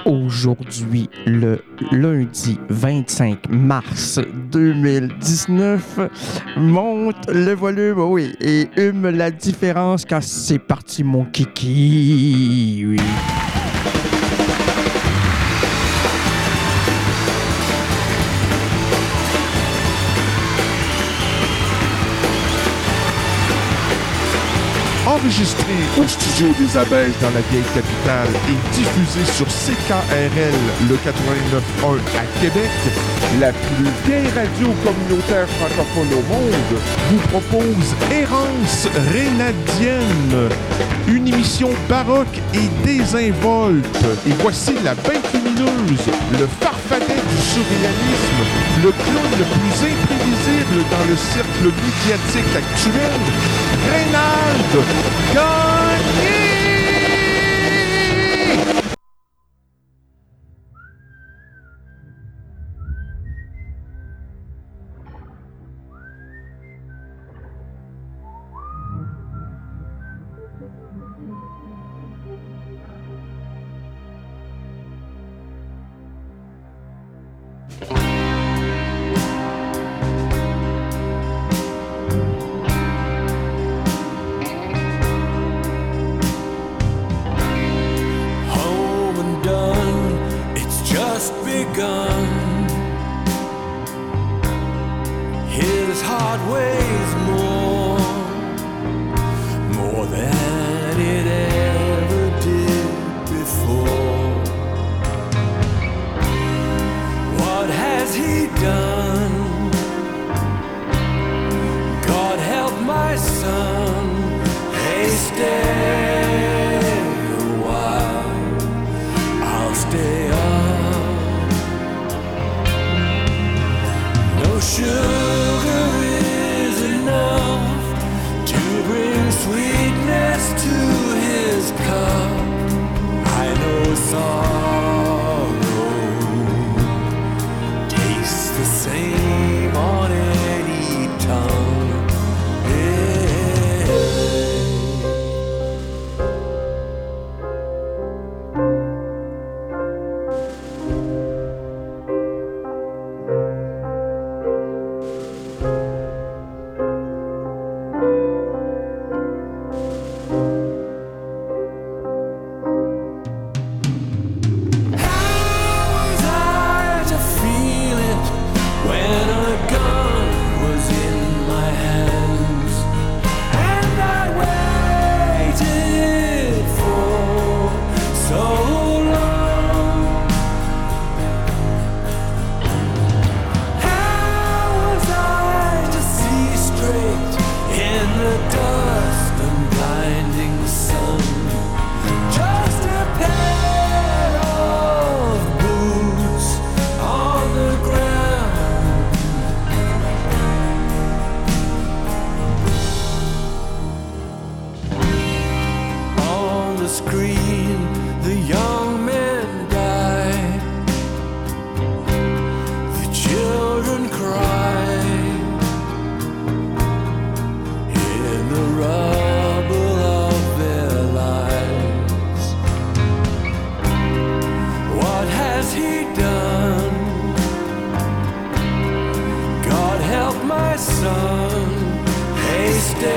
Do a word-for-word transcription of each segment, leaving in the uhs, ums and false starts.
Aujourd'hui, le lundi vingt-cinq mars deux mille dix-neuf, monte le volume, oui, et hume la différence car c'est parti mon kiki, oui. Enregistré au studio des Abeilles dans la vieille capitale et diffusé sur C K R L, le quatre-vingt-neuf point un à Québec, la plus vieille radio communautaire francophone au monde vous propose Errance Rénadienne, une émission baroque et désinvolte. Et voici la bête lumineuse, le farfadet du surréalisme, le clown le plus imprévisible dans le cercle médiatique actuel, Reynald Gagné!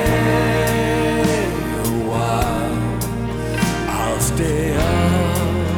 Stay up.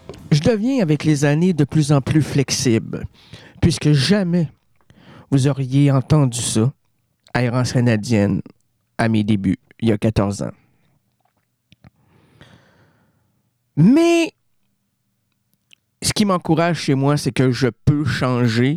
Je deviens avec les années de plus en plus flexible, puisque jamais vous auriez entendu ça à Errance Canadienne à mes débuts, il y a quatorze ans. Mais ce qui m'encourage chez moi, c'est que je peux changer.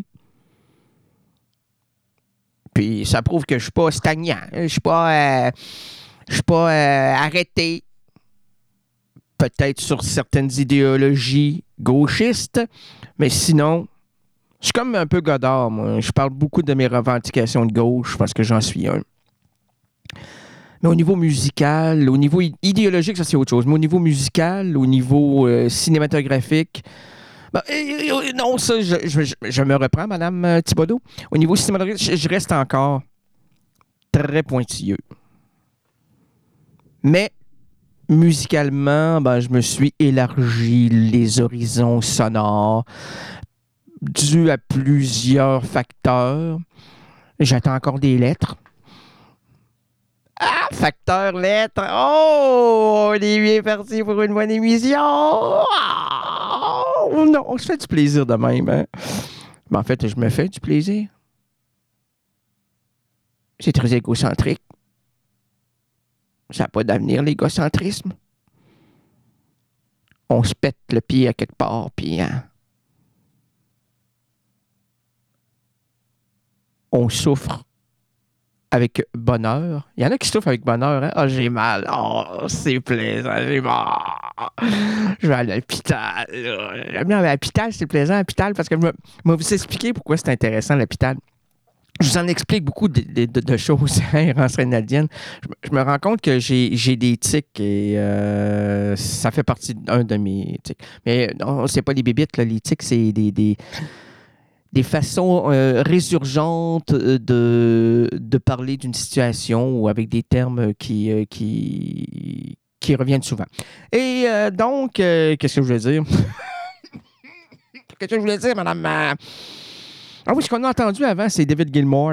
Puis ça prouve que je suis pas stagnant. Je suis pas, euh, je suis pas euh, arrêté. Peut-être sur certaines idéologies gauchistes, mais sinon, je suis comme un peu Godard, moi. Je parle beaucoup de mes revendications de gauche parce que j'en suis un. Mais au niveau musical, au niveau idéologique, ça c'est autre chose. Mais au niveau musical, au niveau euh, cinématographique, ben, euh, euh, non, ça, je, je, je me reprends, Madame Thibodeau. Au niveau cinématographique, je, je reste encore très pointilleux. Mais musicalement, ben, je me suis élargi les horizons sonores dû à plusieurs facteurs. J'attends encore des lettres. Ah, facteur lettres. Oh, on est bien parti pour une bonne émission. Oh, non, on se fait du plaisir de même. Hein? Mais en fait, je me fais du plaisir. C'est très égocentrique. Ça n'a pas d'avenir, l'égocentrisme. On se pète le pied à quelque part, puis hein, on souffre avec bonheur. Il y en a qui souffrent avec bonheur. Hein? Oh, j'ai mal. Oh, c'est plaisant. J'ai mal. Je vais à l'hôpital. J'aime bien aller à l'hôpital, c'est plaisant, l'hôpital, parce que je vais vous expliquer pourquoi c'est intéressant, l'hôpital. Je vous en explique beaucoup de, de, de choses à Errance Canadienne. Je, je me rends compte que j'ai, j'ai des tics et euh, ça fait partie d'un de mes tics. Mais non, c'est pas les bébites, là. Les tics, c'est des, des, des façons euh, résurgentes de, de parler d'une situation ou avec des termes qui, euh, qui, qui reviennent souvent. Et euh, donc, euh, qu'est-ce que je voulais dire? Qu'est-ce que je voulais dire, madame? Ah oui, ce qu'on a entendu avant, c'est David Gilmour.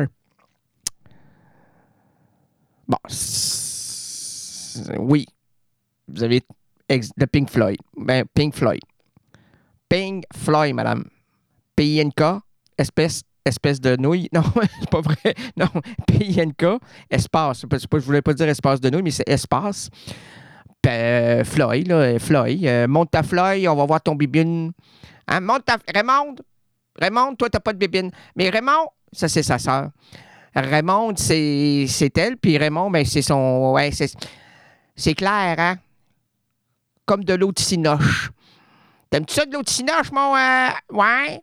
Bon, oui, vous avez ex- de Pink Floyd. Ben, Pink Floyd. Pink Floyd, madame. P I N K, espèce, espèce de nouille. Non, c'est pas vrai. Non, P I N K, espace. Je ne voulais pas dire espace de nouille, mais c'est espace. Euh, Floyd, là, Floyd. Euh, monte ta Floyd, on va voir ton bibine. Hein, monte ta... Raymond? Raymond, toi, t'as pas de bébine. Mais Raymond, ça, c'est sa sœur. Raymond, c'est, c'est elle, puis Raymond, ben, c'est son... Ouais, c'est, c'est clair, hein? Comme de l'eau de cinoche. T'aimes-tu ça, de l'eau de cinoche, mon... Euh... Ouais?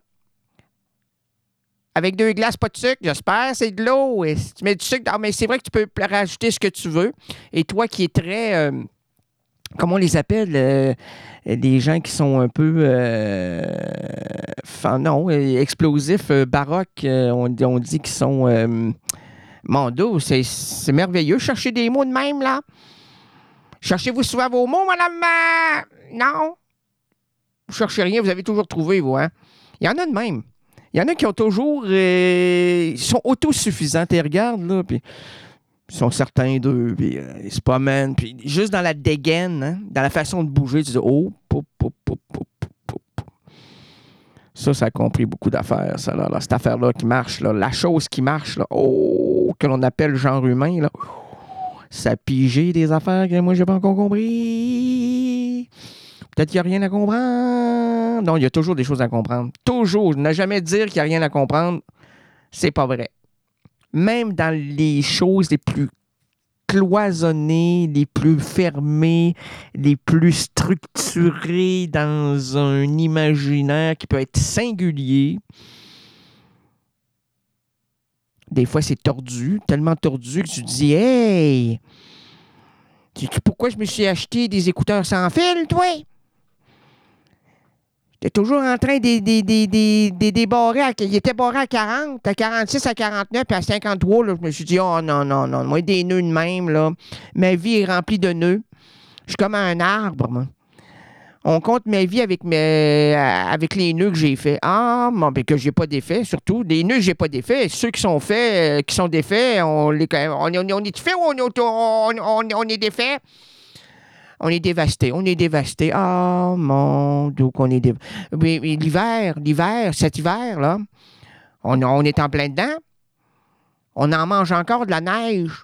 Avec deux glaces, pas de sucre, j'espère. C'est de l'eau. Et si tu mets du sucre... Ah, mais c'est vrai que tu peux rajouter ce que tu veux. Et toi qui es très... Euh... Comment on les appelle? Euh... Des gens qui sont un peu, euh, enfin non, explosifs, euh, baroques, euh, on, on dit qu'ils sont, euh, mon dos, c'est, c'est merveilleux. Cherchez des mots de même, là. Cherchez-vous souvent vos mots, madame? Euh, non? Vous cherchez rien, vous avez toujours trouvé, vous, hein? Il y en a de même. Il y en a qui ont toujours, euh, ils sont autosuffisants, tu regardes, là, puis ils sont certains d'eux, puis euh, ils se promènent, puis juste dans la dégaine, hein, dans la façon de bouger, tu dis « Oh, pop, pop, pop, pop, pop, pop. » Ça, ça a compris beaucoup d'affaires, ça, là, là, cette affaire-là qui marche, là, la chose qui marche, là, oh, que l'on appelle genre humain, là, ça a pigé des affaires que moi, j'ai pas encore compris. Peut-être qu'il n'y a rien à comprendre. Non, il y a toujours des choses à comprendre. Toujours. Ne jamais dire qu'il n'y a rien à comprendre, c'est pas vrai. Même dans les choses les plus cloisonnées, les plus fermées, les plus structurées dans un imaginaire qui peut être singulier, des fois c'est tordu, tellement tordu que tu te dis « Hey! Pourquoi je me suis acheté des écouteurs sans fil, toi? » T'es toujours en train de, de, de, de, de débarrer. À, il était barré à quarante, à quarante-six, à quarante-neuf, puis à cinquante-trois, là, je me suis dit, oh non, non, non, moi, des nœuds de même, là. Ma vie est remplie de nœuds. Je suis comme un arbre, moi. On compte ma vie avec, mes, avec les nœuds que j'ai faits. Ah, bon, ben, que j'ai pas défaits, surtout. Les nœuds que j'ai pas défaits. Ceux qui sont faits, euh, qui sont défaits, on, les, on, on, on est fait ou on, on, on, on est défaits? On est dévasté, on est dévasté. Oh mon Dieu, qu'on est dévasté. Mais, mais l'hiver, l'hiver, cet hiver, là, on, on est en plein dedans. On en mange encore de la neige.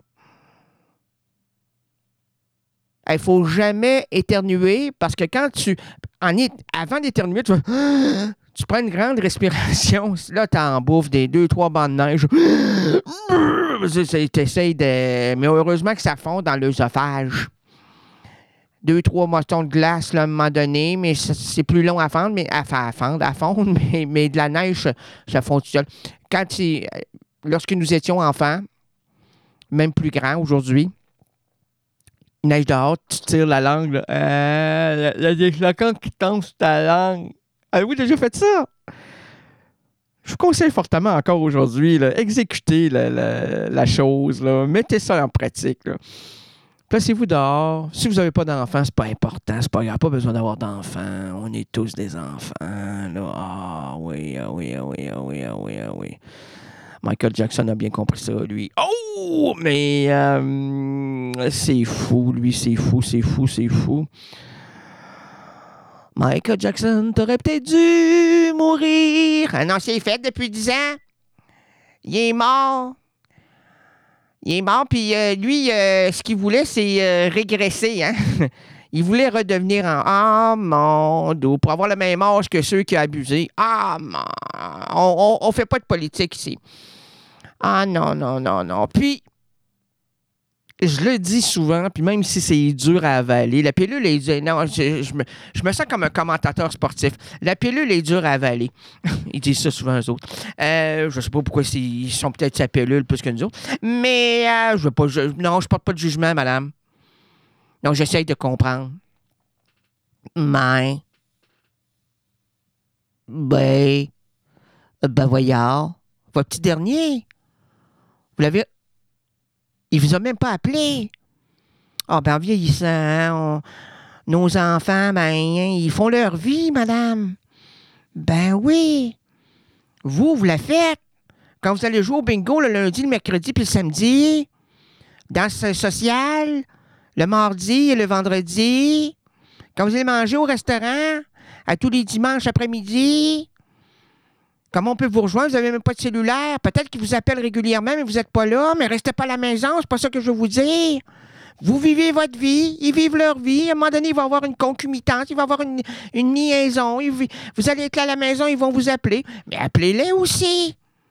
Il ne faut jamais éternuer parce que quand tu... En, avant d'éternuer, tu vas... Tu prends une grande respiration. Là, tu en bouffes des deux, trois bancs de neige. Tu essaies de... Mais heureusement que ça fond dans l'œsophage. Deux, trois moissons de glace, là, à un moment donné, mais c'est plus long à fondre, mais à, à fondre, à fondre, mais, mais de la neige, ça fond tout seul. Quand tu... Lorsque nous étions enfants, même plus grands aujourd'hui, neige dehors, tu tires la langue, là. Euh, il y a des flocons qui tombent sur ta langue. Avez-vous déjà fait ça? Je vous conseille fortement encore aujourd'hui, là, exécutez la, la, la chose, là. Mettez ça en pratique. Là. Placez-vous dehors. Si vous n'avez pas d'enfants, c'est pas important, c'est pas grave, pas besoin d'avoir d'enfants. On est tous des enfants. Là. Ah oui, ah oui, ah oui, ah oui, ah oui, ah oui. Michael Jackson a bien compris ça, lui. Oh! Mais euh, c'est fou, lui, c'est fou, c'est fou, c'est fou. Michael Jackson, t'aurais peut-être dû mourir. Ah non, c'est fait depuis dix ans. Il est mort. Il est mort, puis euh, lui, euh, ce qu'il voulait, c'est euh, régresser, hein. Il voulait redevenir en... Ah, mon Dieu, pour avoir le même âge que ceux qui ont abusé. Ah, mon... On, on, on fait pas de politique ici. Ah, non, non, non, non. Puis... Je le dis souvent, puis même si c'est dur à avaler, la pilule est dure. Non, je, je, me, je me sens comme un commentateur sportif. La pilule est dure à avaler. Ils disent ça souvent, eux autres. Euh, je sais pas pourquoi ils sont peut-être sa pilule plus que nous autres. Mais euh, je veux pas. Je, non, je porte pas de jugement, madame. Donc, j'essaye de comprendre. Mais. Ben. Ben, voyons. Votre petit dernier. Vous l'avez. Il vous a même pas appelé. Ah, ben en vieillissant, hein, on, nos enfants, ben, hein, ils font leur vie, madame. Ben oui. Vous, vous la faites. Quand vous allez jouer au bingo le lundi, le mercredi puis le samedi, dans le social, le mardi et le vendredi, quand vous allez manger au restaurant, à tous les dimanches après-midi, comment on peut vous rejoindre? Vous n'avez même pas de cellulaire. Peut-être qu'ils vous appellent régulièrement, mais vous n'êtes pas là. Mais restez pas à la maison, c'est pas ça que je veux vous dire. Vous vivez votre vie, ils vivent leur vie. À un moment donné, il va y avoir une concomitance, il va y avoir une, une liaison. Ils, vous allez être là à la maison, ils vont vous appeler. Mais appelez-les aussi.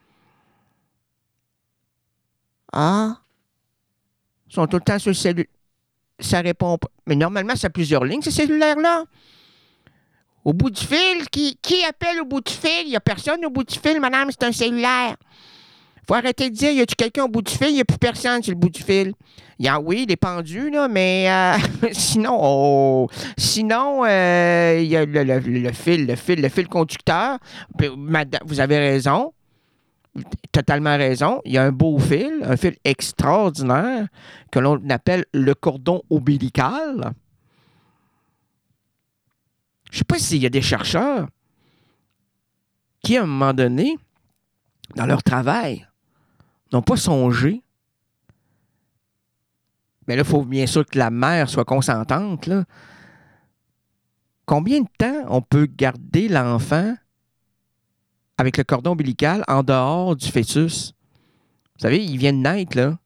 Ah. Ils sont tout le temps sur le cellulaire. Ça répond pas. Mais normalement, c'est à plusieurs lignes, ces cellulaires-là. Au bout du fil, qui, qui appelle au bout du fil? Il n'y a personne au bout du fil, madame, c'est un cellulaire. Faut arrêter de dire, y a-tu quelqu'un au bout du fil? Il n'y a plus personne sur le bout du fil. Il y a, oui, il est pendu, là, mais euh, sinon, oh, sinon, euh, il y a le, le, le fil, le fil, le fil conducteur. Madame, vous avez raison. Totalement raison. Il y a un beau fil, un fil extraordinaire que l'on appelle le cordon ombilical. Je ne sais pas s'il y a des chercheurs qui, à un moment donné, dans leur travail, n'ont pas songé. Mais là, il faut bien sûr que la mère soit consentante. Là. Combien de temps on peut garder l'enfant avec le cordon ombilical en dehors du fœtus? Vous savez, il vient de naître, là.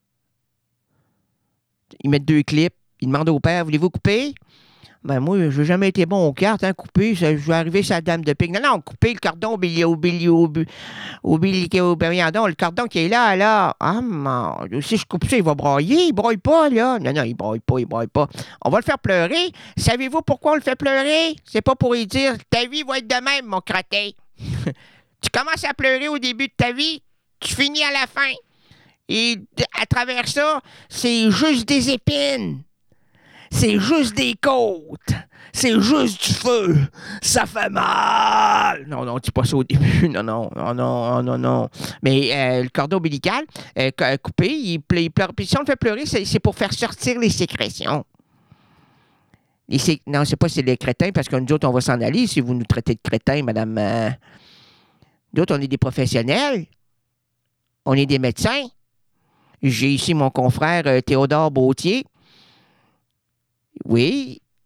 Ils mettent deux clips. Ils demandent au père, voulez-vous couper? Ben moi, je n'ai jamais été bon aux cartes, hein, couper. Je vais arriver sur la dame de pique. Non, non, couper le cordon ombilical. Le cordon qui est là, là. Ah, mon, si je coupe ça, il va brailler. Il braille pas, là. Non, non, il braille pas, il braille pas. On va le faire pleurer. Savez-vous pourquoi on le fait pleurer? C'est pas pour lui dire, ta vie va être de même, mon crotté. Tu commences à pleurer au début de ta vie, tu finis à la fin. Et à travers ça, c'est juste des épines. C'est juste des côtes. C'est juste du feu. Ça fait mal. Non, non, dis pas ça au début. Non, non, non, non, non, non. Mais euh, le cordon ombilical, euh, coupé, il, il pleure. Puis si on le fait pleurer, c'est, c'est pour faire sortir les sécrétions. Les sé... Non, c'est pas c'est les crétins, parce que nous autres, on va s'en aller si vous nous traitez de crétins, madame. Euh... Nous autres, on est des professionnels. On est des médecins. J'ai ici mon confrère euh, Théodore Bautier. Oui,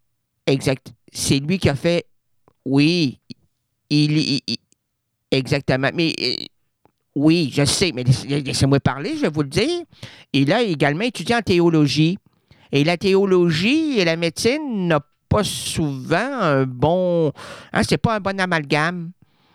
Exact. C'est lui qui a fait... Oui, il... il- il- exactement. Mais... euh, oui, je sais, mais laisse- laissez-moi parler, je vais vous le dire. Il a également étudié en théologie. Et la théologie et la médecine n'ont pas souvent un bon... Hein, c'est pas un bon amalgame.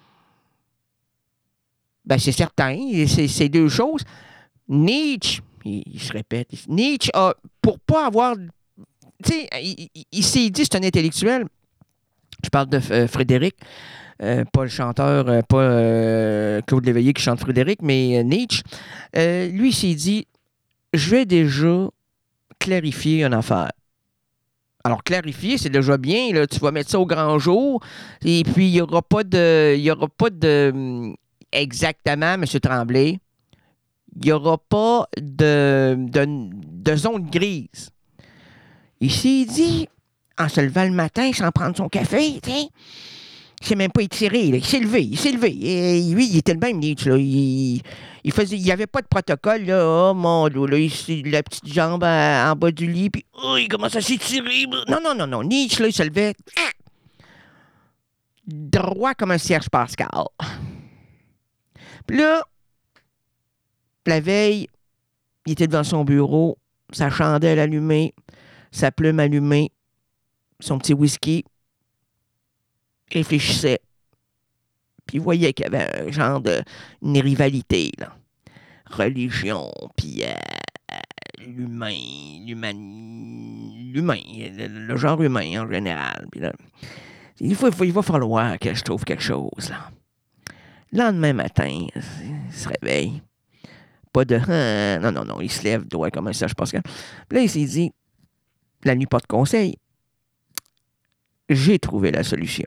Ben, c'est certain. C'est, c'est deux choses. Nietzsche, il, il se répète, Nietzsche a, pour pas avoir... Tu sais, il, il- il s'est dit, c'est un intellectuel. Je parle de euh, Frédéric, euh, pas le chanteur, euh, pas euh, Claude Léveillé qui chante Frédéric, mais euh, Nietzsche. Euh, lui, il s'est dit, je vais déjà clarifier une affaire. Alors, clarifier, c'est déjà bien. Là, tu vas mettre ça au grand jour. Et puis, il n'y aura pas de... Il y aura pas de... hum, Exactement, M. Tremblay. Il n'y aura pas de, de, de zone grise. Il s'est dit, en se levant le matin sans prendre son café, tu sais, il s'est même pas étiré. Là. Il s'est levé, il s'est levé. Et lui, il était le même Nietzsche. Là. Il, il faisait, il n'y avait pas de protocole. Là. Oh mon Dieu, là, il, s'est- la petite jambe à- en bas du lit, puis oh, il commence à s'étirer. Non, non, non, non. Nietzsche, là, il se levait droit comme un Serge Pascal. Puis là, la veille, il était devant son bureau, sa chandelle allumée, sa plume allumée, son petit whisky, réfléchissait. Puis il voyait qu'il y avait un genre de une rivalité, là. Religion, puis euh, l'humain, l'humain, l'humain, le, le genre humain en général. Puis là, il, faut, il, faut, il va falloir que je trouve quelque chose, là. Le lendemain matin, il se réveille. Pas de... Ah, non, non, non, il se lève, doigt comme un Serge Pascal. Puis là, il s'est dit, la nuit, pas de conseil. J'ai trouvé la solution.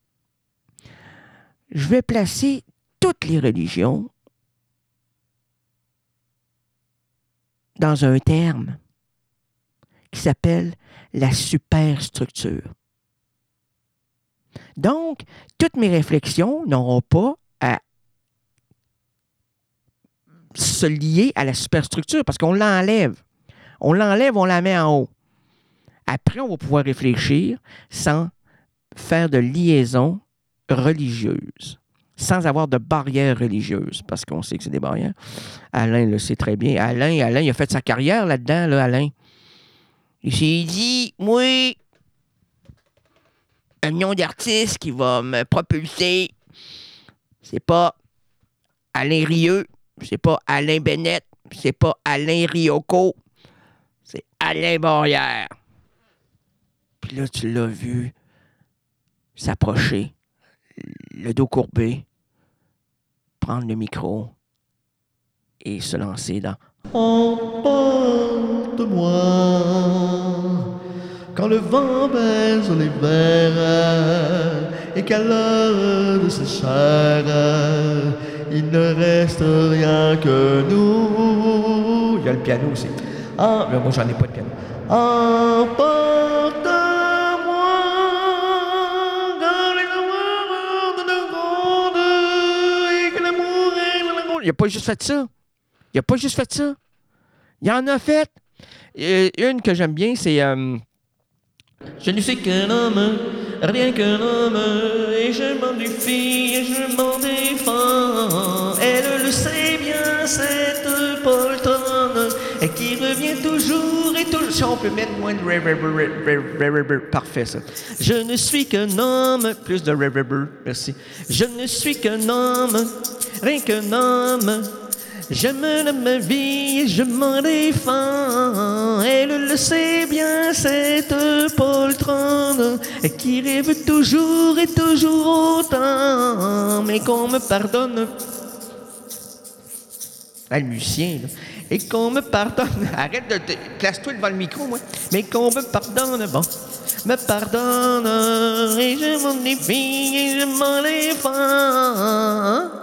Je vais placer toutes les religions dans un terme qui s'appelle la superstructure. Donc, toutes mes réflexions n'auront pas à se lier à la superstructure parce qu'on l'enlève. On l'enlève, on la met en haut. Après, on va pouvoir réfléchir sans faire de liaison religieuse, sans avoir de barrières religieuses, parce qu'on sait que c'est des barrières. Alain le sait très bien. Alain, Alain, il a fait sa carrière là-dedans, là, Alain. Il s'est dit, moi, un nom d'artiste qui va me propulser, c'est pas Alain Rieux, c'est pas Alain Bennett, c'est pas Alain Rioco, c'est Alain Barrière. Puis là, tu l'as vu s'approcher, le dos courbé, prendre le micro et se lancer dans Emporte-moi quand le vent baise les verres et qu'à l'heure de ses chairs, il ne reste rien que nous. Il y a le piano aussi. Ah, mais moi j'en ai pas de piano. Emporte-moi dans les amours de ronde et que l'amour est dans la ronde. Il a pas juste fait ça. Il a pas juste fait ça. Il en a fait. Euh, une que j'aime bien, c'est... Euh, je ne suis qu'un homme, rien qu'un homme, et je m'en défie, et je m'en défends. Elle le sait bien, cette poltronne, et qui revient toujours et toujours. Si on peut mettre moins de reverb, parfait ça. Je ne suis qu'un homme, plus de reverb, merci. Je ne suis qu'un homme, rien qu'un homme. J'aime ma vie et je m'en défends. Elle le sait bien, cette poltronne qui rêve toujours et toujours autant. Mais qu'on me pardonne. Ah, le musicien, là. Et qu'on me pardonne. Arrête de te... Place-toi devant le micro, moi. Mais qu'on me pardonne, bon. Me pardonne. Et je m'en défie et je m'en défends.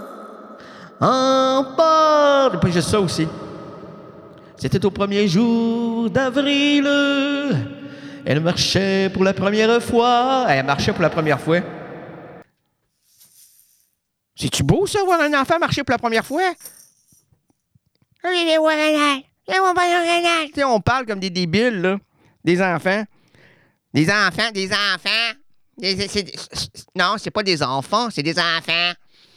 Emporte. Puis j'ai ça aussi. C'était au premier jour d'avril. Elle marchait pour la première fois. Elle marchait pour la première fois. C'est-tu beau, ça, voir un enfant marcher pour la première fois? On parle comme des débiles, là. Des enfants. Des enfants, des enfants. Des, c'est, c'est, non, c'est pas des enfants, c'est des enfants.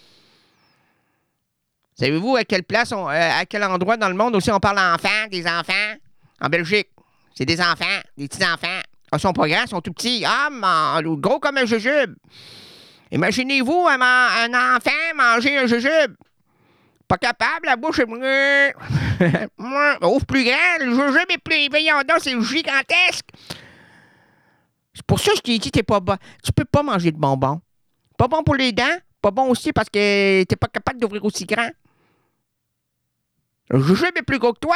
Savez-vous à quelle place, on, euh, à quel endroit dans le monde aussi on parle enfants, des enfants? En Belgique. C'est des enfants, des petits-enfants. Ils sont pas grands, ils sont tout petits. Ah, man, gros comme un jujube. Imaginez-vous un, un enfant manger un jujube. Pas capable, la bouche est... Ouvre plus grand, le jujube est plus... Voyons donc, c'est gigantesque. C'est pour ça que je t'ai dit, t'es pas bon. Tu peux pas manger de bonbons. Pas bon pour les dents, pas bon aussi parce que t'es pas capable d'ouvrir aussi grand. Le jujube est plus gros que toi.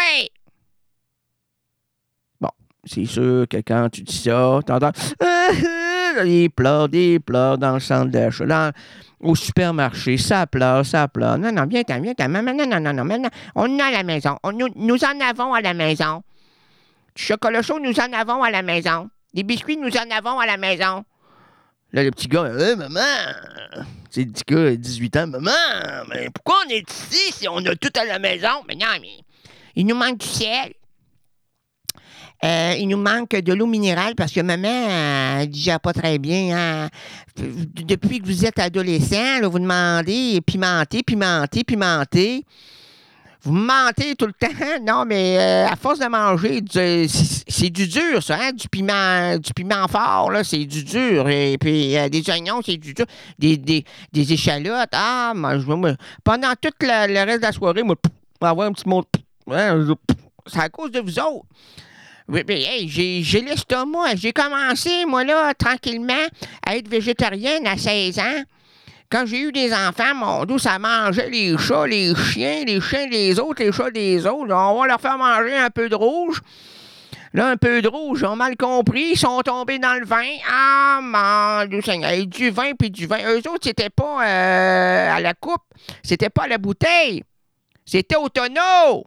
Bon, c'est sûr que quand tu dis ça, t'entends... Il pleure, il pleure dans le centre d'achat, dans... au supermarché, ça pleure, ça pleure. Non, non, viens-t'en, viens-t'en. Non, non, non, non, non, non. On en a à la maison. On, nous, nous en avons à la maison. Du chocolat chaud, nous en avons à la maison. Des biscuits, nous en avons à la maison. Là, le petit gars, hey, maman! C'est le petit gars, dix-huit ans, maman! Mais pourquoi on est ici si on a tout à la maison? Mais non, mais il nous manque du ciel. Euh, il nous manque de l'eau minérale parce que maman ne digère pas très bien. Hein. Depuis que vous êtes adolescent, là, vous demandez pimenter, pimenter, pimenter. Vous mentez tout le temps. Non, mais euh, à force de manger, du, c'est, c'est du dur, ça, hein? Du piment, du piment fort, là, c'est du dur. Et puis euh, des oignons, c'est du dur. Des, des, des échalotes, ah, moi, je, moi, pendant tout le, le reste de la soirée, moi, pff, on va avoir un petit mot. Hein, c'est à cause de vous autres. Oui, mais hey, j'ai, j'ai l'estomac. J'ai commencé, moi, là, tranquillement, à être végétarienne à seize ans. Quand j'ai eu des enfants, mon Dieu, ça mangeait les chats, les chiens, les chiens des autres, les chats des autres. On va leur faire manger un peu de rouge. Là, un peu de rouge, ils ont mal compris, ils sont tombés dans le vin. Ah, mon Dieu Seigneur, et du vin puis du vin. Eux autres, c'était pas euh, à la coupe, c'était pas à la bouteille, c'était au tonneau.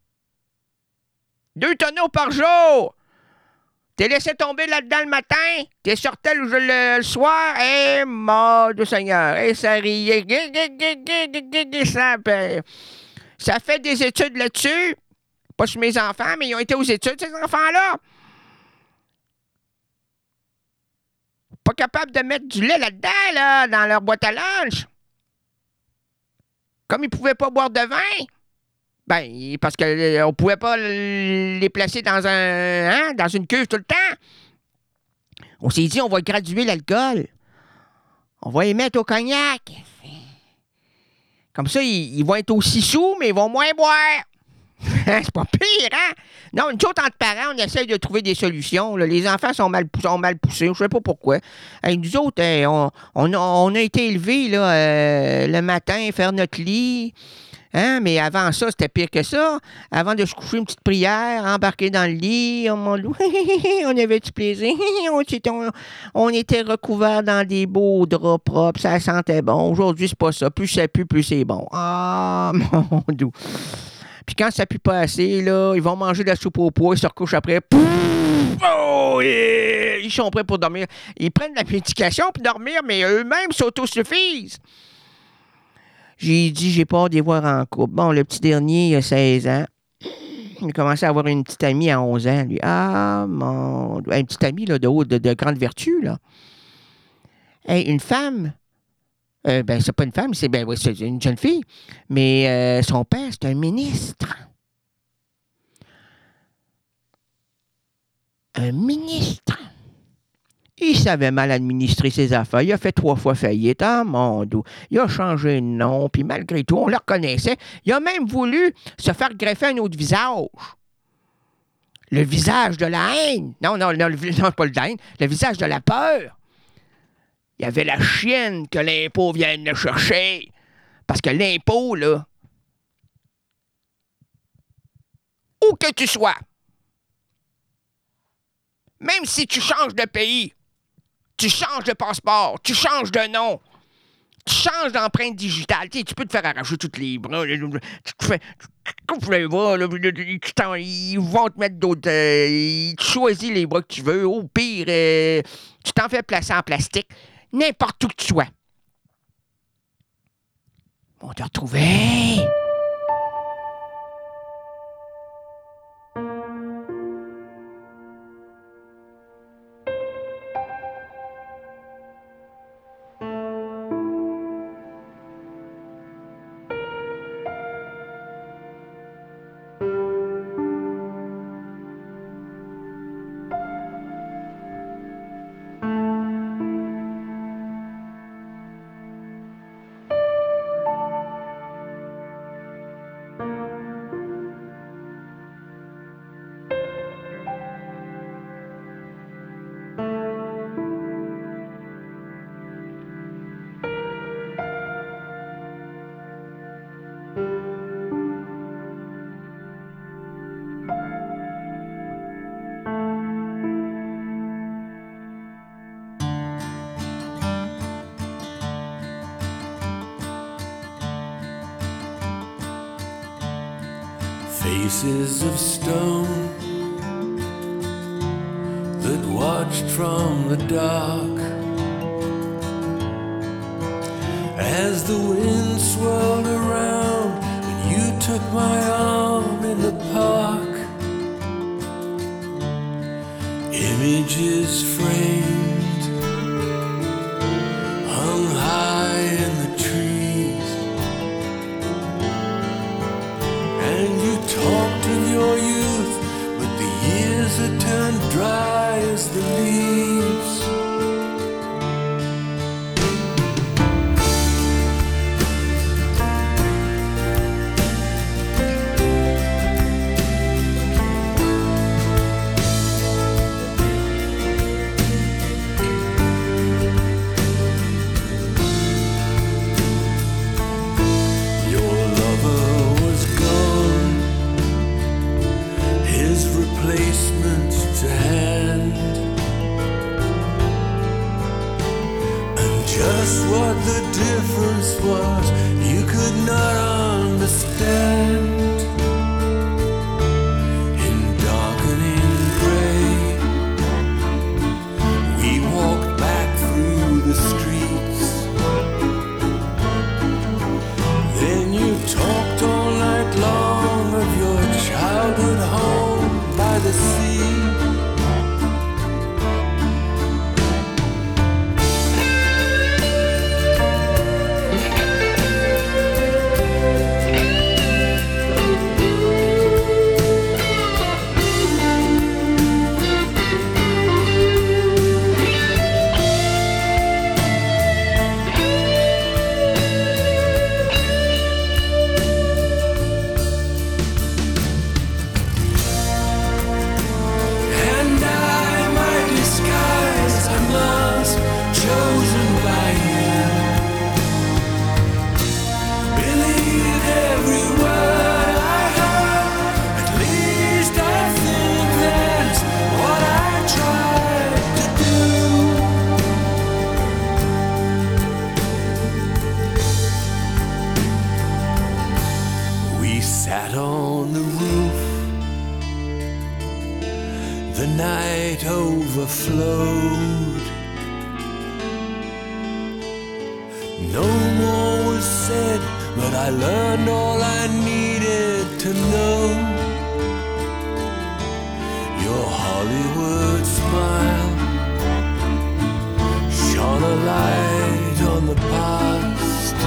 Deux tonneaux par jour. T'es laissé tomber là-dedans le matin, t'es sorti le, le, le soir, et mon Dieu Seigneur, et ça riait. Ça, ça fait des études là-dessus. Pas sur mes enfants, mais ils ont été aux études, ces enfants-là. Pas capable de mettre du lait là-dedans, là, dans leur boîte à lunch. Comme ils pouvaient pas boire de vin. Ben, parce qu'on ne pouvait pas les placer dans un hein, dans une cuve tout le temps. On s'est dit, on va graduer l'alcool. On va les mettre au cognac. Comme ça, ils, ils vont être aussi sous, mais ils vont moins boire. C'est pas pire, hein? Non, nous autres, entre parents, on essaye de trouver des solutions. Là. Les enfants sont mal, sont mal poussés, je sais pas pourquoi. Et nous autres, on, on, a, on a été élevés là, euh, le matin, faire notre lit. Hein? Mais avant ça, c'était pire que ça. Avant de se coucher, une petite prière, embarquer dans le lit, on, on avait du plaisir. On, on, on était recouverts dans des beaux draps propres, ça sentait bon. Aujourd'hui, c'est pas ça. Plus ça pue, plus c'est bon. Ah, mon Dieu. Puis quand ça pue pas assez, là, ils vont manger de la soupe au pois, ils se recouchent après. Pouf! Oh, yeah! Ils sont prêts pour dormir. Ils prennent la médication pour dormir, mais eux-mêmes s'autosuffisent. J'ai dit, j'ai peur de les voir en couple. Bon, le petit dernier, il a seize ans. Il a commencé à avoir une petite amie à onze ans, lui. Ah, mon... Une petite amie, là, de haute, de, de grande vertu, là. Hey, une femme... Euh, ben, c'est pas une femme, c'est, ben, oui, c'est une jeune fille. Mais euh, son père, c'est un ministre. Un ministre. Il savait mal administrer ses affaires. Il a fait trois fois faillite. Ah, mon Dieu. Il a changé de nom, puis malgré tout, on le reconnaissait. Il a même voulu se faire greffer un autre visage. Le visage de la haine. Non, non, non, le, non pas le de la haine. Le visage de la peur. Il y avait la chienne que l'impôt vienne le chercher. Parce que l'impôt, là, où que tu sois, même si tu changes de pays, tu changes de passeport, tu changes de nom, tu changes d'empreinte digitale, tu sais, tu peux te faire arracher tous les bras, tu te fais, tu coupes les bras, là, ils vont te mettre d'autres, euh, tu choisis les bras que tu veux, au pire, euh, tu t'en fais placer en plastique, n'importe où que tu sois. On te retrouvait. faces of stone that watched from the dark as the wind swirled around and you took my arm in the park. Images framed, hung high in the trees, and you talked of your youth, but the years had turned dry as the leaves. Replacement to hand, and just what the difference was you could not understand. In darkening gray, we walked back through the streets. Then you talked all night long of your childhood home by the sea. Overflowed. No more was said, but I learned all I needed to know. Your Hollywood smile shone a light on the past,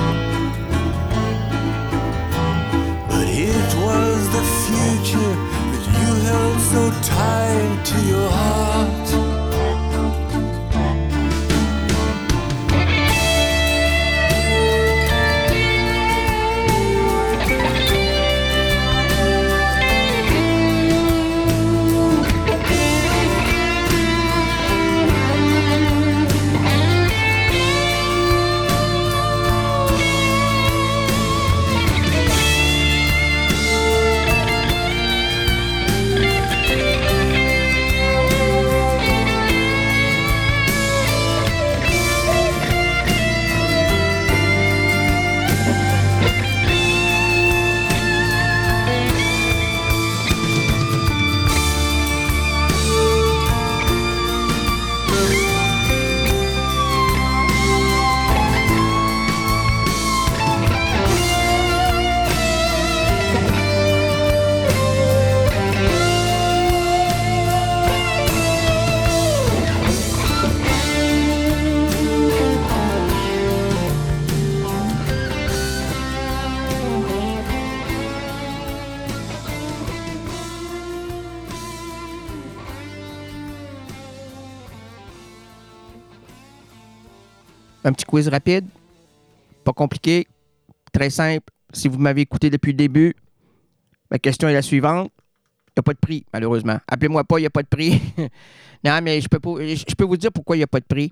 but it was the future that you held so tight to your heart. Un petit quiz rapide, pas compliqué, très simple. Si vous m'avez écouté depuis le début, ma question est la suivante. Il n'y a pas de prix, malheureusement. Appelez-moi pas, il n'y a pas de prix. Non, mais je peux, pas, je peux vous dire pourquoi il n'y a pas de prix.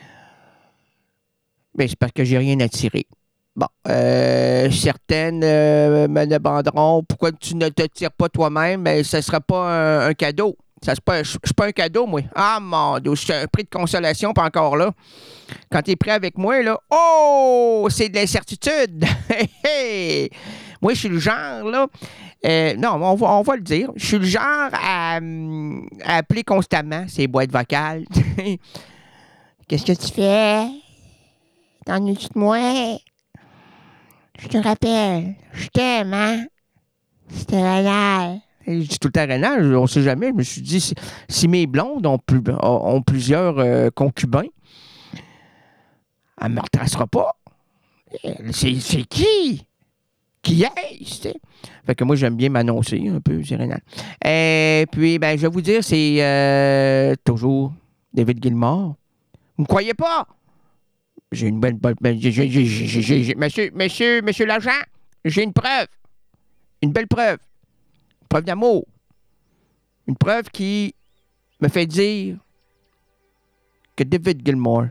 Bien, c'est parce que j'ai rien à tirer. Bon, euh, certaines euh, me demanderont pourquoi tu ne te tires pas toi-même, mais ce ne sera pas un, un cadeau. Ça, c'est pas, je ne suis pas un cadeau, moi. Ah, mon Dieu, c'est un prix de consolation, pas encore là. Quand tu es prêt avec moi, là, oh, c'est de l'incertitude. Moi, je suis le genre, là, Euh, non, on va, on va le dire. Je suis le genre à, hum, à appeler constamment ces boîtes vocales. Qu'est-ce que tu fais? T'ennuies-tu de moi? Je te rappelle, je t'aime, hein? C'était Rénal. Je dis tout le temps Rénal, on sait jamais. Je me suis dit, si, si mes blondes ont, plus, ont plusieurs euh, concubins, elle ne me retracera pas. C'est, c'est qui? Qui est-ce? Fait que moi, j'aime bien m'annoncer un peu, c'est Rénal. Et puis, ben, je vais vous dire, c'est euh, toujours David Gilmour. Vous me croyez pas? J'ai une bonne... bonne ben, j'ai, j'ai, j'ai, j'ai, j'ai, monsieur, monsieur, monsieur l'agent, j'ai une preuve. Une belle preuve. Une preuve d'amour. Une preuve qui me fait dire que David Gilmour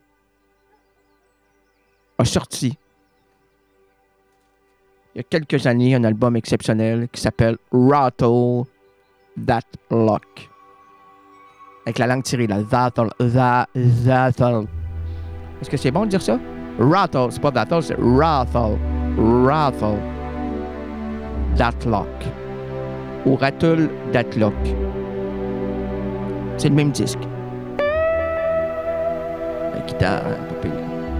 a sorti il y a quelques années un album exceptionnel qui s'appelle Rattle That Lock. Avec la langue tirée, là. That'll, that, that'll. Est-ce que c'est bon de dire ça? Rattle, c'est pas that'll, c'est rattle. Rattle That Lock. Ou Rattle That Lock. C'est le même disque. La guitare, un peu pire.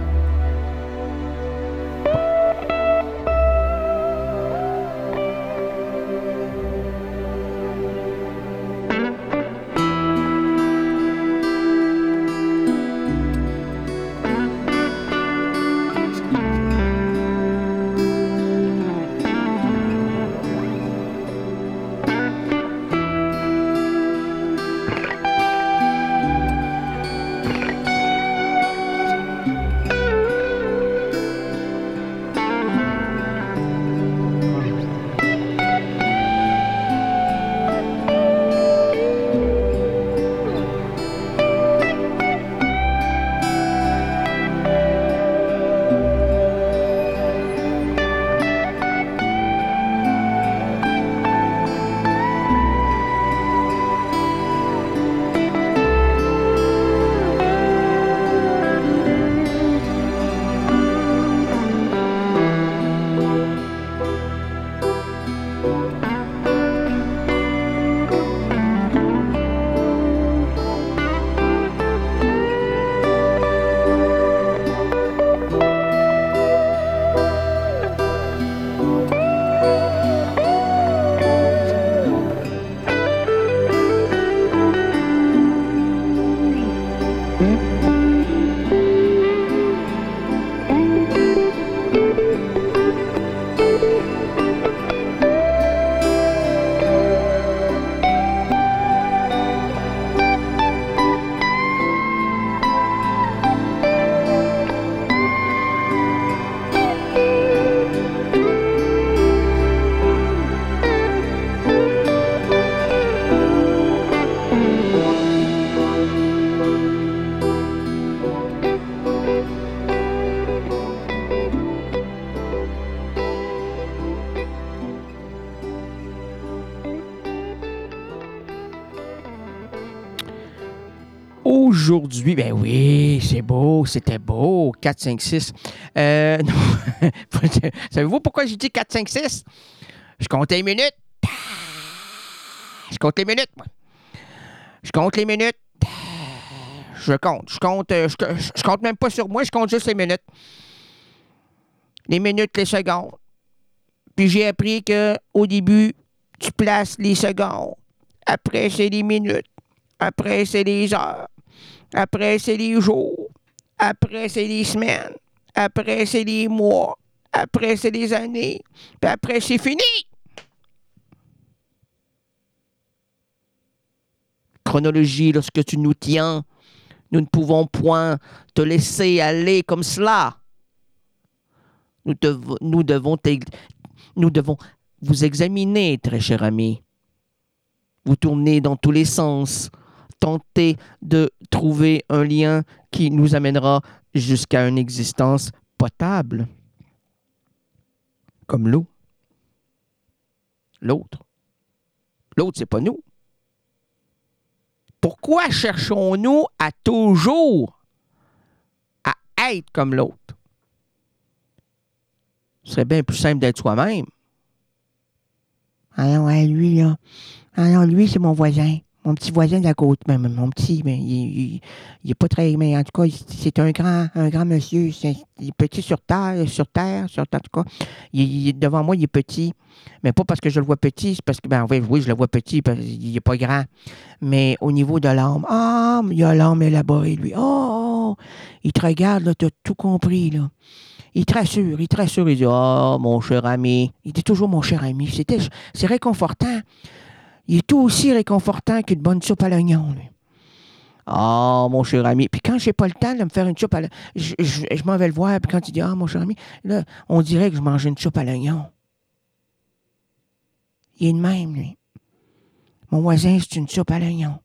Aujourd'hui, ben oui, c'est beau, c'était beau, quatre, cinq, six. Euh, non. Savez-vous pourquoi j'ai dit quatre, cinq, six? Je compte les minutes. Je compte les minutes, moi. Je compte les minutes. Je compte, je compte, je, je, je compte même pas sur moi, je compte juste les minutes. Les minutes, les secondes. Puis j'ai appris qu'au début, tu places les secondes. Après, c'est les minutes. Après, c'est les heures. Après, c'est les jours. Après, c'est les semaines. Après, c'est les mois. Après, c'est les années. Puis après, c'est fini. Chronologie, lorsque tu nous tiens, nous ne pouvons point te laisser aller comme cela. Nous, dev- nous, devons, nous devons vous examiner, très cher ami. Vous tournez dans tous les sens. Tenter de trouver un lien qui nous amènera jusqu'à une existence potable. Comme l'eau. L'autre. L'autre, c'est pas nous. Pourquoi cherchons-nous à toujours à être comme l'autre? Ce serait bien plus simple d'être soi-même. Ah ouais, lui, là. Ah non, lui, c'est mon voisin. Mon petit voisin de la côte, même mon petit, mais il, il, il est pas très. Mais en tout cas, c'est un grand, un grand monsieur. C'est, il est petit sur terre, sur terre, sur terre, en tout cas. Il, il, devant moi, il est petit. Mais pas parce que je le vois petit, c'est parce que, ben oui, oui je le vois petit, parce qu'il est pas grand. Mais au niveau de l'âme, ah, il a l'âme élaborée, lui. Oh, oh, il te regarde, là, t'as tout compris, là. Il te rassure, il te rassure, il dit, oh, mon cher ami. Il dit toujours mon cher ami. C'était, c'est réconfortant. Il est tout aussi réconfortant qu'une bonne soupe à l'oignon, lui. Ah, oh, mon cher ami. Puis quand j'ai pas le temps de me faire une soupe à l'oignon, je, je, je m'en vais le voir, puis quand il dit, ah, oh, mon cher ami, là, on dirait que je mange une soupe à l'oignon. Il est de même, lui. Mon voisin, c'est une soupe à l'oignon.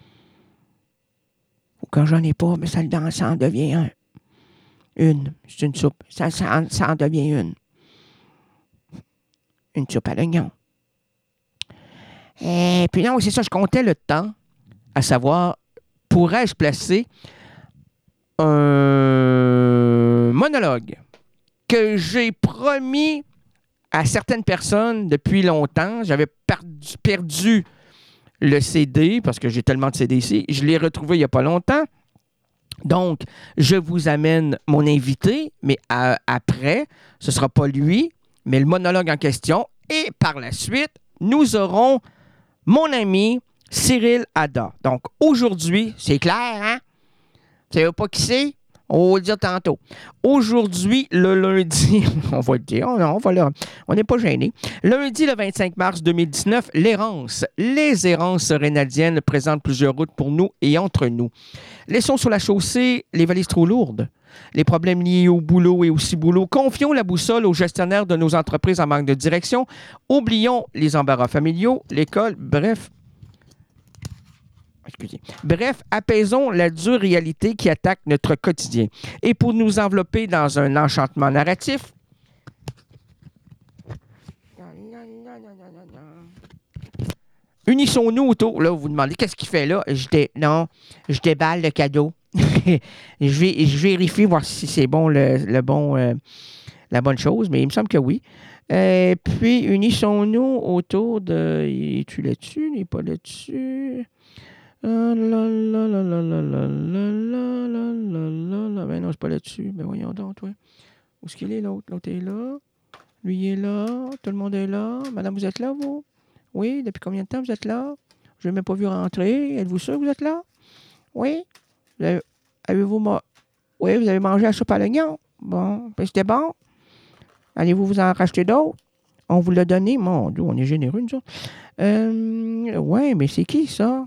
Ou quand j'en ai pas, mais ça, ça en devient un. Une, c'est une soupe. Ça, ça, ça en devient une. Une soupe à l'oignon. Et puis non, c'est ça, je comptais le temps, à savoir, pourrais-je placer un monologue que j'ai promis à certaines personnes depuis longtemps. J'avais perdu, perdu le C D, parce que j'ai tellement de C D ici. Je l'ai retrouvé il n'y a pas longtemps. Donc, je vous amène mon invité, mais à, après, ce ne sera pas lui, mais le monologue en question. Et par la suite, nous aurons mon ami Cyril Hada. Donc, aujourd'hui, c'est clair, hein? Tu ne savez pas qui c'est? On va le dire tantôt. Aujourd'hui, le lundi, on va le dire, on, on va le, on n'est pas gêné. Lundi, le vingt-cinq mars deux mille dix-neuf, l'errance. Les errances rénadiennes présentent plusieurs routes pour nous et entre nous. Laissons sur la chaussée les valises trop lourdes. Les problèmes liés au boulot et au ciboulot. Confions la boussole aux gestionnaires de nos entreprises en manque de direction. Oublions les embarras familiaux, l'école, bref. Excusez. Bref, apaisons la dure réalité qui attaque notre quotidien. Et pour nous envelopper dans un enchantement narratif, unissons-nous autour. Là, vous vous demandez qu'est-ce qu'il fait là? Je dé... Non, je déballe le cadeau. je, vais, je vérifie voir si c'est bon le, le bon euh, la bonne chose, mais il me semble que oui. Euh, puis unissons-nous autour de. Es-tu là-dessus? Il n'est pas là-dessus. Ah, la, la, la, la, la, la, la, la, la, la, la. Ben non, c'est pas là-dessus. Ben voyons donc, toi. Où est-ce qu'il est, l'autre? L'autre est là. Lui, il est là. Tout le monde est là. Madame, vous êtes là, vous? Oui, depuis combien de temps vous êtes là? Je n'ai même pas vu rentrer. Êtes-vous sûr que vous êtes là? Oui. Vous avez, avez-vous... Ma... Oui, vous avez mangé la soupe à l'oignon. Bon, ben c'était bon. Allez-vous vous en racheter d'autres? On vous l'a donné. Mon Dieu, on est généreux, nous autres. Euh, oui, mais c'est qui, ça?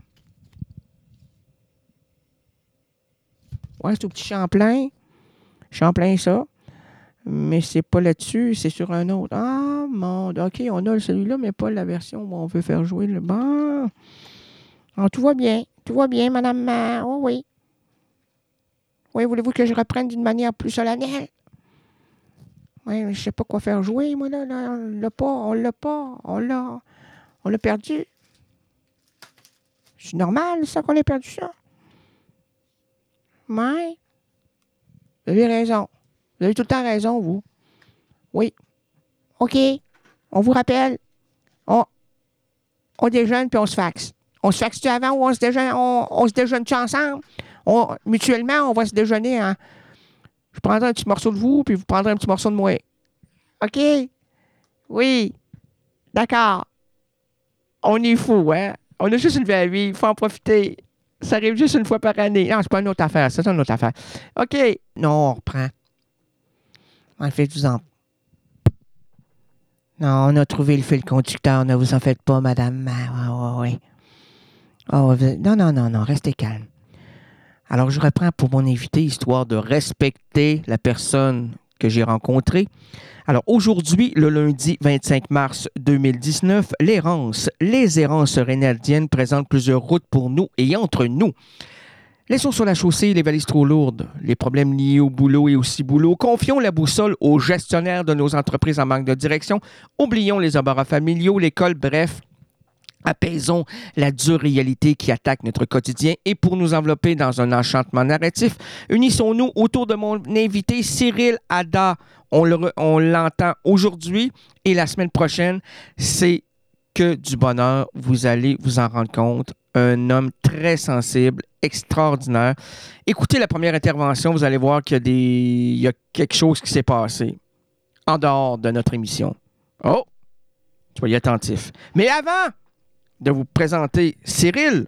Ouais, c'est au petit Champlain. Champlain, ça. Mais c'est pas là-dessus, c'est sur un autre. Ah, mon... OK, on a celui-là, mais pas la version où on veut faire jouer le... Bon. Oh, tout va bien. Tout va bien, madame. Oh oui. Oui, voulez-vous que je reprenne d'une manière plus solennelle? Oui, mais je sais pas quoi faire jouer, moi, là. là on l'a pas, on l'a pas. On l'a... On l'a perdu. C'est normal, ça, qu'on ait perdu ça. Oui. Vous avez raison. Vous avez tout le temps raison, vous. Oui. OK. On vous rappelle. On, on déjeune puis on se faxe. On se faxe-tu avant ou on se déjeune, on, on se déjeune-tu ensemble? On, mutuellement, on va se déjeuner. Hein? Je prendrai un petit morceau de vous puis vous prendrez un petit morceau de moi. OK? Oui. D'accord. On est fou, hein? On a juste une vie à vivre. Il faut en profiter. Ça arrive juste une fois par année. Non, c'est pas une autre affaire. C'est une autre affaire. OK. Non, on reprend. On fait du en... Non, on a trouvé le fil conducteur. Ne vous en faites pas, madame. Ah, oui, oui. Oh, non, non, non, non. Restez calme. Alors, je reprends pour mon invité, histoire de respecter la personne que j'ai rencontrée. Alors, aujourd'hui, le lundi vingt-cinq mars deux mille dix-neuf, l'errance. Les errances rénadiennes présentent plusieurs routes pour nous et entre nous. Laissons sur la chaussée les valises trop lourdes, les problèmes liés au boulot et au ciboulot. Confions la boussole aux gestionnaires de nos entreprises en manque de direction. Oublions les embarras familiaux, l'école, bref. Apaisons la dure réalité qui attaque notre quotidien et pour nous envelopper dans un enchantement narratif, unissons-nous autour de mon invité Cyril Hada. On, le, on l'entend aujourd'hui et la semaine prochaine, c'est que du bonheur. Vous allez vous en rendre compte. Un homme très sensible, extraordinaire. Écoutez la première intervention, vous allez voir qu'il y a, des... Il y a quelque chose qui s'est passé en dehors de notre émission. Oh! Soyez attentifs. Mais avant de vous présenter Cyril,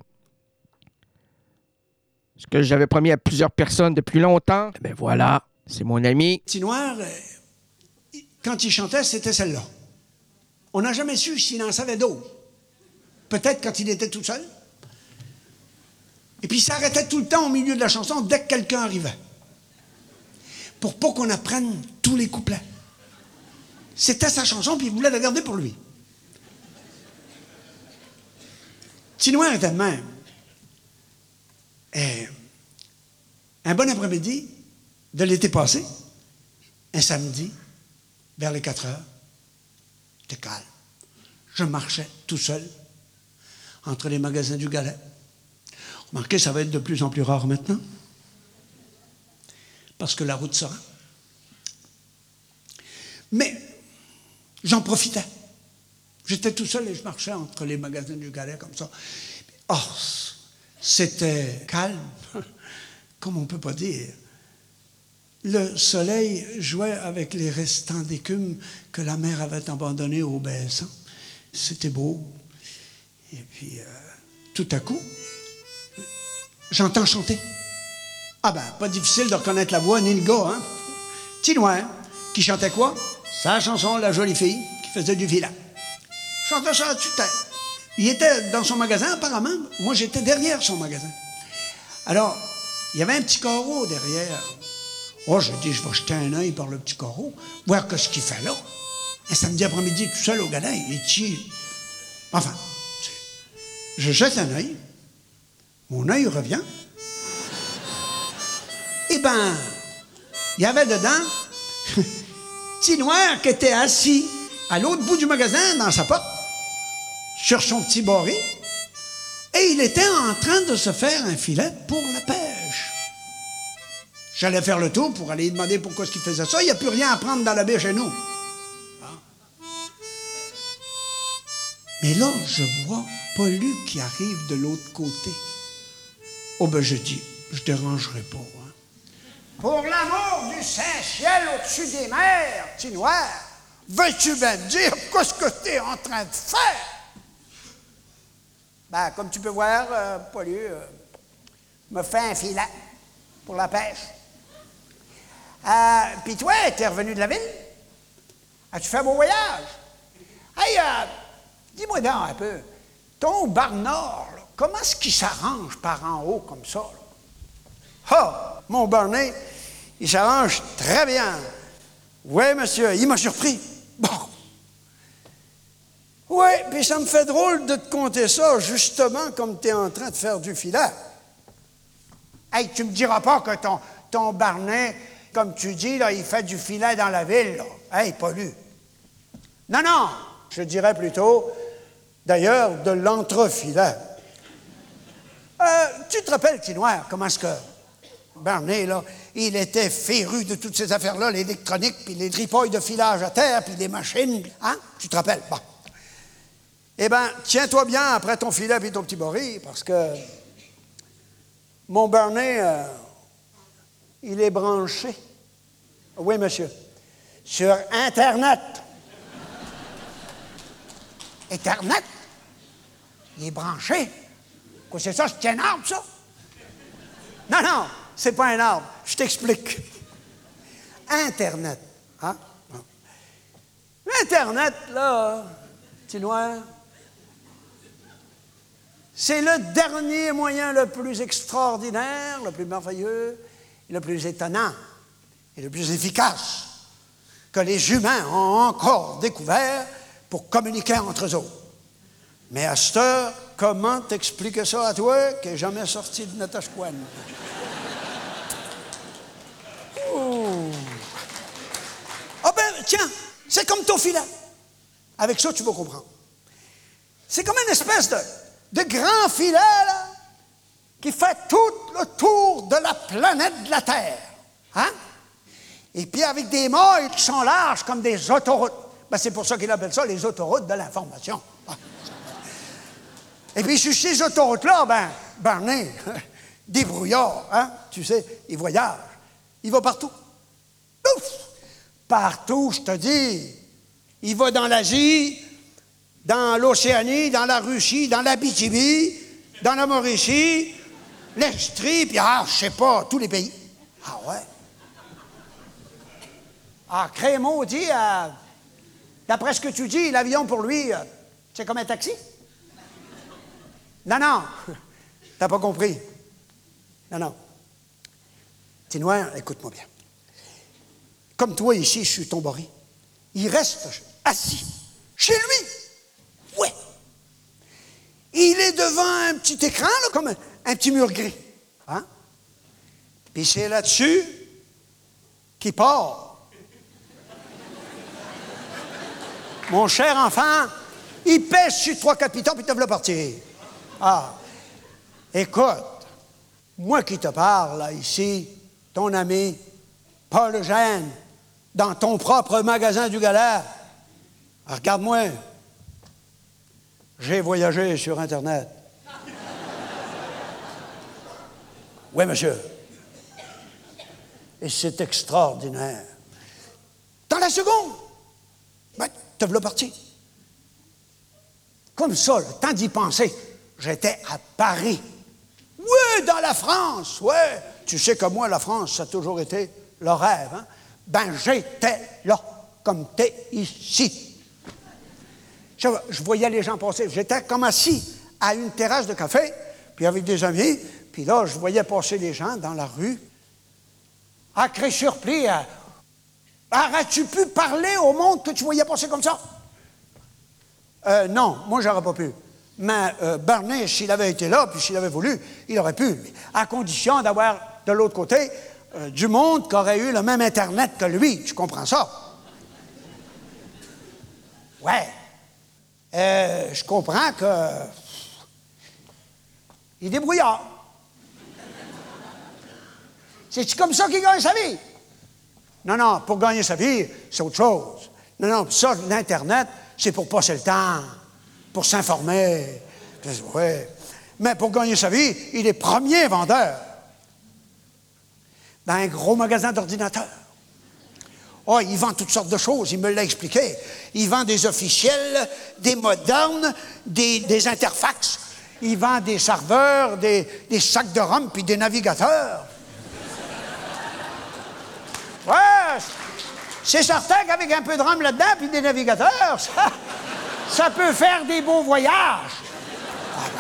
ce que j'avais promis à plusieurs personnes depuis longtemps, ben voilà, c'est mon ami. Petit Noir, euh, quand il chantait, c'était celle-là. On n'a jamais su s'il en savait d'autres. Peut-être quand il était tout seul. Et puis il s'arrêtait tout le temps au milieu de la chanson dès que quelqu'un arrivait. Pour pas qu'on apprenne tous les couplets. C'était sa chanson, puis il voulait la garder pour lui. Petit Noir était de même. Et un bon après-midi de l'été passé, un samedi, vers les quatre heures, c'était calme. Je marchais tout seul entre les magasins du Galet. Remarquez, ça va être de plus en plus rare maintenant, parce que la route sera. Mais j'en profitais. J'étais tout seul et je marchais entre les magasins du Galet comme ça. Oh, c'était calme, comme on ne peut pas dire. Le soleil jouait avec les restants d'écume que la mer avait abandonnés au baissant. C'était beau. Et puis, euh, tout à coup, j'entends chanter. Ah ben, pas difficile de reconnaître la voix ni le gars, hein? Petit Noir, qui chantait quoi? Sa chanson, La jolie fille, qui faisait du vilain. Chantait ça à tue-tête. Il était dans son magasin, apparemment. Moi, j'étais derrière son magasin. Alors, il y avait un petit carreau derrière. Oh, j'ai dit, je vais jeter un œil par le petit carreau, voir que ce qu'il fait là. Un samedi après-midi, tout seul au Galet, il chie. Enfin, je jette un œil. Mon œil revient. Eh bien, il y avait dedans Petit Noir qui était assis à l'autre bout du magasin, dans sa porte, sur son petit baril, et il était en train de se faire un filet pour la pêche. J'allais faire le tour pour aller lui demander pourquoi il faisait ça. Il n'y a plus rien à prendre dans la baie chez nous. Mais là, je vois Paulu qui arrive de l'autre côté. Oh ben je dis, je ne dérangerai pas. Hein. Pour l'amour du Saint-Ciel au-dessus des mers, Petit Noir, veux-tu bien me dire qu'est-ce que tu es en train de faire? Ben, comme tu peux voir, euh, Paulu euh, me fait un filet pour la pêche. Euh, Puis toi, t'es revenu de la ville? As-tu fait un beau voyage? Hey, euh, dis-moi donc un peu, ton bar nord, là, comment est-ce qu'il s'arrange par en haut comme ça? Ah, mon Barney, il s'arrange très bien. Oui, monsieur, il m'a surpris. Bon. Oui, puis ça me fait drôle de te conter ça, justement, comme tu es en train de faire du filet. Hey, tu me diras pas que ton, ton Barney, comme tu dis, là, il fait du filet dans la ville, là. Hey, pas lui. Non, non, je dirais plutôt, d'ailleurs, de l'entrefilet. Euh, tu te rappelles, Petit Noir, comment est-ce que Barney, là, il était féru de toutes ces affaires-là, l'électronique, puis les tripouilles de filage à terre, puis les machines, hein? Tu te rappelles? Bon. Eh bien, tiens-toi bien après ton filet puis ton petit baril, parce que mon Barney, euh, il est branché. Oui, monsieur. Sur Internet. Internet? Il est branché? Quoi, c'est ça? C'est un arbre, ça? Non, non, c'est pas un arbre. Je t'explique. Internet. Hein? Internet, là, Petit Noir, c'est le dernier moyen le plus extraordinaire, le plus merveilleux, le plus étonnant et le plus efficace que les humains ont encore découvert pour communiquer entre eux autres. Mais à cette heure, comment t'expliquer ça à toi qui n'est jamais sorti de Natashquan? Oh. Ah ben, tiens, c'est comme ton filet. Avec ça, tu vas comprendre. C'est comme une espèce de, de grand filet, là, qui fait tout le tour de la planète de la Terre. Hein? Et puis avec des mailles qui sont larges comme des autoroutes. Ben, c'est pour ça qu'il appelle ça les autoroutes de l'information. Ah. Et puis sur ces autoroutes-là, ben, Barney, débrouillard, hein, tu sais, il voyage. Il va partout. Ouf! Partout, je te dis. Il va dans l'Asie, dans l'Océanie, dans la Russie, dans l'Abitibi, dans la Mauricie, l'Estrie, puis ah, je sais pas, tous les pays. Ah ouais? Ah, Crémeau dit, euh, d'après ce que tu dis, l'avion pour lui, euh, c'est comme un taxi? Non, non, t'as pas compris. Non, non. Petit noir, écoute-moi bien. Comme toi ici, je suis ton baril. Il reste assis chez lui. Ouais. Il est devant un petit écran, là, comme un, un petit mur gris. Hein? Puis c'est là-dessus qu'il part. Mon cher enfant, il pèse sur trois, quatre pitons, puis il te veut partir. Ah, écoute, moi qui te parle, là, ici, ton ami, Paul Eugène, dans ton propre magasin du Galet, regarde-moi, j'ai voyagé sur Internet. Oui, monsieur. Et c'est extraordinaire. Dans la seconde, ben, te voilà parti. Comme ça, le temps d'y penser, j'étais à Paris. Oui, dans la France, oui. Tu sais que moi, la France, ça a toujours été le rêve, hein? Ben, j'étais là, comme t'es ici. Je, je voyais les gens passer. J'étais comme assis à une terrasse de café, puis avec des amis, puis là, je voyais passer les gens dans la rue. Ah, très surpris. Euh, Aurais-tu pu parler au monde que tu voyais passer comme ça? Euh, non, moi, j'aurais pas pu. Mais euh, Barney, s'il avait été là, puis s'il avait voulu, il aurait pu, à condition d'avoir de l'autre côté euh, du monde qui aurait eu le même Internet que lui. Tu comprends ça? Ouais. Euh, je comprends que... Il est débrouillard. C'est-tu comme ça qu'il gagne sa vie? Non, non, pour gagner sa vie, c'est autre chose. Non, non, ça, l'Internet, c'est pour passer le temps, pour s'informer. Oui. Mais pour gagner sa vie, il est premier vendeur dans un gros magasin d'ordinateurs. Oh, il vend toutes sortes de choses, il me l'a expliqué. Il vend des officiels, des modernes, des, des interfax. Il vend des serveurs, des, des sacs de rhum, puis des navigateurs. Ouais, c'est certain qu'avec un peu de rhum là-dedans, puis des navigateurs, ça, ça peut faire des beaux voyages. Ah,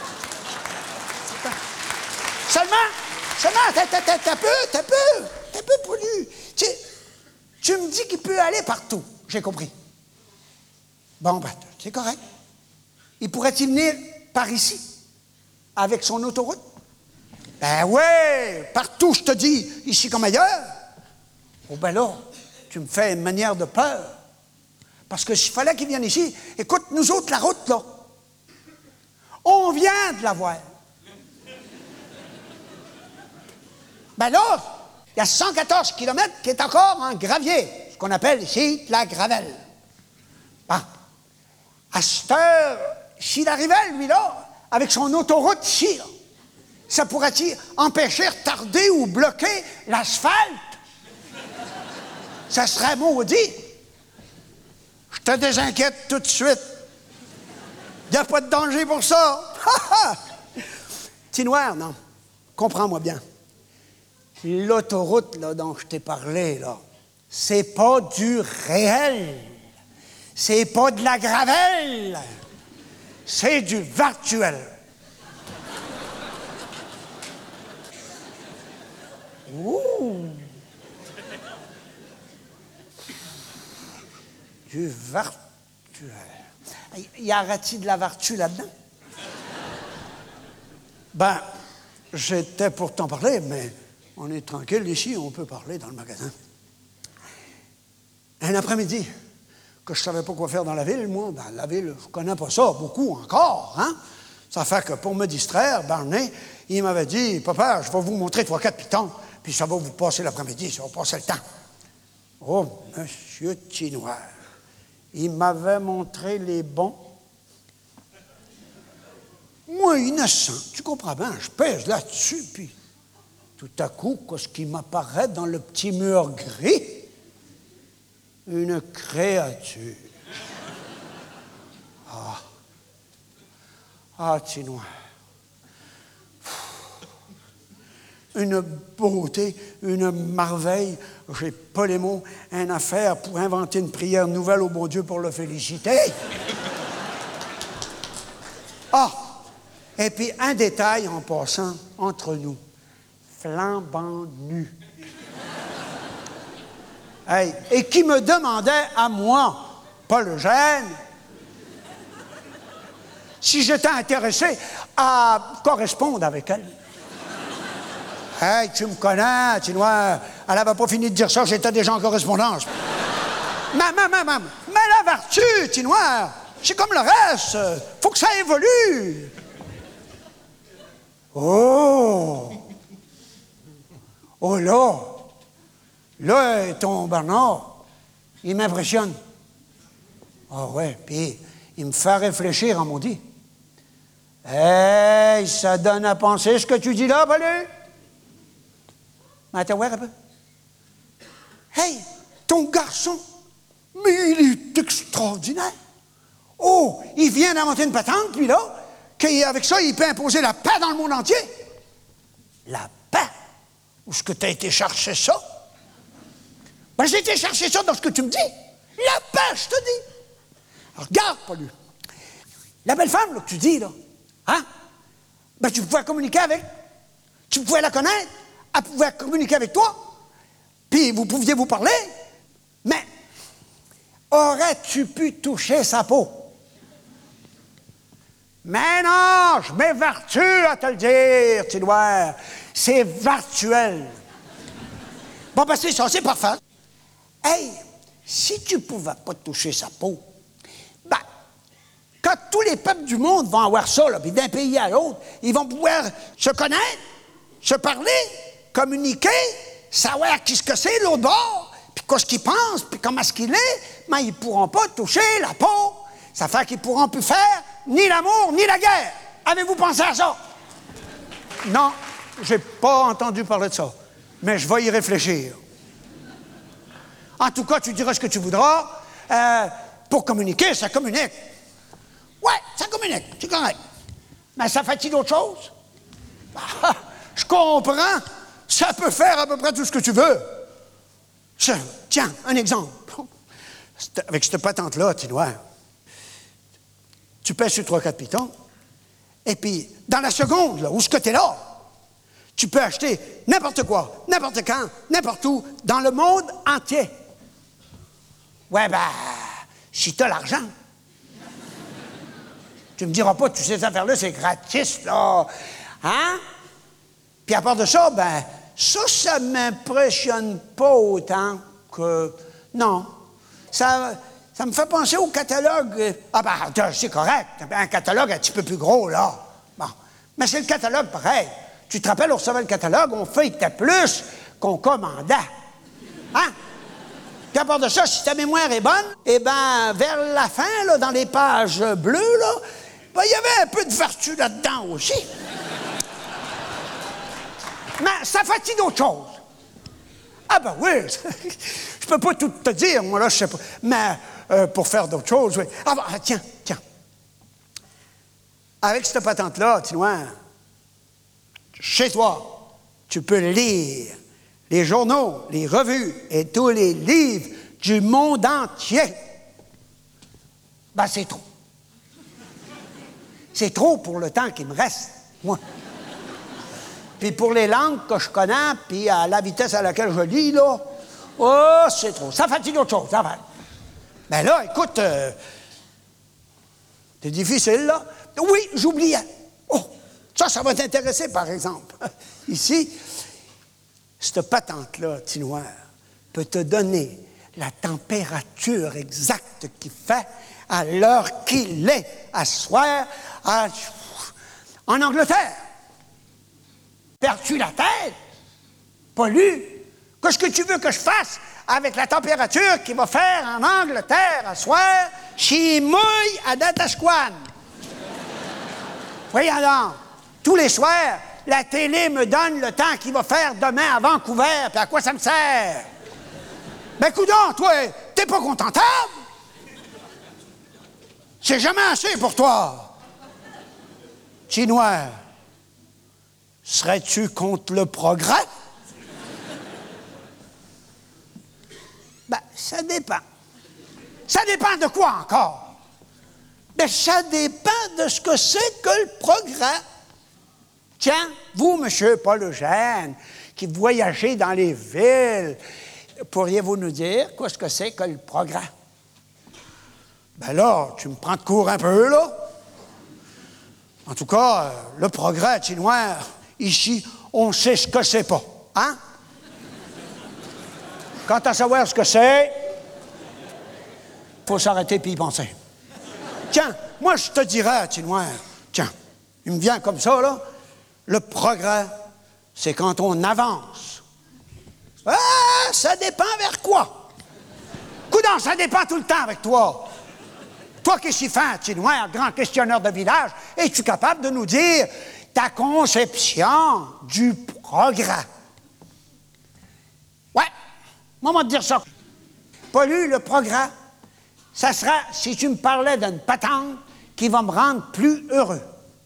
seulement, seulement, t'as, t'as, t'as, t'as peu, t'as peu, t'as peu pollu. Tu, tu me dis qu'il peut aller partout. J'ai compris. Bon, ben, c'est correct. Il pourrait-il venir par ici, avec son autoroute? Ben ouais, partout, je te dis, ici comme ailleurs. Oh ben là, tu me fais une manière de peur. Parce que s'il fallait qu'il vienne ici, écoute, nous autres, la route, là, on vient de la voir. Ben là, il y a cent quatorze kilomètres qui est encore en gravier, ce qu'on appelle ici la gravelle. Bon. À cette heure, s'il arrivait, lui, là, avec son autoroute ici, là, ça pourrait-il empêcher, retarder ou bloquer l'asphalte? Ça serait maudit. Je te désinquiète tout de suite. Il n'y a pas de danger pour ça. Petit noir, non. Comprends-moi bien. L'autoroute là, dont je t'ai parlé, là, c'est pas du réel. C'est pas de la gravelle. C'est du virtuel. Ouh! Du virtuel. Y aurait-il de la vertu là-dedans? Ben, j'étais pour t'en parler, mais on est tranquille ici, on peut parler dans le magasin. Un après-midi, que je savais pas quoi faire dans la ville, moi, ben, la ville, je connais pas ça beaucoup encore, hein? Ça fait que pour me distraire, Barney, il m'avait dit, papa, je vais vous montrer trois, quatre pitons, puis ça va vous passer l'après-midi, ça va passer le temps. Oh, monsieur Tinoir. Il m'avait montré les bons. moi, innocent, tu comprends bien, je pèse là-dessus, puis tout à coup, qu'est-ce qui m'apparaît dans le petit mur gris? Une créature. Ah. Ah, Tinois. Une beauté, une merveille, j'ai pas les mots, une affaire pour inventer une prière nouvelle au bon Dieu pour le féliciter. Ah! Et puis un détail en passant entre nous. Flambant nu. Hey, et qui me demandait à moi, Paul Eugène, si j'étais intéressé à correspondre avec elle. Hey, tu me connais, tu vois, elle n'avait pas fini de dire ça, j'étais déjà en correspondance. Maman, maman, maman, mais la vertu, tu vois, c'est comme le reste, faut que ça évolue. Oh! Oh là! Là, ton Bernard, il m'impressionne. Ah ouais, puis il me fait réfléchir en maudit. Hey, ça donne à penser ce que tu dis là, Palu? Attends, ouais, un peu. Hey, ton garçon, mais il est extraordinaire. Oh, il vient d'inventer une patente, puis là, qu'avec ça, il peut imposer la paix dans le monde entier. La paix? Où est-ce que tu as été chercher ça? Ben, j'ai été chercher ça dans ce que tu me dis. La paix, je te dis. Alors, regarde, Paul. La belle femme, là, que tu dis, là, hein? Ben, tu pouvais communiquer avec. Tu pouvais la connaître. Elle pouvait communiquer avec toi. Puis, vous pouviez vous parler. Mais, aurais-tu pu toucher sa peau? Mais non, je m'évertue à te le dire, Tidouard. C'est virtuel. Bon, ben, c'est ça, c'est parfait. Hey, si tu pouvais pas toucher sa peau, ben, quand tous les peuples du monde vont avoir ça, là, puis d'un pays à l'autre, ils vont pouvoir se connaître, se parler, communiquer, savoir qui ce que c'est, l'autre bord, puis quoi ce qu'il pense, puis comment est-ce qu'il est, mais ils pourront pas toucher la peau. Ça fait qu'ils pourront plus faire ni l'amour, ni la guerre. Avez-vous pensé à ça? Non, j'ai pas entendu parler de ça, mais je vais y réfléchir. En tout cas, tu diras ce que tu voudras. Euh, pour communiquer, ça communique. Ouais, ça communique, c'est correct. Mais ça fait-il autre chose? Ah, je comprends. Ça peut faire à peu près tout ce que tu veux. Ça, tiens, un exemple. Avec cette patente-là, tu vois, tu pèses sur trois quatre pitons, et puis, dans la seconde, là, où ce que tu es là, tu peux acheter n'importe quoi, n'importe quand, n'importe où, dans le monde entier. Ouais, ben, si tu as l'argent. Tu me diras pas, toutes ces affaires-là, c'est gratis, là. Hein? Puis à part de ça, ben, ça, ça m'impressionne pas autant que... Non. Ça, ça me fait penser au catalogue... Ah ben, c'est correct. Un catalogue un petit peu plus gros, là. Bon. Mais c'est le catalogue pareil. Tu te rappelles, on recevait le catalogue, on feuilletait plus qu'on commandait. Hein? Puis à part de ça, si ta mémoire est bonne, eh bien, vers la fin, là, dans les pages bleues, là, ben, il y avait un peu de vertu là-dedans aussi. Mais ça fait-il d'autres choses? Ah ben oui, je peux pas tout te dire, moi là, je sais pas. Mais euh, pour faire d'autres choses, oui. Ah ben, tiens, tiens. Avec cette patente-là, tu vois, chez toi, tu peux lire les journaux, les revues et tous les livres du monde entier. Ben, c'est trop. C'est trop pour le temps qui me reste, moi. Puis pour les langues que je connais, puis à la vitesse à laquelle je lis, là, oh, c'est trop. Ça fait-il d'autre chose, ça va. Ben là, écoute, euh, c'est difficile, là. Oui, j'oubliais. Oh, ça, ça va t'intéresser, par exemple. Ici, cette patente-là, Tinoir, peut te donner la température exacte qu'il fait à l'heure qu'il est, à soir, à... en Angleterre. Perds-tu la tête? Pollue? Qu'est-ce que tu veux que je fasse avec la température qu'il va faire en Angleterre à soir, s'il mouille à Datasquan? Voyons donc, tous les soirs, la télé me donne le temps qu'il va faire demain à Vancouver, puis à quoi ça me sert? Ben, coudonc, toi, t'es pas contentable? C'est jamais assez pour toi. Chinois, serais-tu contre le progrès? Ben, ça dépend. Ça dépend de quoi encore? Ben, ça dépend de ce que c'est que le progrès. Tiens, vous, M. Paul Eugène, qui voyagez dans les villes, pourriez-vous nous dire quoi ce que c'est que le progrès? Ben là, tu me prends de court un peu, là. En tout cas, euh, le progrès, chinois, ici, on sait ce que c'est pas, hein? Quant à savoir ce que c'est, faut s'arrêter puis y penser. Tiens, moi, je te dirais, chinois, tiens, il me vient comme ça, là, le progrès, c'est quand on avance. Ah, ça dépend vers quoi? Coudonc, ça dépend tout le temps avec toi. Toi qui es si fin, chinois, grand questionneur de village, es-tu capable de nous dire ta conception du progrès? Ouais, moi, on va te dire ça. Paulu, le progrès, ça sera si tu me parlais d'une patente qui va me rendre plus heureux.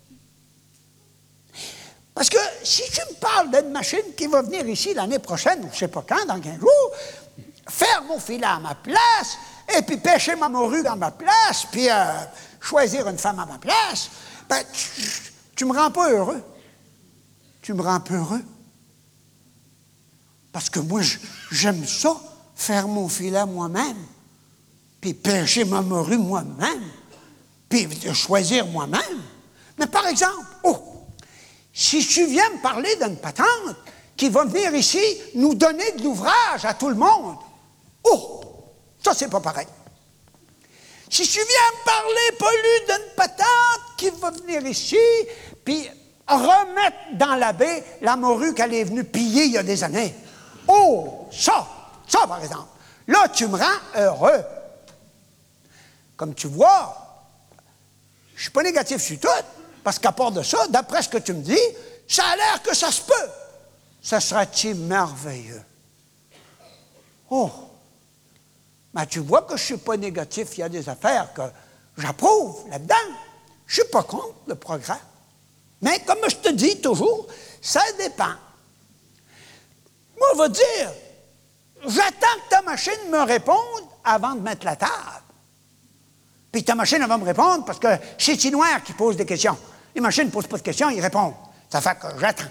Parce que si tu me parles d'une machine qui va venir ici l'année prochaine, je ne sais pas quand, dans quinze jours, faire mon filet à ma place, et puis pêcher ma morue à ma place, puis euh, choisir une femme à ma place, ben, tu, tu me rends pas heureux. Tu me rends pas heureux. Parce que moi, j'aime ça, faire mon filet moi-même, puis pêcher ma morue moi-même, puis choisir moi-même. Mais par exemple, oh, si tu viens me parler d'une patente qui va venir ici nous donner de l'ouvrage à tout le monde, oh, ça, c'est pas pareil. Si tu viens me parler, Paulu, d'une patente qui va venir ici, puis remettre dans la baie la morue qu'elle est venue piller il y a des années, oh, ça, ça, par exemple, là, tu me rends heureux. Comme tu vois, je suis pas négatif sur tout, parce qu'à part de ça, d'après ce que tu me dis, ça a l'air que ça se peut. Ça sera-t-il merveilleux? Oh! Mais tu vois que je ne suis pas négatif, il y a des affaires que j'approuve là-dedans. Je ne suis pas contre le progrès. Mais comme je te dis toujours, ça dépend. Moi, on va dire, j'attends que ta machine me réponde avant de mettre la table. Puis ta machine, elle va me répondre parce que c'est Chinois qui pose des questions. Les machines ne posent pas de questions, ils répondent. Ça fait que j'attends.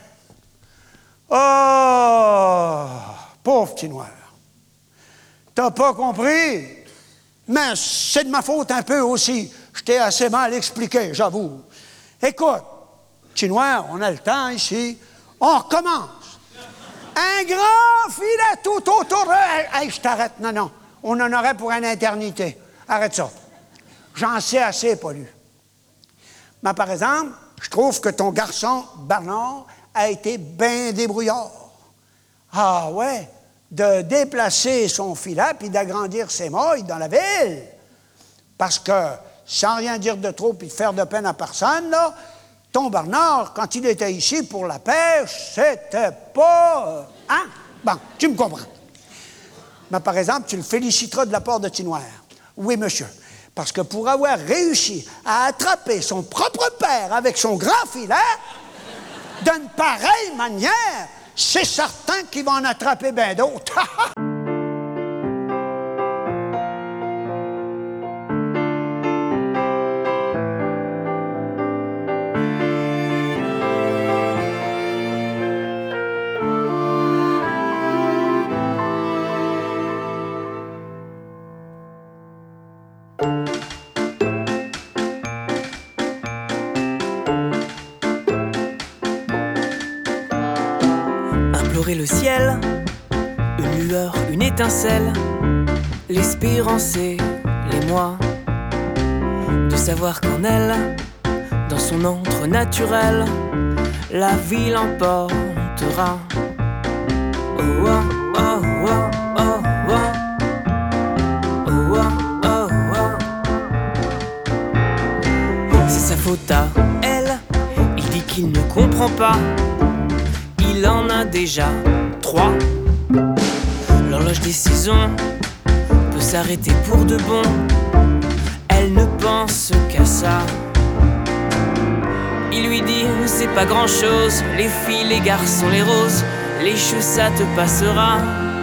Oh, pauvre Chinois. T'as pas compris? Mais c'est de ma faute un peu aussi. Je t'ai assez mal expliqué, j'avoue. Écoute, Chinois, on a le temps ici. On recommence. Un grand filet tout autour de... Hey, hey, je t'arrête. Non, non. On en aurait pour une éternité. Arrête ça. J'en sais assez, Paulu. Mais par exemple, je trouve que ton garçon, Bernard, a été bien débrouillard. Ah ouais, de déplacer son filet puis d'agrandir ses mailles dans la ville. Parce que, sans rien dire de trop puis de faire de peine à personne, là, ton Bernard, quand il était ici pour la pêche, c'était pas... Hein? Bon, tu me comprends. Mais par exemple, tu le féliciteras de la part de Tinoir. Oui, monsieur. Parce que pour avoir réussi à attraper son propre père avec son grand filet, d'une pareille manière, c'est certain qu'il va en attraper bien d'autres. Le ciel, une lueur, une étincelle, l'espérance et l'émoi de savoir qu'en elle, dans son antre naturel, la vie l'emportera. Oh, oh, oh, oh, oh, oh. Oh, oh, oh, oh. C'est sa faute à elle, pas. Il en a déjà trois. L'horloge des saisons peut s'arrêter pour de bon. Elle ne pense qu'à ça. Il lui dit c'est pas grand chose, les filles, les garçons, les roses, les cheveux ça te passera.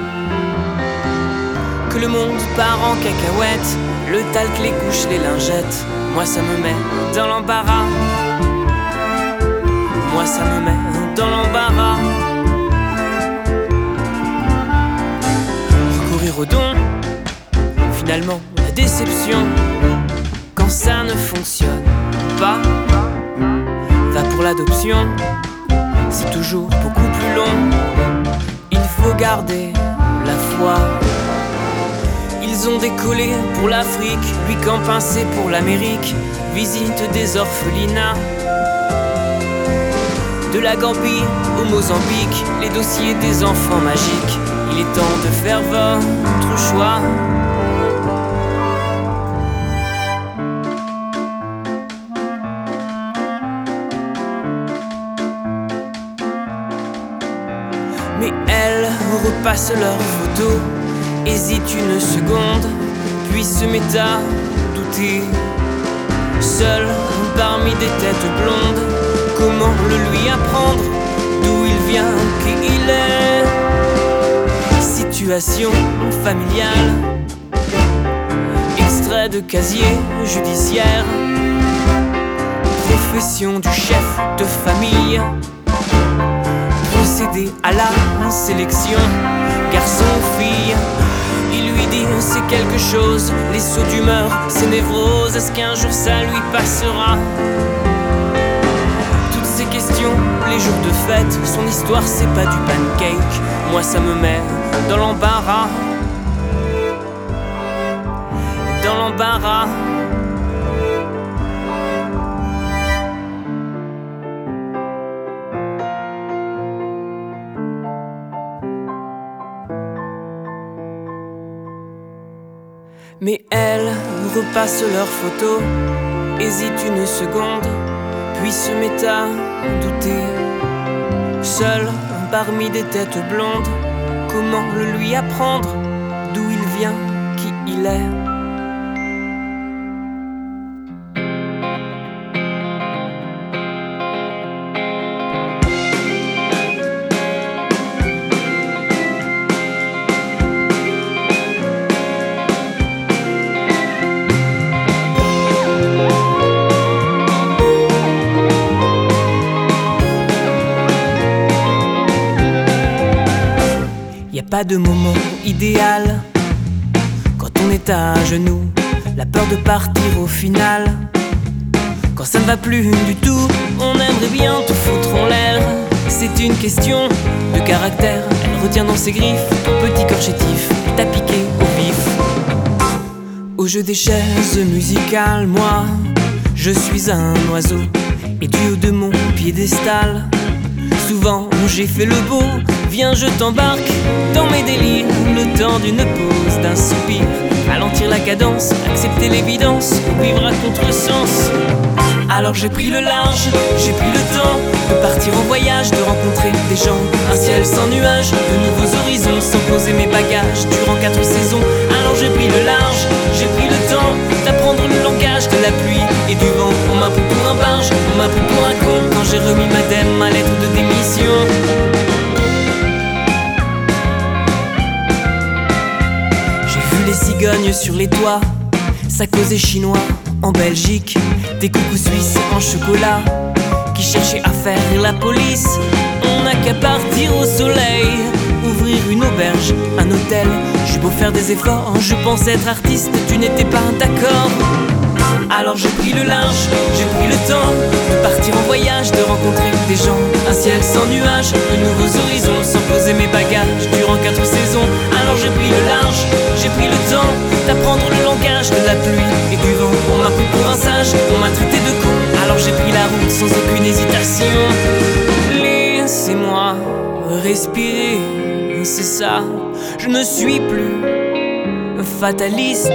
Que le monde part en cacahuète, le talc, les couches, les lingettes, moi ça me met dans l'embarras. Moi ça me met dans l'embarras. Recourir au don, finalement la déception. Quand ça ne fonctionne pas, va pour l'adoption. C'est toujours beaucoup plus long. Il faut garder la foi. Ils ont décollé pour l'Afrique, lui campancé pour l'Amérique. Visite des orphelinats. De la Gambie au Mozambique, les dossiers des enfants magiques. Il est temps de faire votre choix. Mais elles repassent leurs photos, hésite une seconde, puis se met à douter. Seul parmi des têtes blondes, comment le lui apprendre? D'où il vient, qui il est? Situation familiale, extrait de casier judiciaire, profession du chef de famille, procéder à la sélection, garçon-fille. Il lui dit c'est quelque chose, les sauts d'humeur, ses névroses, est-ce qu'un jour ça lui passera? Toutes ces questions, les jours de fête, son histoire c'est pas du pancake. Moi ça me met dans l'embarras, dans l'embarras. Mais elles repassent leurs photos, hésite une seconde, puis se met à douter. Seul parmi des têtes blondes, comment le lui apprendre? D'où il vient, qui il est? Pas de moment idéal quand on est à genoux, la peur de partir au final. Quand ça ne va plus du tout, on aimerait bien tout foutre en l'air. C'est une question de caractère, elle retient dans ses griffes ton petit corps chétif, t'a piqué au vif. Au jeu des chaises musicales, moi, je suis un oiseau, et du haut de mon piédestal, souvent j'ai fait le beau. Viens, je t'embarque dans mes délires, le temps d'une pause, d'un soupir, ralentir la cadence, accepter l'évidence, vivre à contresens. Alors j'ai pris le large, j'ai pris le temps de partir en voyage, de rencontrer des gens, un ciel sans nuages, de nouveaux horizons, sans poser mes bagages, durant quatre saisons. Alors j'ai pris le large, j'ai pris le temps d'apprendre le langage de la pluie et du vent. On m'a pris pour un barge, on m'a pris pour un con, quand j'ai remis ma dème, ma lettre de démission. Les cigognes sur les toits, ça causait chinois en Belgique, des coucous suisses en chocolat qui cherchaient à faire rire la police. On n'a qu'à partir au soleil, ouvrir une auberge, un hôtel. J'ai beau faire des efforts, je pensais être artiste, tu n'étais pas d'accord. Alors j'ai pris le large, j'ai pris le temps de partir en voyage, de rencontrer des gens, un ciel sans nuages, de nouveaux horizons, sans poser mes bagages, durant quatre saisons. Alors j'ai pris le large, j'ai pris le temps d'apprendre le langage de la pluie et du vent. On m'a pris pour un sage, on m'a traité de con. Alors j'ai pris la route sans aucune hésitation. Laissez-moi respirer, c'est ça. Je ne suis plus fataliste.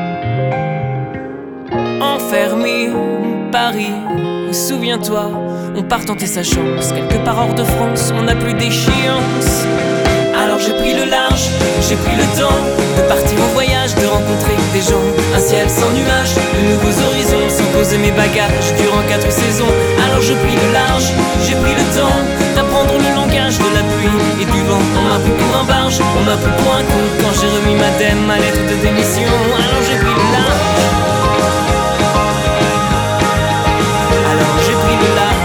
Enfermé, Paris, souviens-toi on part tenter sa chance. Quelque part hors de France, on n'a plus d'échéance. Alors j'ai pris le large, j'ai pris le temps de partir au voyage, de rencontrer des gens. Un ciel sans nuages, de nouveaux horizons, sans poser mes bagages durant quatre saisons. Alors j'ai pris le large, j'ai pris le temps d'apprendre le langage de la pluie et du vent. On m'a pris pour un barge, on m'a pris pour un con quand j'ai remis ma dème, ma lettre de démission. Alors j'ai pris le large. Alors j'ai pris le large.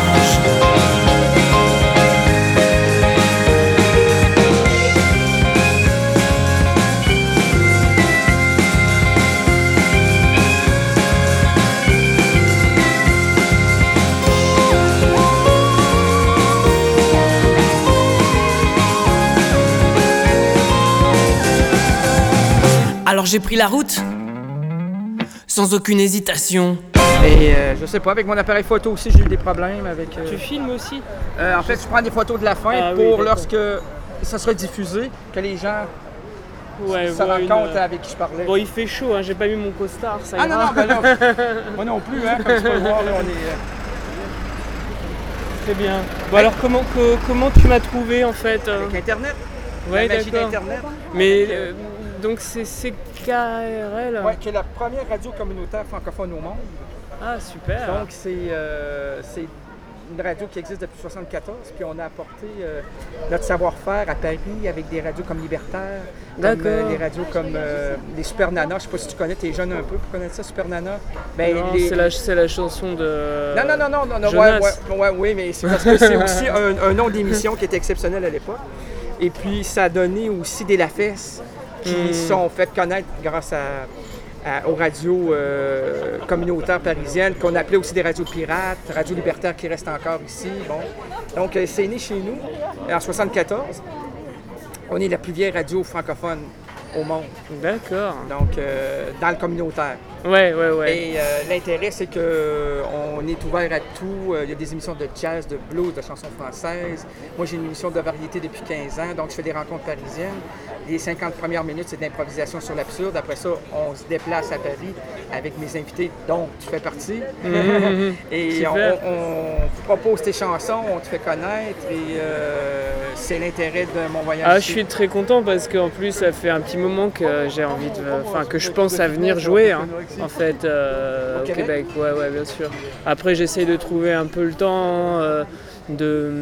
Alors j'ai pris la route, sans aucune hésitation. Et euh, je sais pas, avec mon appareil photo aussi, j'ai eu des problèmes avec... euh, Tu filmes aussi? euh, en fait, je prends des photos de la fin Ah oui, pour d'accord. lorsque ça sera diffusé, que les gens Ouais, se voir rendent une, compte euh, avec qui je parlais. Bon, il fait chaud, hein, j'ai pas mis mon costard, ça Ah non, ira. non, ben là, moi non plus, hein, comme tu peux le voir, là, on est... euh, Très bien. Bon alors comment, que- comment tu m'as trouvé en fait euh avec Internet, Ouais, la magie d'accord. d'Internet. Mais Avec, euh, euh, donc c'est C K R L. ouais, qui est la première radio communautaire francophone au monde. Ah super. Donc, c'est euh, c'est une radio qui existe depuis soixante-quatorze, puis on a apporté euh, notre savoir-faire à Paris avec des radios comme Libertaire, comme D'accord. euh, des radios comme euh, les Super Nana. Je sais pas si tu connais, t'es jeune un peu pour connaître ça, Super Nana. Ben, Non, les- c'est la, c'est la chanson de. Non, non, non, non, non, non, ouais, Jonas. ouais, ouais, oui, mais c'est parce que c'est aussi un, un nom d'émission qui était exceptionnel à l'époque. Et puis, ça a donné aussi des Lafesses qui Hmm. sont fait connaître grâce à, à- aux radios euh, communautaires parisiennes, qu'on appelait aussi des radios pirates, radios libertaires qui restent encore ici. Bon. Donc, euh, c'est né chez nous en soixante-quatorze. On est la plus vieille radio francophone au monde, D'accord. donc euh, dans le communautaire. Ouais, ouais, ouais. Et euh, l'intérêt, c'est qu'on est ouvert à tout. Euh, Il y a des émissions de jazz, de blues, de chansons françaises. Moi, j'ai une émission de variété depuis quinze ans, donc je fais des rencontres parisiennes. Les cinquante premières minutes, c'est d'improvisation sur l'absurde. Après ça, on se déplace à Paris avec mes invités, dont tu fais partie. Mhm. Et on, Super. on te propose tes chansons, on te fait connaître. Et euh, c'est l'intérêt de mon voyage Ah, je ici. suis très content parce qu'en plus ça fait un petit moment que j'ai envie de, enfin que je pense à venir jouer hein, en fait euh, Au au Québec? Québec. Ouais, ouais, bien sûr. Après j'essaye de trouver un peu le temps. euh, de,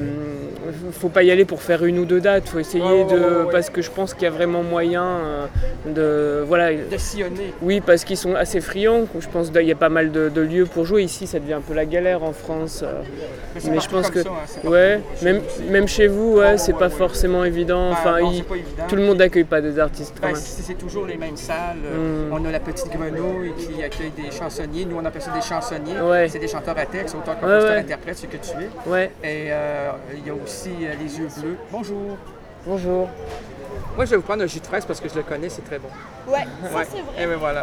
faut pas y aller pour faire une ou deux dates. Faut essayer Ouais, ouais, de, ouais, ouais. parce que je pense qu'il y a vraiment moyen euh, de, voilà. De sillonner. Oui, parce qu'ils sont assez friands. Je pense qu'il y a pas mal de, de lieux pour jouer. Ici, ça devient un peu la galère en France. euh. Mais, c'est Mais je partout pense comme que, ça, hein, c'est partout. ouais, Chez même, nous aussi. même chez vous, ouais, c'est pas forcément évident. Ben, Enfin, non, il- c'est pas évident. tout le monde n'accueille pas des artistes quand Ben, même. c'est c'est toujours les mêmes salles. Euh, Mm. On a la Petite Grenouille qui accueille des chansonniers. Nous, on appelle ça des chansonniers. Ouais. C'est des chanteurs à texte, auteurs, Ouais, compositeurs, ouais. interprètes, ce que tu es. Ouais, Et euh, il y a aussi euh, les yeux bleus. Bonjour. bonjour. Moi, je vais vous prendre un jus de fraise parce que je le connais, c'est très bon. Ouais, ça Ouais. c'est vrai. Et ben voilà.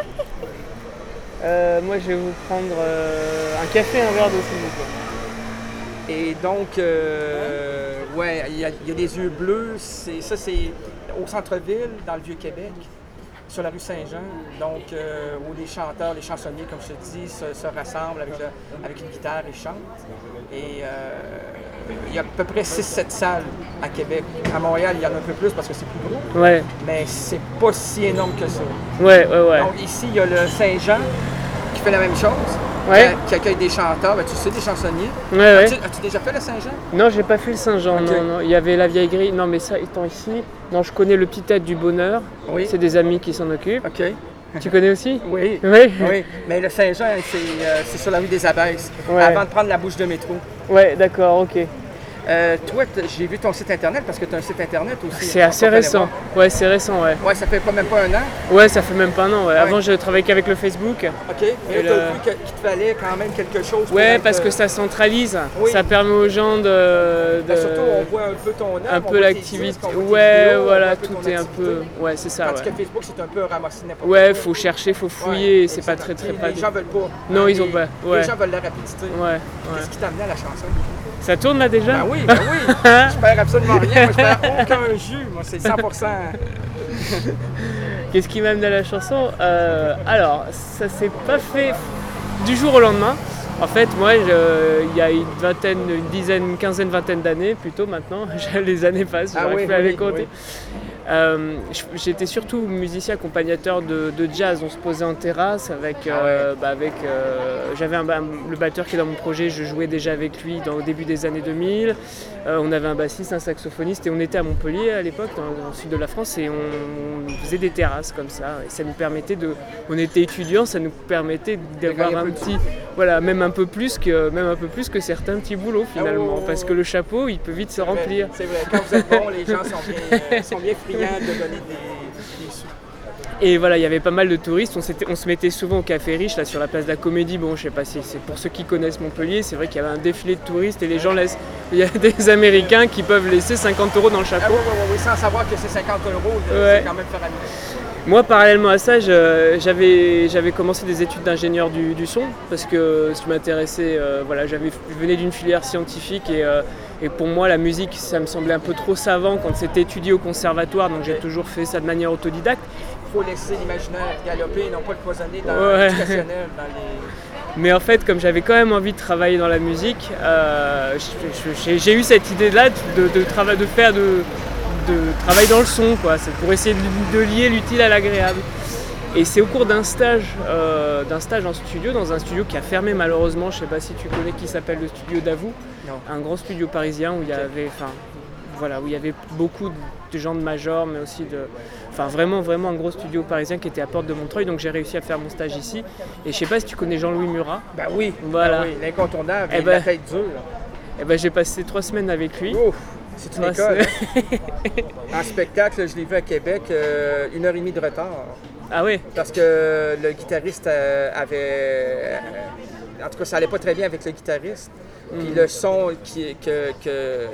Euh, moi, je vais vous prendre euh, un café et un verre d'eau, s'il vous plaît. Et donc, euh, ouais, il y, a- il y a des yeux bleus. C'est, ça, c'est au centre-ville, dans le Vieux-Québec, sur la rue Saint-Jean. Donc, euh, où les chanteurs, les chansonniers, comme je te dis, se, se rassemblent avec, le- avec une guitare et chantent. Et euh, il y a à peu près six sept salles à Québec. À Montréal, il y en a un peu plus parce que c'est plus gros. Ouais, Mais c'est pas si énorme que ça. ouais, ouais, ouais. Donc, ici, il y a le Saint-Jean qui fait la même chose. Ouais. Qui, qui accueille des chanteurs, ben, tu sais, des chansonniers. Ouais, ouais. As-tu, as-tu déjà fait le Saint-Jean? Non, j'ai pas fait le Saint-Jean, Ok. non, non. Il y avait la vieille grille. Non, mais ça étant ici, non, je connais le Petit Tête du Bonheur. Oui. C'est des amis qui s'en occupent. OK. Tu connais aussi? Oui. Oui. Oui, mais le Saint-Jean, c'est, euh, c'est sur la rue des Abbesses, Ouais. avant de prendre la bouche de métro. Ouais, d'accord, ok. Euh, toi, t- j'ai vu ton site internet parce que tu as un site internet aussi. C'est hein, assez qu'on peut aller récent. voir. Ouais, c'est récent, ouais. Ouais, ça fait pas même pas un an. Ouais, ça fait même pas un an, ouais. Ouais. Avant, je travaillais qu'avec le Facebook. OK. Mais Et là, tu as le- vu que- qu'il te fallait quand même quelque chose. pour Ouais, être, parce euh, que ça centralise. Oui. Ça permet aux gens de. de- ben, surtout, on voit un peu ton œuvre, un on peu voit tes l'activité. disques, on voit tes Ouais, vidéos, on voit voilà, un peu tout ton est un activité. peu. Ouais, c'est ça, Tandis ouais. que Facebook, c'est un peu ramasser n'importe Ouais, quoi. faut chercher, faut fouiller, Ouais, c'est pas très exactement. très Les- pratique. Les gens veulent pas. Non, hein, ils ont les- pas, ouais. Les gens veulent la rapidité. Ouais, ouais. Qu'est-ce qui t'a amené à la chanson? Ça tourne là déjà? Ben oui, ben oui. Je perds absolument rien. Moi, je perds aucun jus. Moi, c'est cent pour cent. Qu'est-ce qui m'a amené à la chanson? Euh, Alors, ça s'est pas fait du jour au lendemain. En fait, moi, je- il y a une vingtaine, une dizaine, une quinzaine, vingtaine d'années plutôt maintenant, les années passent, Ah j'arrive oui, plus à les oui, compter. oui. Euh, j- j'étais surtout musicien accompagnateur de, de jazz. On se posait en terrasse avec, euh, bah avec euh, j'avais un, ba- le batteur qui est dans mon projet, je jouais déjà avec lui dans, au début des années deux mille. Euh, on avait un bassiste, un saxophoniste et on était à Montpellier à l'époque, dans, dans le sud de la France, et on, on faisait des terrasses comme ça. Et ça nous permettait de, on était étudiants, ça nous permettait d'avoir gagner un un peu de petit, voilà, même un peu plus que, même un peu plus que certains petits boulots finalement, Oh. parce que le chapeau, il peut vite se remplir. C'est vrai, quand vous êtes bon, les gens sont bien, euh, sont bien friands de donner des, des sous. Et voilà, il y avait pas mal de touristes. On, s'était- on se mettait souvent au Café Riche, là, sur la place de la Comédie. Bon, je sais pas si c'est pour ceux qui connaissent Montpellier, c'est vrai qu'il y avait un défilé de touristes et les gens laissent. Il y a des Américains qui peuvent laisser cinquante euros dans le Ah chapeau. oui, oui, oui, oui, sans savoir que c'est cinquante euros, Ouais. c'est quand même faramineux. Moi, parallèlement à ça, je- j'avais j'avais commencé des études d'ingénieur du, du son parce que ce qui m'intéressait, euh, voilà, j'avais, je venais d'une filière scientifique et, euh, et pour moi, la musique, ça me semblait un peu trop savant quand c'était étudié au conservatoire, donc j'ai toujours fait ça de manière autodidacte. Il faut laisser l'imaginaire galoper, non pas le cloisonner dans Ouais. l'éducationnel, dans les... Mais en fait, comme j'avais quand même envie de travailler dans la musique, euh, je- je- j'ai j'ai eu cette idée-là de, de, trava- de faire de, de travail dans le son, quoi. C'est pour essayer de, de lier l'utile à l'agréable. Et c'est au cours d'un stage, euh, d'un stage en studio, dans un studio qui a fermé malheureusement, je ne sais pas si tu connais, qui s'appelle le studio Davout, Non. un grand studio parisien où il y avait, enfin, voilà, où il y avait beaucoup de gens de major, mais aussi de, enfin vraiment, vraiment un gros studio parisien qui était à Porte de Montreuil. Donc j'ai réussi à faire mon stage ici. Et je sais pas si tu connais Jean-Louis Murat. Ben oui, Voilà. ben oui, l'incontournable, Eh il ben- la tête dure. Et ben j'ai passé trois semaines avec lui. Ouf, c'est une Trois école. semaines. En spectacle, je l'ai vu à Québec, euh, une heure et demie de retard. Ah oui. Parce que le guitariste euh, avait... euh, en tout cas, ça allait pas très bien avec le guitariste. Puis Mm. le son qui, que, que,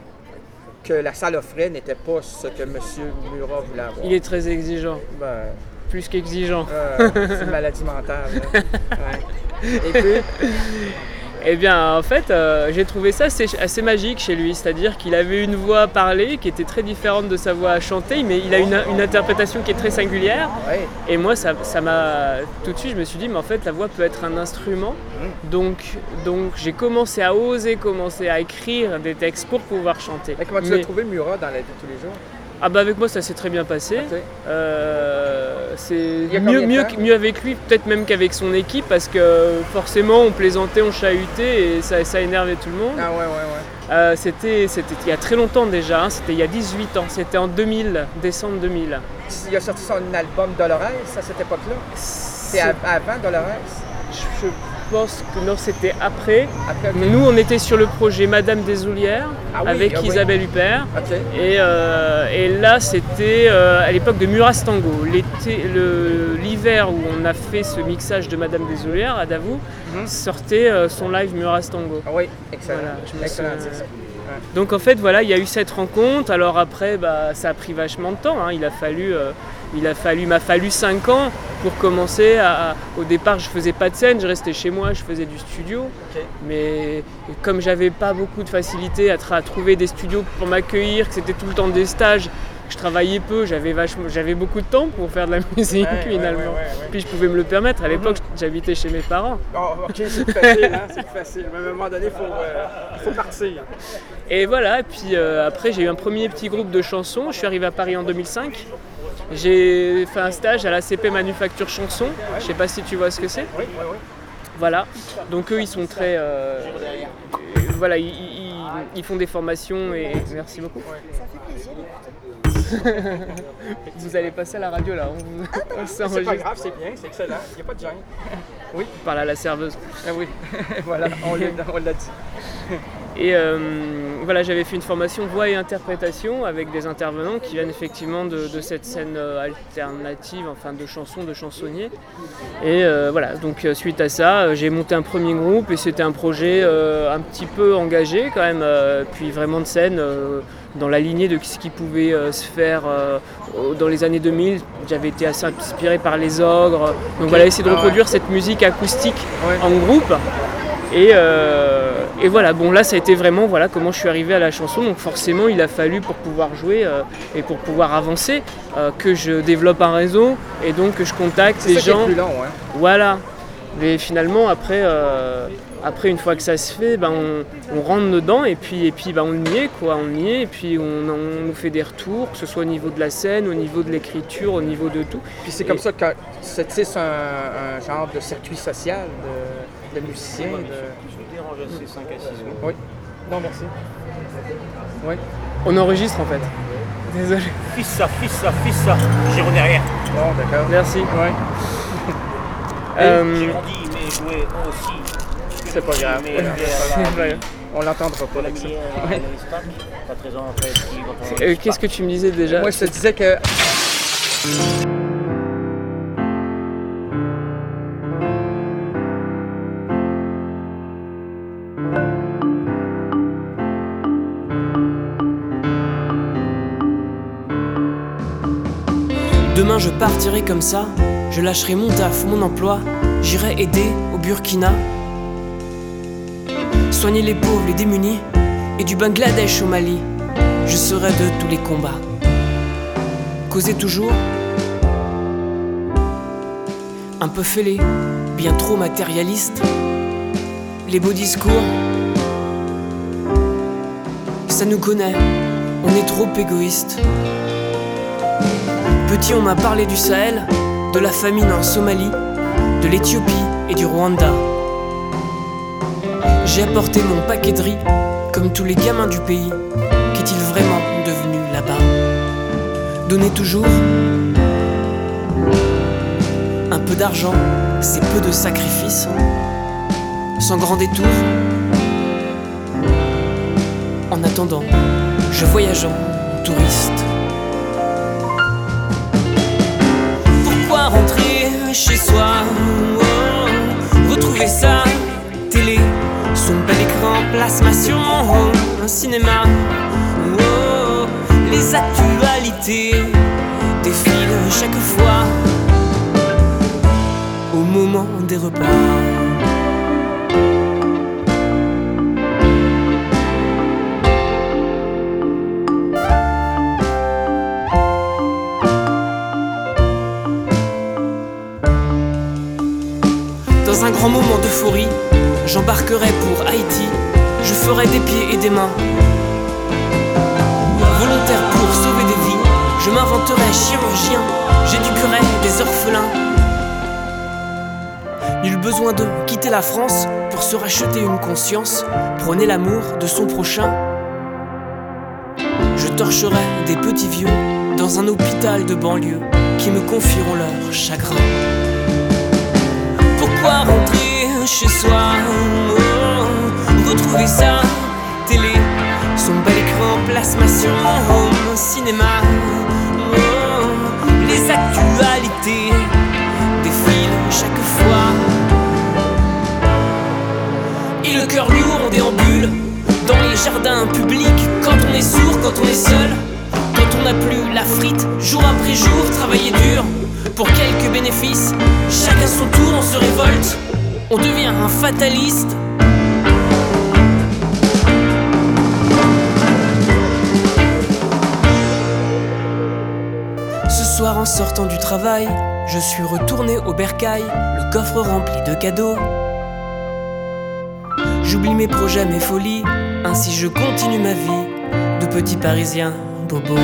que la salle offrait n'était pas ce que M. Murat voulait avoir. Il est très exigeant, Ben, plus qu'exigeant. euh, c'est une maladie mentale. là. Ouais. Et puis, Eh bien, en fait, euh, j'ai trouvé ça assez, assez magique chez lui, c'est-à-dire qu'il avait une voix parlée qui était très différente de sa voix à chanter, mais il a une, une interprétation qui est très singulière. ouais, Et moi, ça ça m'a tout de suite, je me suis dit, mais en fait, la voix peut être un instrument. Donc, donc, j'ai commencé à oser commencer à écrire des textes pour pouvoir chanter. mais comment tu Mais- as trouvé le Murat dans la vie de tous les jours? Ah bah avec moi, ça s'est très bien passé. Ok. Euh, c'est y a mieux, combien de mieux, temps? mieux avec lui, peut-être même qu'avec son équipe, parce que forcément, on plaisantait, on chahutait et ça, ça énervait tout le monde. Ah ouais, ouais, ouais. Euh, c'était, c'était il y a très longtemps déjà, hein, c'était il y a dix-huit ans, c'était en deux mille, décembre deux mille. Il a sorti son album Dolores à cette époque-là. C'est av- avant Dolores? Je pense que non, c'était après. Après, ok. Nous, on était sur le projet Madame des Oulières Ah oui, avec ah oui. Isabelle Huppert. OK. Et, euh, et là, c'était euh, à l'époque de Muras Tango. L'été, le- l'hiver où on a fait ce mixage de Madame des Oulières à Davout, Mhm. sortait euh, son live Muras Tango. Ah oui, excellent. Voilà, je me excellent, souviens. c'est ça. Donc en fait, voilà, il y a eu cette rencontre. Alors après, bah, ça a pris vachement de temps. hein. Il a fallu, euh, il a fallu, il m'a fallu cinq ans pour commencer à. à- Au départ, je faisais pas de scène, je restais chez moi, je faisais du studio. Ok. Mais comme j'avais pas beaucoup de facilité à, tra- à trouver des studios pour m'accueillir, que c'était tout le temps des stages, que je travaillais peu, j'avais vachement, j'avais beaucoup de temps pour faire de la musique Ouais, ouais, finalement. ouais, ouais, ouais. Puis je pouvais me le permettre. À l'époque, j'habitais chez mes parents. Oh, OK, c'est plus facile, hein? C'est plus facile. Mais à un moment donné, il faut, euh, faut partir. Et voilà, et puis euh, après j'ai eu un premier petit groupe de chansons, je suis arrivé à Paris en deux mille cinq. J'ai fait un stage à l'A C P Manufacture Chanson, je sais pas si tu vois ce que c'est. Oui, oui, oui. Voilà, donc eux ils sont très... euh, euh, voilà, ils, ils- ils font des formations et... Merci beaucoup. Vous allez passer à la radio là, on, vous- on C'est pas s'enregistre. grave, c'est bien, c'est excellent. Il n'y a pas de gêne. On parle à la serveuse. Ah oui, voilà, on l'a, on l'a dit. Et euh, voilà, j'avais fait une formation voix et interprétation avec des intervenants qui viennent effectivement de, de cette scène euh, alternative, enfin de chansons, de chansonniers. Et euh, voilà, donc euh, suite à ça, euh, j'ai monté un premier groupe et c'était un projet euh, un petit peu engagé quand même, euh, puis vraiment de scène euh, dans la lignée de ce qui pouvait euh, se faire euh, au- dans les années deux mille. J'avais été assez inspiré par les ogres. Donc voilà, essayer de Ah ouais. reproduire cette musique acoustique Ouais. en groupe. Et, euh, et voilà, bon là ça a été vraiment voilà comment je suis arrivé à la chanson. Donc forcément il a fallu pour pouvoir jouer euh, et pour pouvoir avancer euh, que je développe un réseau et donc que je contacte C'est les ça qui est gens. plus long, hein? Voilà. Mais finalement, après, euh, après une fois que ça se fait, ben, on, on rentre dedans et puis, et puis ben, on y est, quoi. On y est et puis on, on nous fait des retours, que ce soit au niveau de la scène, au niveau de l'écriture, au niveau de tout. Puis c'est comme et... ça que c'est tisse un, un genre de circuit social de, de musiciens. De... Je vais déranger ces cinq à six secondes. Oui. Non, merci. Oui. On enregistre en fait. Désolé. Fils ça, fils ça, fils ça. J'irai derrière. Bon, d'accord. Merci. Ouais. euh... J'ai grandi, mais joué aussi. C'est pas grave. Mais, euh, on l'entendra pas. La millière, ouais. Pas treize ans après. Qui, euh, Qu'est-ce que tu me disais déjà? Moi, je te disais que. Demain je partirai comme ça, je lâcherai mon taf, mon emploi, j'irai aider au Burkina, soigner les pauvres, les démunis, et du Bangladesh au Mali, je serai de tous les combats. Causer toujours, un peu fêlé, bien trop matérialiste, les beaux discours, ça nous connaît, on est trop égoïste. Petit, on m'a parlé du Sahel, de la famine en Somalie, de l'Éthiopie et du Rwanda. J'ai apporté mon paquet de riz, comme tous les gamins du pays. Qu'est-il vraiment devenu là-bas? Donner toujours un peu d'argent, c'est peu de sacrifices, sans grand détour. En attendant, je voyage en touriste. Rentrer chez soi, oh, retrouver sa télé, son bel écran plasmation, oh, un cinéma, oh, les actualités défilent chaque fois au moment des repas. Dans un grand moment d'euphorie, j'embarquerai pour Haïti, je ferai des pieds et des mains. Volontaire pour sauver des vies, je m'inventerai chirurgien, j'éduquerai des orphelins. Nul besoin de quitter la France pour se racheter une conscience, prôner l'amour de son prochain. Je torcherai des petits vieux dans un hôpital de banlieue qui me confieront leur chagrin. Pourquoi rentrer chez soi, oh, retrouver sa télé, son bel écran plasmation, oh, cinéma, oh, les actualités défilent chaque fois. Et le cœur lourd, on déambule dans les jardins publics, quand on est sourd, quand on est seul, quand on n'a plus la frite, jour après jour, travailler dur pour quelques bénéfices, chacun son tour, on se révolte, on devient un fataliste. Ce soir en sortant du travail, je suis retourné au bercail, le coffre rempli de cadeaux. J'oublie mes projets, mes folies, ainsi je continue ma vie de petit parisien bobo.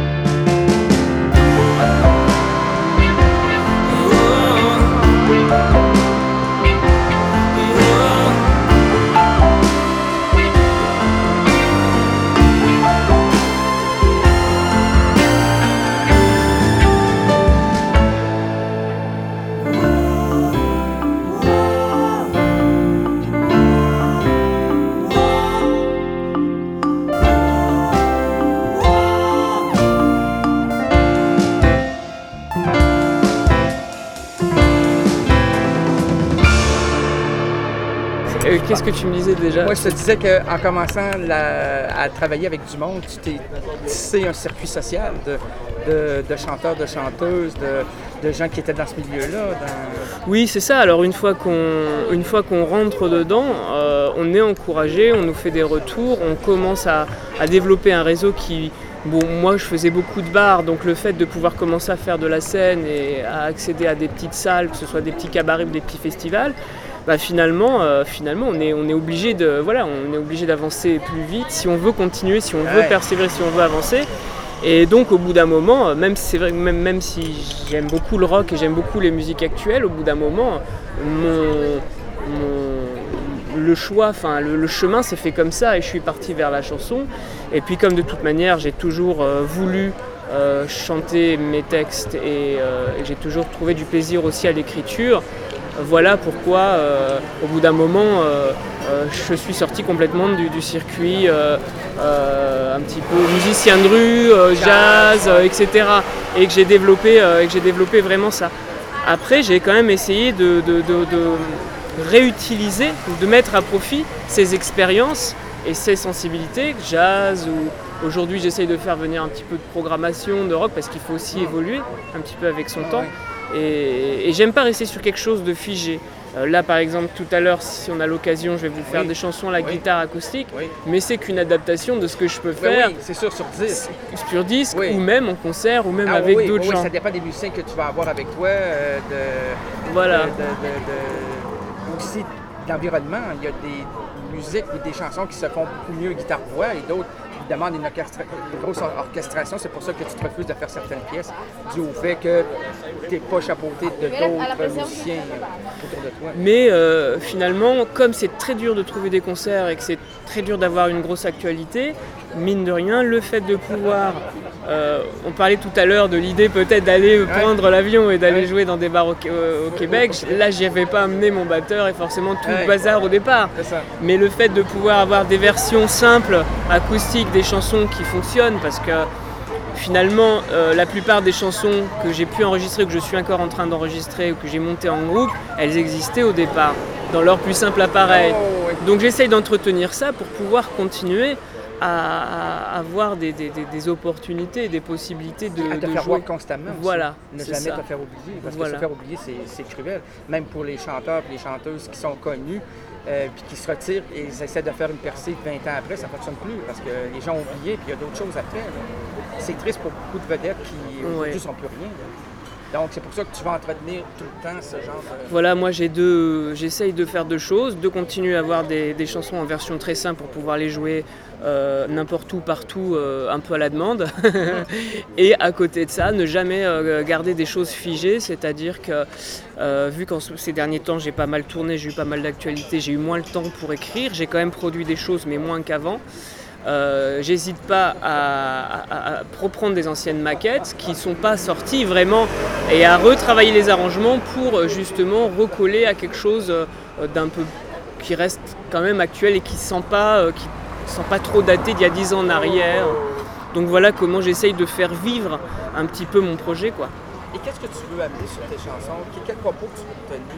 Qu'est-ce que tu me disais déjà? Moi, je te disais qu'en commençant la, à travailler avec du monde, tu t'es tissé un circuit social de, de, de chanteurs, de chanteuses, de, de gens qui étaient dans ce milieu-là. Dans... Oui, c'est ça. Alors, une fois qu'on, une fois qu'on rentre dedans, euh, on est encouragé, on nous fait des retours, on commence à, à développer un réseau qui, bon, moi je faisais beaucoup de bars, donc le fait de pouvoir commencer à faire de la scène et à accéder à des petites salles, que ce soit des petits cabarets ou des petits festivals, bah finalement, euh, finalement on est, on est obligé de, voilà, on est obligé d'avancer plus vite si on veut continuer, si on veut Ouais. persévérer, si on veut avancer. Et donc au bout d'un moment, même si, c'est vrai, même, même si j'aime beaucoup le rock et j'aime beaucoup les musiques actuelles, au bout d'un moment, mon, mon- le choix, enfin le, le chemin s'est fait comme ça et je suis parti vers la chanson. Et puis comme de toute manière, j'ai toujours euh, voulu euh, chanter mes textes et, euh, et j'ai toujours trouvé du plaisir aussi à l'écriture. Voilà pourquoi, euh, au bout d'un moment, euh, euh, je suis sorti complètement du, du circuit euh, euh, un petit peu musicien de rue, euh, jazz, euh, et cetera. Et que j'ai développé, euh, et que j'ai développé vraiment ça. Après, j'ai quand même essayé de, de, de, de réutiliser, de mettre à profit ces expériences et ces sensibilités, jazz ou aujourd'hui j'essaye de faire venir un petit peu de programmation de rock parce qu'il faut aussi évoluer un petit peu avec son temps. Et, et j'aime pas rester sur quelque chose de figé. Euh, là par exemple tout à l'heure si on a l'occasion je vais vous faire Oui. des chansons à la Oui. guitare acoustique, Oui. mais c'est qu'une adaptation de ce que je peux Ben faire oui, c'est sûr, sur dix. sur disque Oui. ou même en concert ou même Ah avec oui, d'autres oui, oui, gens. ça dépend des musiciens que tu vas avoir avec toi, euh, de, Voilà. de, de, de- de- aussi de l'environnement. Il y a des musiques ou des chansons qui se font beaucoup mieux guitare-voix et d'autres qui demandent une, orchestra- une grosse or- orchestration. C'est pour ça que tu te refuses de faire certaines pièces, dû au fait que tu n'es pas chapeauté de d'autres musiciens autour de toi. Mais euh, finalement, comme c'est très dur de trouver des concerts et que c'est très dur d'avoir une grosse actualité, mine de rien, le fait de pouvoir... euh, on parlait tout à l'heure de l'idée peut-être d'aller Ouais. prendre l'avion et d'aller Ouais. jouer dans des bars au, au- au Québec. Là, j'y avais pas amené mon batteur et forcément tout Ouais. le bazar au départ. C'est ça. Mais le fait de pouvoir avoir des versions simples, acoustiques, des chansons qui fonctionnent, parce que finalement, euh, la plupart des chansons que j'ai pu enregistrer, que je suis encore en train d'enregistrer ou que j'ai montées en groupe, elles existaient au départ, dans leur plus simple appareil. Oh, oui. Donc j'essaye d'entretenir ça pour pouvoir continuer à, à avoir des, des- des- des opportunités, des possibilités de, à te de faire jouer. voir constamment aussi. Voilà, Ne c'est jamais ça. te faire oublier. Parce Voilà. que se faire oublier, c'est, c'est cruel. Même pour les chanteurs et les chanteuses qui sont connus, euh, puis qui se retirent et ils essaient de faire une percée vingt ans après, ça ne fonctionne plus parce que les gens ont oublié puis il y a d'autres choses à faire. Là. C'est triste pour beaucoup de vedettes qui aujourd'hui Ouais. sont plus rien. Là. Donc c'est pour ça que tu vas entretenir tout le temps ce genre de... Voilà, moi j'ai deux, j'essaye de faire deux choses, de continuer à avoir des, des chansons en version très simple pour pouvoir les jouer euh, n'importe où, partout, euh, un peu à la demande. Et à côté de ça, ne jamais euh, garder des choses figées, c'est-à-dire que euh, vu qu'en ce- ces derniers temps j'ai pas mal tourné, j'ai eu pas mal d'actualités, j'ai eu moins le temps pour écrire, j'ai quand même produit des choses mais moins qu'avant. Euh, j'hésite pas à, à- à reprendre des anciennes maquettes qui sont pas sorties vraiment et à retravailler les arrangements pour euh, justement recoller à quelque chose euh, d'un peu qui reste quand même actuel et qui sent pas euh, qui sent pas trop daté d'il y a dix ans en arrière. Donc voilà comment j'essaye de faire vivre un petit peu mon projet quoi. Et qu'est-ce que tu veux amener sur tes chansons? Quel propos que tu veux tenir?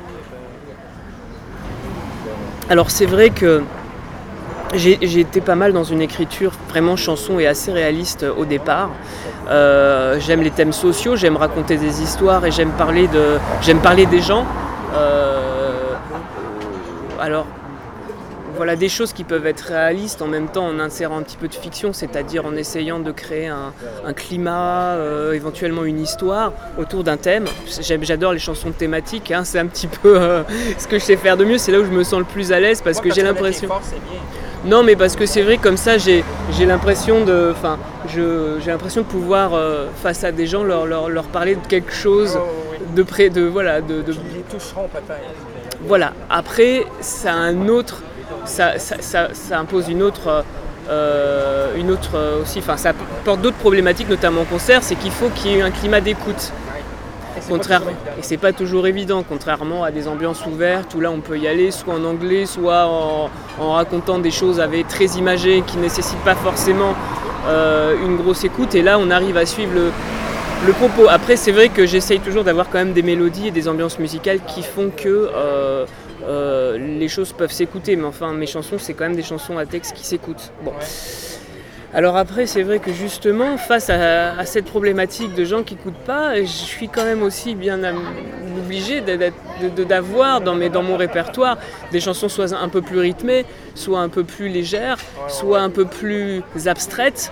Alors c'est vrai que j'ai, j'ai été pas mal dans une écriture vraiment chanson et assez réaliste au départ. Euh, j'aime les thèmes sociaux, j'aime raconter des histoires et j'aime parler, de, j'aime parler des gens. Euh, alors voilà des choses qui peuvent être réalistes en même temps en insérant un petit peu de fiction, c'est-à-dire en essayant de créer un, un climat, euh, éventuellement une histoire autour d'un thème. J'aime, j'adore les chansons thématiques, hein, c'est un petit peu euh, ce que je sais faire de mieux, c'est là où je me sens le plus à l'aise parce Moi, que quand j'ai tu connais tes l'impression... forces, c'est bien. Non mais parce que c'est vrai comme ça j'ai, j'ai l'impression de... Enfin, je, j'ai l'impression de pouvoir euh, face à des gens leur, leur, leur parler de quelque chose Oh, oui. de près de... Voilà, de, de, Qui les toucheront peut-être. voilà. Après, ça a un autre, ça, ça, ça, ça impose une autre, euh, une autre euh, aussi. Enfin, ça porte d'autres problématiques, notamment en concert, c'est qu'il faut qu'il y ait un climat d'écoute. Et c'est Contraire, pas toujours évident. et c'est pas toujours évident, contrairement à des ambiances ouvertes où là on peut y aller soit en anglais, soit en, en racontant des choses avec très imagées qui ne nécessitent pas forcément euh, une grosse écoute. Et là, on arrive à suivre le Le propos. Après, c'est vrai que j'essaye toujours d'avoir quand même des mélodies et des ambiances musicales qui font que euh, euh, les choses peuvent s'écouter. Mais enfin, mes chansons, c'est quand même des chansons à texte qui s'écoutent. Bon. Alors après, c'est vrai que justement, face à, à cette problématique de gens qui n'écoutent pas, je suis quand même aussi bien am- obligée de- de- de- d'avoir dans, mes, dans mon répertoire des chansons soit un peu plus rythmées, soit un peu plus légères, soit un peu plus abstraites,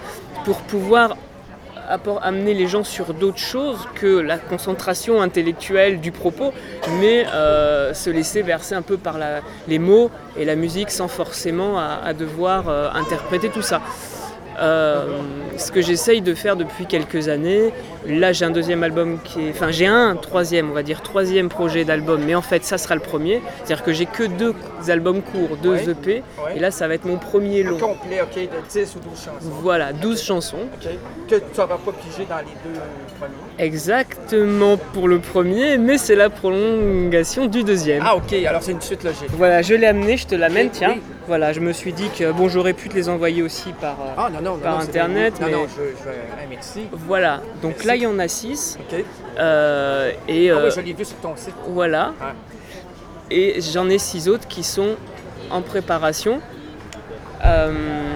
pour pouvoir apport, amener les gens sur d'autres choses que la concentration intellectuelle du propos, mais euh, se laisser bercer un peu par la, les mots et la musique sans forcément à, à devoir euh, interpréter tout ça. Euh, ce que j'essaye de faire depuis quelques années, là j'ai un deuxième album qui est, enfin j'ai un troisième, on va dire troisième projet d'album, mais en fait ça sera le premier, c'est-à-dire que j'ai que deux albums courts, deux ouais. E P, ouais. Et là ça va être mon premier long. Complet, ok, de dix ou douze chansons. Voilà, douze chansons. Okay. Que tu n'auras pas pigé dans les deux premiers. Exactement pour le premier, mais c'est la prolongation du deuxième. Ah ok, alors c'est une suite logique. Voilà, je l'ai amené, je te l'amène, okay. Tiens. Oui. Voilà, je me suis dit que bon, j'aurais pu te les envoyer aussi par, ah, non, non, par non, internet. Non, mais... non, je, je veux un merci. Voilà, donc merci. Là il y en a six. Ok. Euh, et, ah euh, oui, je l'ai vu sur ton site. Voilà. Ouais. Et j'en ai six autres qui sont en préparation. Euh,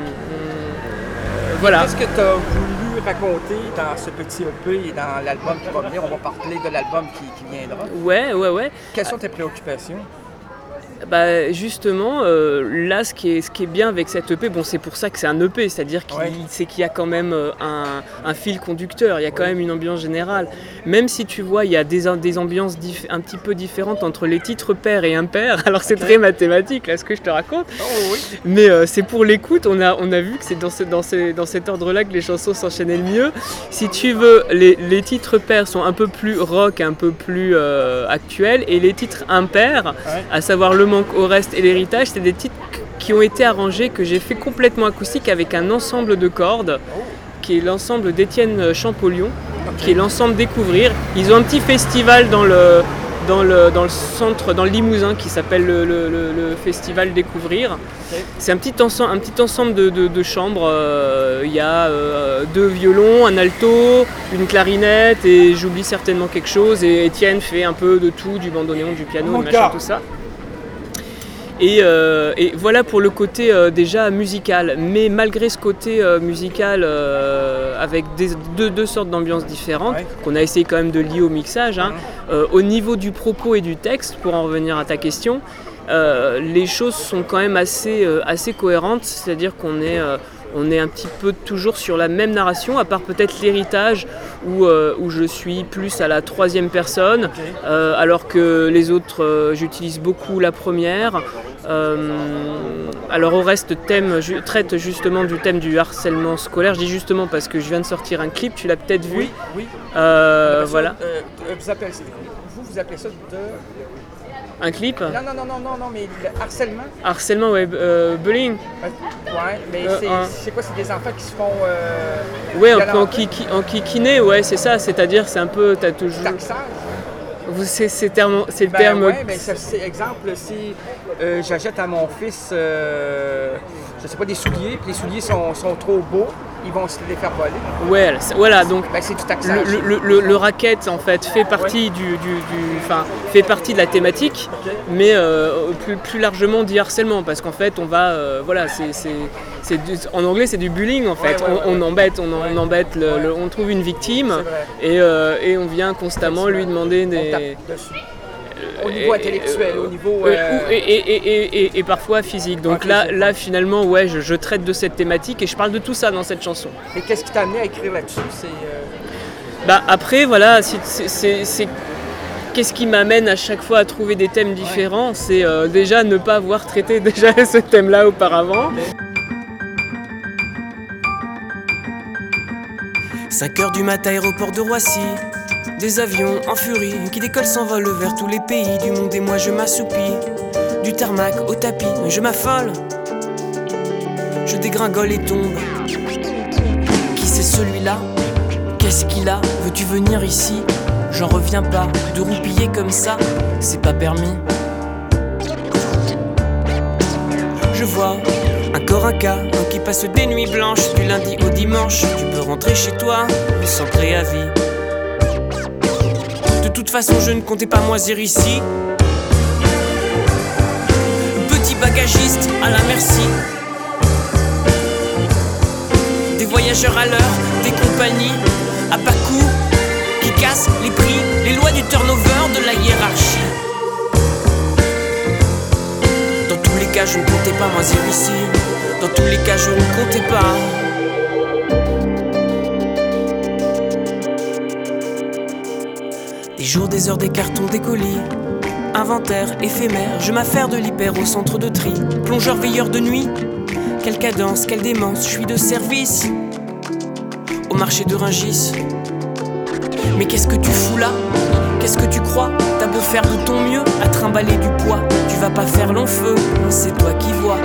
voilà. Qu'est-ce que tu as voulu raconter dans ce petit E P et dans l'album qui va venir? On va parler de l'album qui, qui viendra. Ouais, ouais, ouais. Quelles sont tes préoccupations? Bah justement, euh, là, ce qui, est, ce qui est bien avec cet E P, bon, c'est pour ça que c'est un E P, c'est-à-dire qu'il, ouais. c'est qu'il y a quand même un, un fil conducteur, il y a quand ouais. même une ambiance générale. Même si tu vois, il y a des, des ambiances dif- un petit peu différentes entre les titres pairs et impairs, alors c'est okay. très mathématique, là, ce que je te raconte. Oh, oui. Mais euh, c'est pour l'écoute, on a, on a vu que c'est dans, ce, dans, ce, dans cet ordre-là que les chansons s'enchaînaient le mieux. Si tu veux, les, les titres pairs sont un peu plus rock, un peu plus euh, actuels, et les titres impairs, ouais. à savoir le manque au reste et l'héritage, c'est des titres qui ont été arrangés, que j'ai fait complètement acoustique avec un ensemble de cordes, qui est l'ensemble d'Étienne Champollion, okay. qui est l'ensemble Découvrir. Ils ont un petit festival dans le, dans le, dans le centre, dans le Limousin, qui s'appelle le, le, le, le festival Découvrir. Okay. C'est un petit ensemble, un petit ensemble de, de, de chambres. Il euh, y a euh, deux violons, un alto, une clarinette, et j'oublie certainement quelque chose. Et Étienne fait un peu de tout, du bandoneon, du piano, oh, du machin, tout ça. Et, euh, et voilà pour le côté euh, déjà musical, mais malgré ce côté euh, musical euh, avec des, deux, deux sortes d'ambiances différentes, ouais. qu'on a essayé quand même de lier au mixage, hein, mmh. euh, au niveau du propos et du texte, pour en revenir à ta question, euh, les choses sont quand même assez, euh, assez cohérentes, c'est-à-dire qu'on est... Euh, On est un petit peu toujours sur la même narration, à part peut-être l'héritage où, euh, où je suis plus à la troisième personne, okay. euh, alors que les autres, euh, j'utilise beaucoup la première. Euh, alors au reste, thème, je traite justement du thème du harcèlement scolaire. Je dis justement parce que je viens de sortir un clip, tu l'as peut-être vu. Oui, oui. Euh, voilà. Ça, euh, vous, appelez, vous, vous appelez ça de... Un clip? Non, non, non, non, non, non, mais le harcèlement. Harcèlement, ouais, euh, bullying. Ouais, mais euh, c'est, un... c'est quoi? C'est des enfants qui se font... Euh, ouais, un peu en, kiki, en kikiné, ouais, c'est ça. C'est-à-dire, c'est un peu... T'as toujours... Taxage. C'est, c'est, terme, c'est le ben, terme... Ouais, mais ça, c'est exemple, si euh, j'achète à mon fils, euh, je sais pas, des souliers, puis les souliers sont, sont trop beaux, ils vont se les faire voler. Ouais, voilà, donc ben, c'est du taxage. Le, le, le, le racket, en fait, fait partie, ouais. du, du, du, enfin, fait partie de la thématique, okay. mais euh, plus, plus largement du harcèlement, parce qu'en fait, on va... Euh, voilà, c'est, c'est, c'est du, en anglais, c'est du bullying, en fait. Ouais, ouais, on, ouais, on, ouais. Embête, on, ouais. on embête, le, ouais. le, on trouve une victime, et, euh, et on vient constamment lui demander des... Au niveau et, intellectuel, et, au niveau... Euh... Et, et, et, et, et parfois physique. Donc okay, là, là, finalement, ouais, je, je traite de cette thématique et je parle de tout ça dans cette chanson. Et qu'est-ce qui t'a amené à écrire là-dessus? C'est, euh... bah, après, voilà, c'est, c'est, c'est... qu'est-ce qui m'amène à chaque fois à trouver des thèmes différents? Ouais. C'est euh, déjà ne pas avoir traité déjà ce thème-là auparavant. cinq heures du matin, aéroport de Roissy. Des avions en furie qui décollent, s'envolent vers tous les pays du monde et moi je m'assoupis. Du tarmac au tapis, je m'affole. Je dégringole et tombe. Qui c'est celui-là? Qu'est-ce qu'il a? Veux-tu venir ici? J'en reviens pas, de roupiller comme ça, c'est pas permis. Je vois un corps, un cas, un qui passe des nuits blanches, du lundi au dimanche. Tu peux rentrer chez toi, sans préavis. De toute façon, je ne comptais pas moisir ici. Petit bagagiste à la merci. Des voyageurs à l'heure, des compagnies à bas coût qui cassent les prix, les lois du turnover, de la hiérarchie. Dans tous les cas, je ne comptais pas moisir ici. Dans tous les cas, je ne comptais pas. jours, des heures, des cartons, des colis. Inventaire éphémère, je m'affaire de l'hyper au centre de tri. Plongeur, veilleur de nuit. Quelle cadence, quelle démence, je suis de service au marché de Rungis. Mais qu'est-ce que tu fous là? Qu'est-ce que tu crois? T'as beau faire de ton mieux à trimballer du poids, tu vas pas faire long feu, c'est toi qui vois.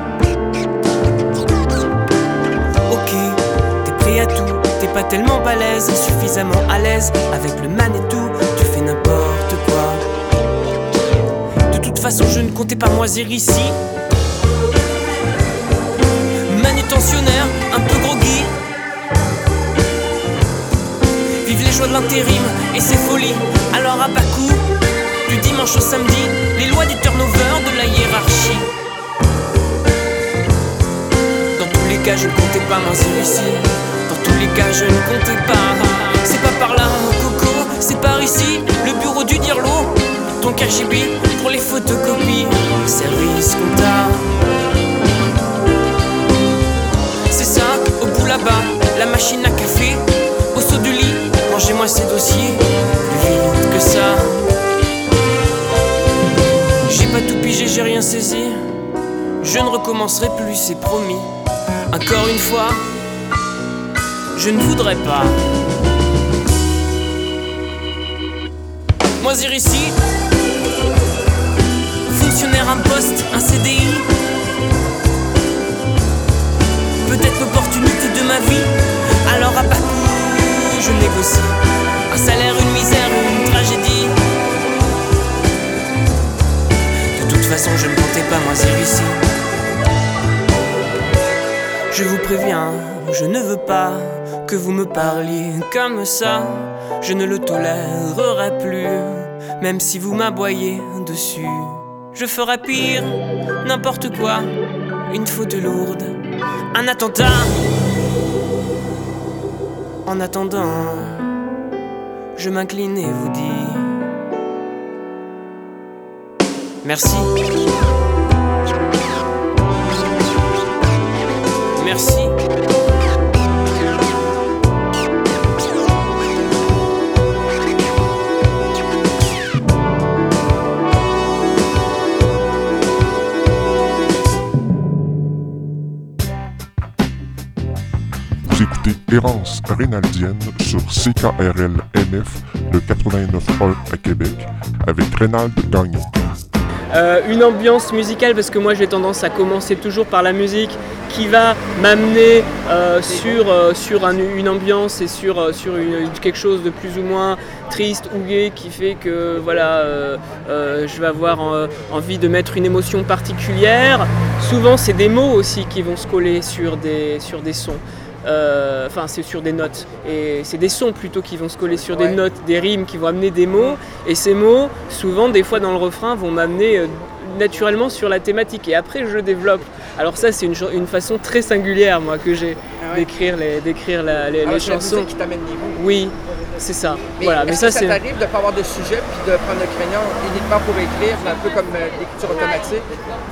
Ok, t'es prêt à tout, t'es pas tellement balèze, suffisamment à l'aise avec le man et tout, tu fais n'importe quoi. De toute façon je ne comptais pas moisir ici. Manutentionnaire, un peu groggy. Vive les joies de l'intérim et ses folies. Alors à bas coup, du dimanche au samedi, les lois du turnover, de la hiérarchie. Dans tous les cas je ne comptais pas moisir ici. Dans tous les cas je ne comptais pas. C'est pas par là, coco, c'est par ici. Le bureau du dirlo, ton K G B pour les photocopies. Service compta. C'est ça, au bout là-bas, la machine à café, au saut du lit, rangez-moi ces dossiers, plus vite que ça. J'ai pas tout pigé, j'ai rien saisi, je ne recommencerai plus, c'est promis. Encore une fois, je ne voudrais pas moisir ici. Fonctionnaire, un poste, un C D I. Peut-être l'opportunité de ma vie. Alors à bas coût, je négocie. Un salaire, une misère, une tragédie. De toute façon je ne comptais pas moisir ici. Je vous préviens, je ne veux pas que vous me parliez comme ça. Je ne le tolérerai plus, même si vous m'aboyez dessus. Je ferai pire, n'importe quoi, une faute lourde, un attentat. En attendant, je m'incline et vous dis merci. Merci. Vous écoutez Errance Rénaldienne sur C K R L M F, le quatre-vingt-neuf un à Québec, avec Rénald Gagnon. Euh, une ambiance musicale, parce que moi j'ai tendance à commencer toujours par la musique qui va m'amener euh, sur, euh, sur un, une ambiance et sur, euh, sur une, quelque chose de plus ou moins triste ou gai qui fait que voilà, euh, euh, je vais avoir euh, envie de mettre une émotion particulière. Souvent c'est des mots aussi qui vont se coller sur des, sur des sons. Euh, enfin c'est sur des notes et c'est des sons plutôt qui vont se coller sur ouais. des notes, des rimes qui vont amener des mots et ces mots souvent des fois dans le refrain vont m'amener euh, naturellement sur la thématique et après je développe. Alors ça c'est une, une façon très singulière moi que j'ai ah ouais. d'écrire les, d'écrire la, les, ah, les chansons. La musique qui t'amène niveau. Oui, c'est ça. Mais voilà. Mais ça que ça c'est. t'arrive de ne pas avoir de sujet puis de prendre le crayon uniquement pour écrire, un peu comme euh, l'écriture automatique?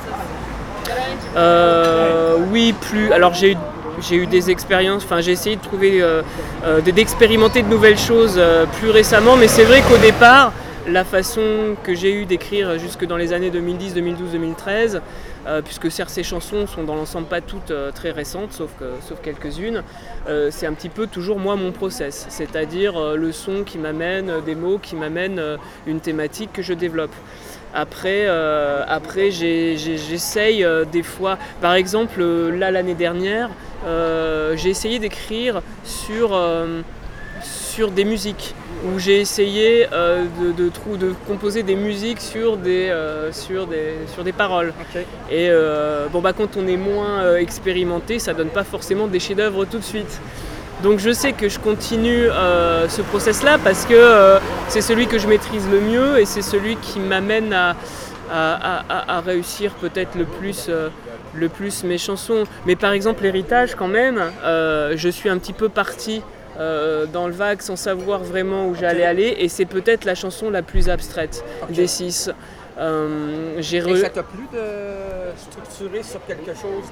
Euh, oui, plus. Alors j'ai eu J'ai eu des expériences, enfin j'ai essayé de trouver, euh, euh, d'expérimenter de nouvelles choses euh, plus récemment, mais c'est vrai qu'au départ, la façon que j'ai eu d'écrire jusque dans les années deux mille dix, deux mille douze, deux mille treize, euh, puisque certes ces chansons sont dans l'ensemble pas toutes euh, très récentes, sauf, que, sauf quelques-unes, euh, c'est un petit peu toujours moi mon process, c'est-à-dire euh, le son qui m'amène des mots, qui m'amène euh, une thématique que je développe. Après, euh, après j'ai, j'ai, j'essaye euh, des fois, par exemple euh, là l'année dernière, euh, j'ai essayé d'écrire sur, euh, sur des musiques, où j'ai essayé euh, de, de, de, de composer des musiques sur des, euh, sur des, sur des paroles. Okay. Et euh, bon, bah, quand on est moins euh, expérimenté, ça donne pas forcément des chefs-d'œuvre tout de suite. Donc je sais que je continue euh, ce process-là parce que euh, c'est celui que je maîtrise le mieux et c'est celui qui m'amène à, à, à, à réussir peut-être le plus, euh, le plus mes chansons. Mais par exemple l'héritage quand même, euh, je suis un petit peu partie euh, dans le vague sans savoir vraiment où j'allais aller et c'est peut-être la chanson la plus abstraite okay. des six. Euh, j'ai Et re- ça t'a plu de structurer sur quelque chose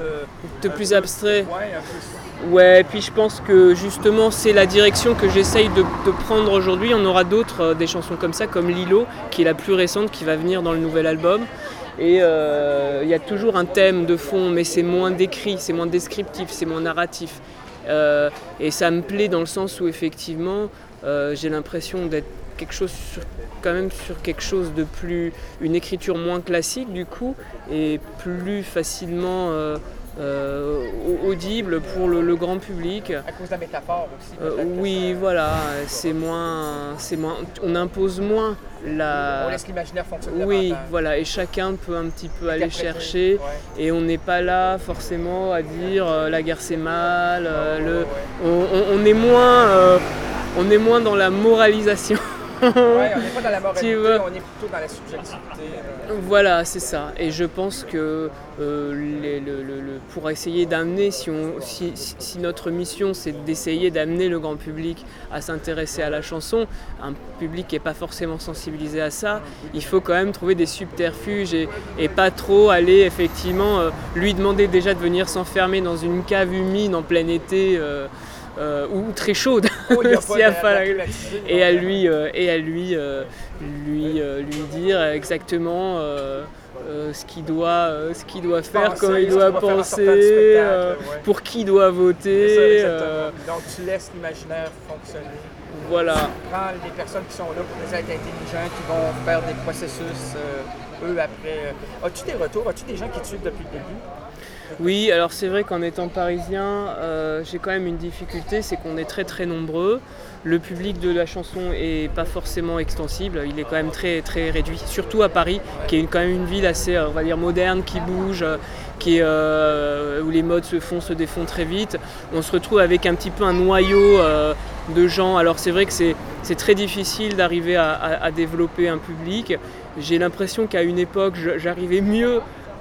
de, de plus abstrait. Ouais, un peu. Ouais, puis je pense que justement c'est la direction que j'essaye de, de prendre aujourd'hui. On aura d'autres, euh, des chansons comme ça, comme Lilo, qui est la plus récente, qui va venir dans le nouvel album. Et il euh, y a toujours un thème de fond, mais c'est moins décrit, c'est moins descriptif, c'est moins narratif. Euh, et ça me plaît dans le sens où effectivement euh, j'ai l'impression d'être quelque chose sur, quand même sur quelque chose de plus, une écriture moins classique du coup, et plus facilement euh, euh, audible pour le, le grand public. À cause de la métaphore aussi. Euh, oui, ça... voilà, c'est moins, c'est moins, on impose moins la. On laisse l'imaginaire fonctionner. Oui, davantage. voilà, et chacun peut un petit peu aller chercher, ouais. Et on n'est pas là forcément à dire euh, la guerre c'est mal. Euh, ouais, le, ouais, ouais. On, on, on est moins, euh, on est moins dans la moralisation. Ouais, on n'est pas dans la moralité, Tu vois. on est plutôt dans la subjectivité. euh. Voilà, c'est ça. Et je pense que euh, les- le- le- le- pour essayer d'amener, si, on, si, si- si notre mission c'est d'essayer d'amener le grand public à s'intéresser à la chanson, un public qui n'est pas forcément sensibilisé à ça, il faut quand même trouver des subterfuges et, et pas trop aller effectivement euh, lui demander déjà de venir s'enfermer dans une cave humide en plein été. Euh, Euh, ou très chaude, Oh, il y a s'il pas y a de- pas la- de climatisé, et non. à lui euh, et à lui euh, lui euh, lui dire exactement euh, euh, ce qu'il doit euh, ce qu'il doit faire, Penser, comment il ce doit qu'il doit faire en penser, sortant du spectacle, euh, ouais. pour qui il doit voter. C'est ça, exactement. euh, Donc tu laisses l'imaginaire fonctionner. voilà. Tu prends les personnes qui sont là pour les être intelligents, qui vont faire des processus, euh, eux, après. euh. As-tu des retours? As-tu des gens qui te suivent depuis le début? Oui, alors c'est vrai qu'en étant parisien, euh, j'ai quand même une difficulté, c'est qu'on est très très nombreux. Le public de la chanson est pas forcément extensible, il est quand même très très réduit, surtout à Paris, qui est une- quand même une ville assez, euh, on va dire, moderne, qui bouge, euh, qui est, euh, où les modes se font, se défont très vite. On se retrouve avec un petit peu un noyau euh, de gens. Alors c'est vrai que c'est, c'est très difficile d'arriver à, à- à développer un public. J'ai l'impression qu'à une époque, je- j'arrivais mieux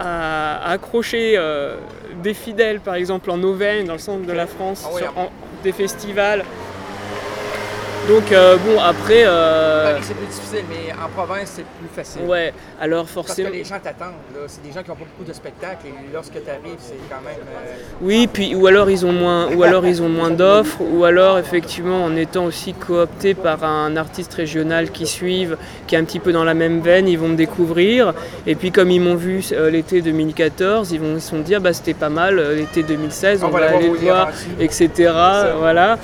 à, à accrocher euh, des fidèles, par exemple en Auvergne, dans le centre de la France, Ah oui, sur- ah en- des festivals. Donc euh, bon, après, euh, Paris, c'est plus difficile, mais en province, c'est plus facile. ouais, alors Parce forcément. que les gens t'attendent. là. C'est des gens qui n'ont pas beaucoup de spectacles et lorsque tu arrives, c'est quand même. euh, Oui, puis ou alors ils ont moins, ou alors ils ont moins d'offres, ou alors effectivement en étant aussi cooptés par un artiste régional qui suivent, qui est un petit peu dans la même veine, ils vont me découvrir. Et puis comme ils m'ont vu euh, l'été deux mille quatorze, ils vont ils se sont dit ah, bah c'était pas mal euh, l'été deux mille seize, on, On va va aller aller voir te où il est voir, rendu. et cetera. Voilà.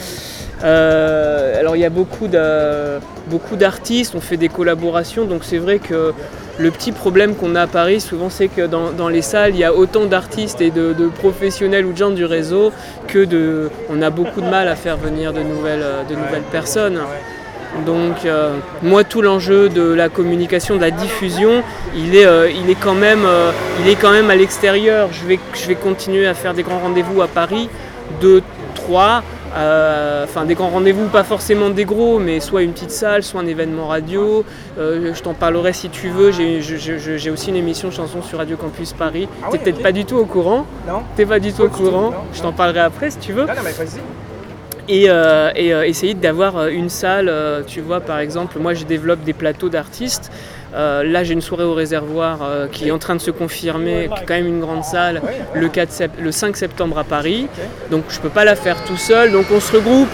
Euh, alors il y a beaucoup, de, beaucoup d'artistes, on fait des collaborations, donc c'est vrai que le petit problème qu'on a à Paris souvent c'est que dans, dans les salles il y a autant d'artistes et de, de professionnels ou de gens du réseau que de, on a beaucoup de mal à faire venir de nouvelles, de nouvelles personnes. Donc euh, moi tout l'enjeu de la communication, de la diffusion, il est, euh, il est, quand, même, euh, il est quand même à l'extérieur. Je vais, je vais continuer à faire des grands rendez-vous à Paris, deux, trois. Euh, enfin des grands rendez-vous, pas forcément des gros, mais soit une petite salle, soit un événement radio. Euh, je t'en parlerai si tu veux. J'ai, je- je- j'ai aussi une émission de chansons sur Radio Campus Paris. Ah T'es oui, peut-être ok. pas du tout au courant. Non? T'es pas du tout Pas au du tout, courant. non, Je non. t'en parlerai après si tu veux. Non, non, mais vas-y. Et, euh, et euh, essayer d'avoir euh, une salle, euh, tu vois, par exemple, moi je développe des plateaux d'artistes. Euh, là j'ai une soirée au réservoir euh, qui est en train de se confirmer, qui est quand même une grande salle, le, quatre sept- le cinq septembre à Paris. Donc je peux pas la faire tout seul, donc on se regroupe.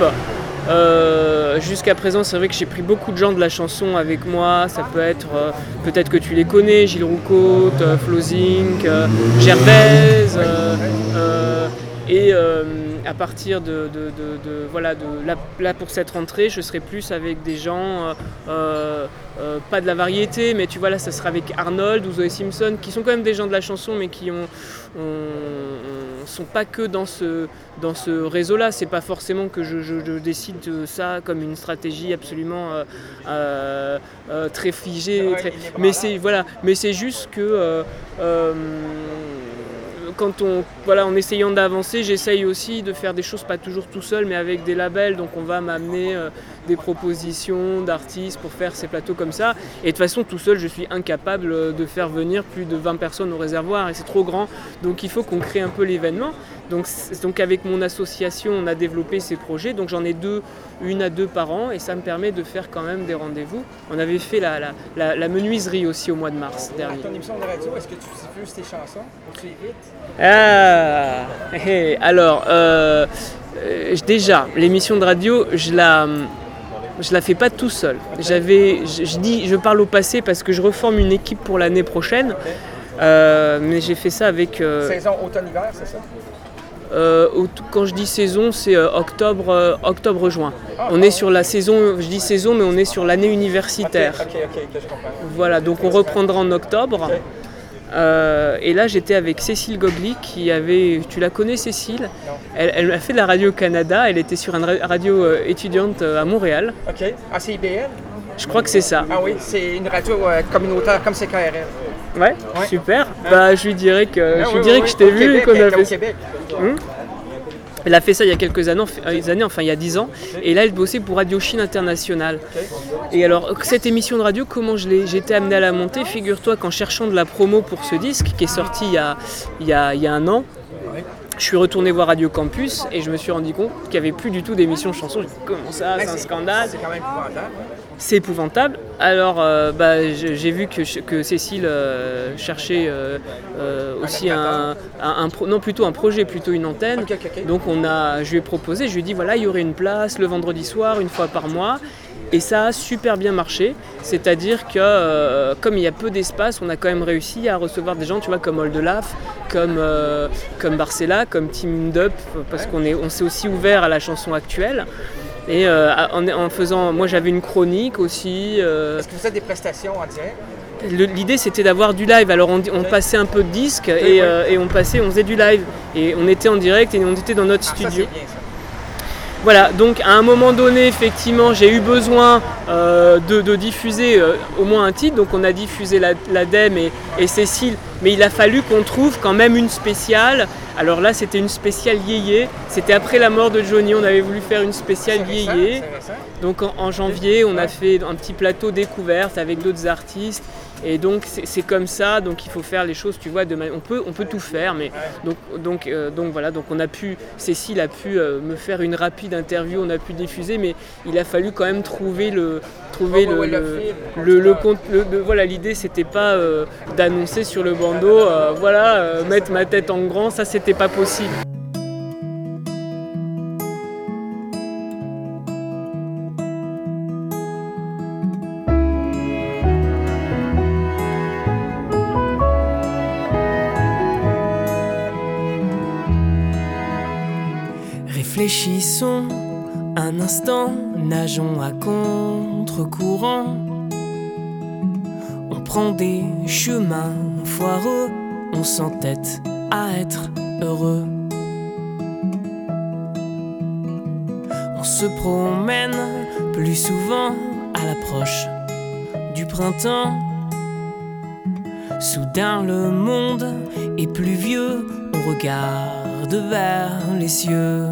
Euh, jusqu'à présent c'est vrai que j'ai pris beaucoup de gens de la chanson avec moi. Ça peut être, euh, peut-être que tu les connais, Gilles Roucault, euh, Flo Zink, euh, Gervaise. euh, euh, et euh, à partir de, de, de, de- voilà, de là, là pour cette rentrée, je serai plus avec des gens, euh, euh, euh, pas de la variété, mais tu vois là, ça sera avec Arnold ou Zoé Simpson, qui sont quand même des gens de la chanson, mais qui ont, ont- ont- sont pas que dans ce, dans ce réseau-là. C'est pas forcément que je, je- je décide de ça comme une stratégie absolument euh, euh, euh, très figée, Ouais, très- inébranlable. mais c'est voilà, mais c'est juste que euh, euh, quand on, voilà, en essayant d'avancer, j'essaye aussi de faire des choses pas toujours tout seul, mais avec des labels. Donc on va m'amener euh, des propositions d'artistes pour faire ces plateaux comme ça. Et de toute façon, tout seul, je suis incapable de faire venir plus de vingt personnes au réservoir et c'est trop grand. Donc il faut qu'on crée un peu l'événement. Donc, donc avec mon association, on a développé ces projets. Donc j'en ai deux, une à deux par an, et ça me permet de faire quand même des rendez-vous. On avait fait la, la, la, la menuiserie aussi au mois de mars dernier. À ton émission de radio, est-ce que tu diffuses tes chansons ou tu évites? Ah, hé, hé. Alors, euh, euh, déjà, l'émission de radio, je la... Je la fais pas tout seul. J'avais, je, je dis, je parle au passé parce que je reforme une équipe pour l'année prochaine. Okay. Euh, mais j'ai fait ça avec. Euh, Saison automne-hiver, c'est ça? Euh, au, quand je dis saison, c'est euh, octobre, euh, octobre-juin. Ah, on ah, est sur la saison, je dis saison, mais on est sur l'année universitaire. Ok, ok, ok, okay, je comprends. Voilà, donc on reprendra en octobre. Okay. Euh, et là, j'étais avec Cécile Gogli, qui avait... Tu la connais, Cécile? elle, elle a fait de la Radio-Canada, elle était sur une radio euh, étudiante euh, à Montréal. OK. Ah, c'est I B L? Je crois que c'est ça. Ah oui, c'est une radio euh, communautaire comme C K R L. Ouais, ouais. Super. Hein? Bah, je lui dirais que, ah, je, lui oui, dirais oui, que je t'ai vu. Québec, qu'on avait... Au Québec. Hum? Elle a fait ça il y a quelques années, années enfin il y a dix ans, et là elle bossait pour Radio Chine International. Et alors cette émission de radio, comment je l'ai, j'ai été amené à la monter, figure-toi qu'en cherchant de la promo pour ce disque qui est sorti il y a, il y a, il y a un an, je suis retourné voir Radio Campus et je me suis rendu compte qu'il n'y avait plus du tout d'émission de chansons. J'ai dit comment ça, c'est un scandale. C'est quand même épouvantable. C'est épouvantable. Alors, euh, bah, j'ai vu que, que Cécile euh, cherchait euh, euh, aussi un, un, un pro, non plutôt un projet, plutôt une antenne. Okay, okay, okay. Donc, on a, je lui ai proposé, je lui ai dit voilà, il y aurait une place le vendredi soir, une fois par mois. Et ça a super bien marché, c'est-à-dire que euh, comme il y a peu d'espace, on a quand même réussi à recevoir des gens, tu vois, comme Oldelaf, comme, euh, comme Barcella, comme Team Dup, parce qu'on est, on s'est aussi ouvert à la chanson actuelle. Et euh, en, en faisant, moi j'avais une chronique aussi. Euh, Est-ce que vous faites des prestations en direct? Le, l'idée c'était d'avoir du live, alors on, on passait un peu de disques et, euh, et on passait, on faisait du live. Et on était en direct et on était dans notre ah, studio. Ça, c'est bien, ça. Voilà, donc à un moment donné, effectivement, j'ai eu besoin euh, de, de diffuser euh, au moins un titre. Donc on a diffusé la, la Dème et, et Cécile, mais il a fallu qu'on trouve quand même une spéciale. Alors là, c'était une spéciale Yéyé. C'était après la mort de Johnny, on avait voulu faire une spéciale Yéyé. Donc en, en janvier, on a fait un petit plateau découverte avec d'autres artistes. Et donc c'est, c'est comme ça, donc il faut faire les choses, tu vois, de manière, on peut on peut tout faire, mais donc donc euh, donc voilà, donc on a pu, Cécile a pu euh, me faire une rapide interview, on a pu diffuser, mais il a fallu quand même trouver le trouver oh, le, ouais, le, le, le, le, compte, le, le voilà, l'idée c'était pas euh, d'annoncer sur le bandeau, euh, voilà, euh, mettre ma tête en grand, ça c'était pas possible. Réfléchissons un instant, nageons à contre-courant. On prend des chemins foireux, on s'entête à être heureux. On se promène plus souvent à l'approche du printemps. Soudain le monde est plus vieux, on regarde vers les cieux.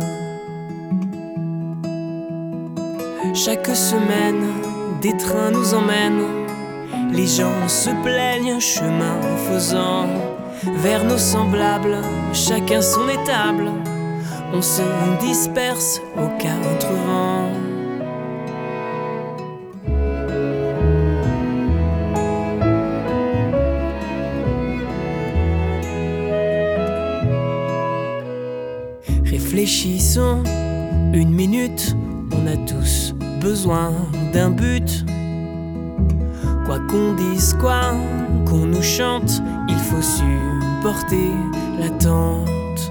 Chaque semaine, des trains nous emmènent. Les gens se plaignent, chemin faisant. Vers nos semblables, chacun son étable. On se disperse aux quatre vents. Réfléchissons une minute, on a tous besoin d'un but. Quoi qu'on dise, quoi qu'on nous chante, il faut supporter l'attente.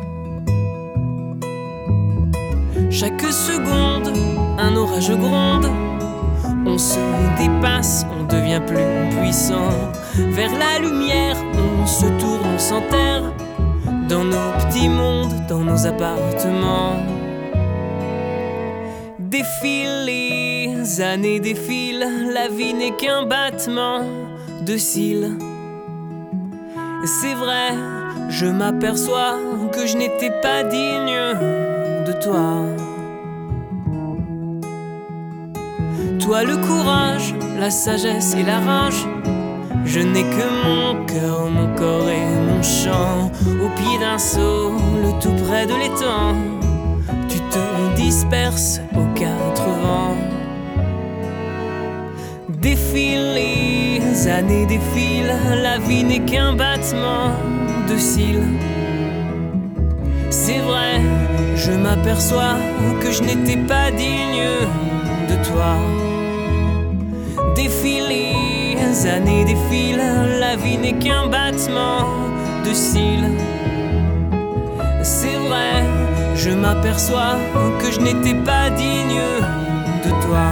Chaque seconde, un orage gronde. On se dépasse, on devient plus puissant. Vers la lumière, on se tourne, on s'enterre. Dans nos petits mondes, dans nos appartements. Défilent les années, défilent, la vie n'est qu'un battement de cils. C'est vrai, je m'aperçois que je n'étais pas digne de toi. Toi le courage, la sagesse et la rage, Je n'ai que mon cœur, mon corps et mon chant. Au pied d'un saut, le tout près de l'étang. Tu te disperses aux quatre vents. Défilent les années, défilent. La vie n'est qu'un battement de cils. C'est vrai, je m'aperçois que je n'étais pas digne de toi. Défilent les années, défilent. La vie n'est qu'un battement de cils. C'est vrai, je m'aperçois que je n'étais pas digne de toi.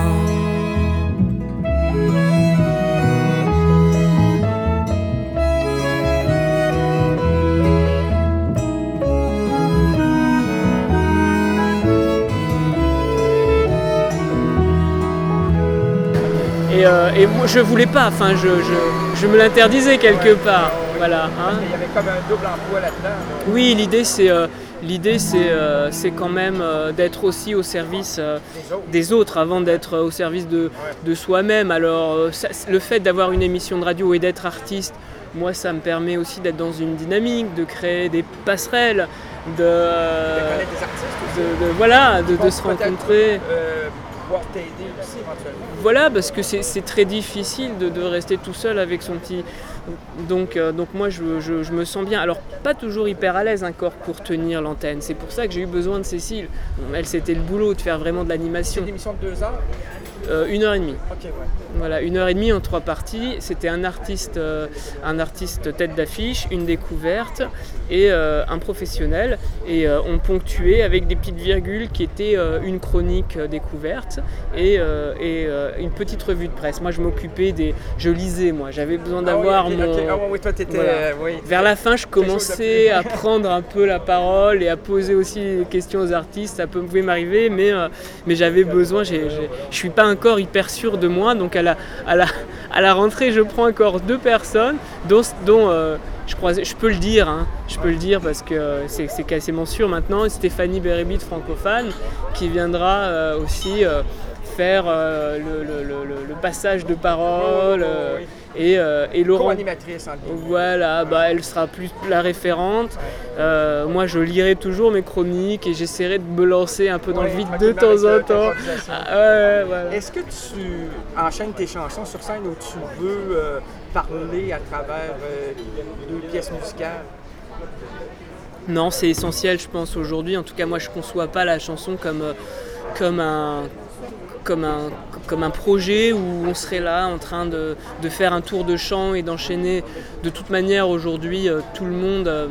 Et, euh, et moi je voulais pas, enfin je, je, je me l'interdisais quelque part. Voilà, hein. Il y avait comme un double emploi là-dedans. Là. Oui, l'idée c'est euh, l'idée c'est euh, c'est quand même euh, d'être aussi au service euh, Des autres. des autres avant d'être au service de, de soi-même. Alors euh, ça, le fait d'avoir une émission de radio et d'être artiste, moi ça me permet aussi d'être dans une dynamique, de créer des passerelles, de, euh, De connaître des artistes aussi. de, de- voilà, de, Qui de vont se peut-être, rencontrer. Euh, pouvoir t'aider aussi éventuellement. Voilà, parce que c'est c'est très difficile de, de rester tout seul avec son petit... Donc, euh, donc moi, je, je- je me sens bien. Alors, pas toujours hyper à l'aise encore pour tenir l'antenne. C'est pour ça que j'ai eu besoin de Cécile. Elle, c'était le boulot de faire vraiment de C'est l'animation. une émission de deux heures? Euh, une heure et demie. Ok, ouais. Voilà, une heure et demie en trois parties. C'était un artiste, euh, un artiste tête d'affiche, une découverte et euh, un professionnel. Et euh, on ponctuait avec des petites virgules qui étaient euh, une chronique euh, découverte et, euh, et euh, une petite revue de presse. Moi, je m'occupais des... Je lisais, moi. J'avais besoin d'avoir ah oui, ok, mon... ok. Ah oui, toi, t'étais... Voilà. euh, oui. Vers la fin, je Quelque chose commençais de à prendre un peu la parole et à poser aussi des questions aux artistes. Ça peut- pouvait m'arriver, mais, euh, mais j'avais besoin. j'ai- j'ai- Je suis pas encore hyper sûr de moi, donc à la, à la, à la rentrée, je prends encore deux personnes, dont, dont euh, je, crois, je peux le dire, hein, je peux le dire parce que euh, c'est c'est quasiment sûr maintenant. Stéphanie Bérébi de Francophone, qui viendra euh, aussi euh, faire euh, le, le- le- le- le passage de parole. euh, Oui. et, euh, et Laurent. Co-animatrice en ligne. Voilà, bah, elle sera plus la référente. Euh, moi, je lirai toujours mes chroniques et j'essaierai de me lancer un peu dans Ouais, le vide de tranquillement temps avec, euh, en temps. l'improvisation. Ah, ouais, voilà. Est-ce que tu enchaînes tes chansons sur scène ou tu veux euh, parler à travers euh, deux pièces musicales? Non, c'est essentiel, je pense, aujourd'hui. En tout cas, moi, je ne conçois pas la chanson comme, euh, comme, un, comme, un, comme un projet où on serait là en train de, de faire un tour de chant et d'enchaîner. De toute manière, aujourd'hui, euh, tout le monde... euh,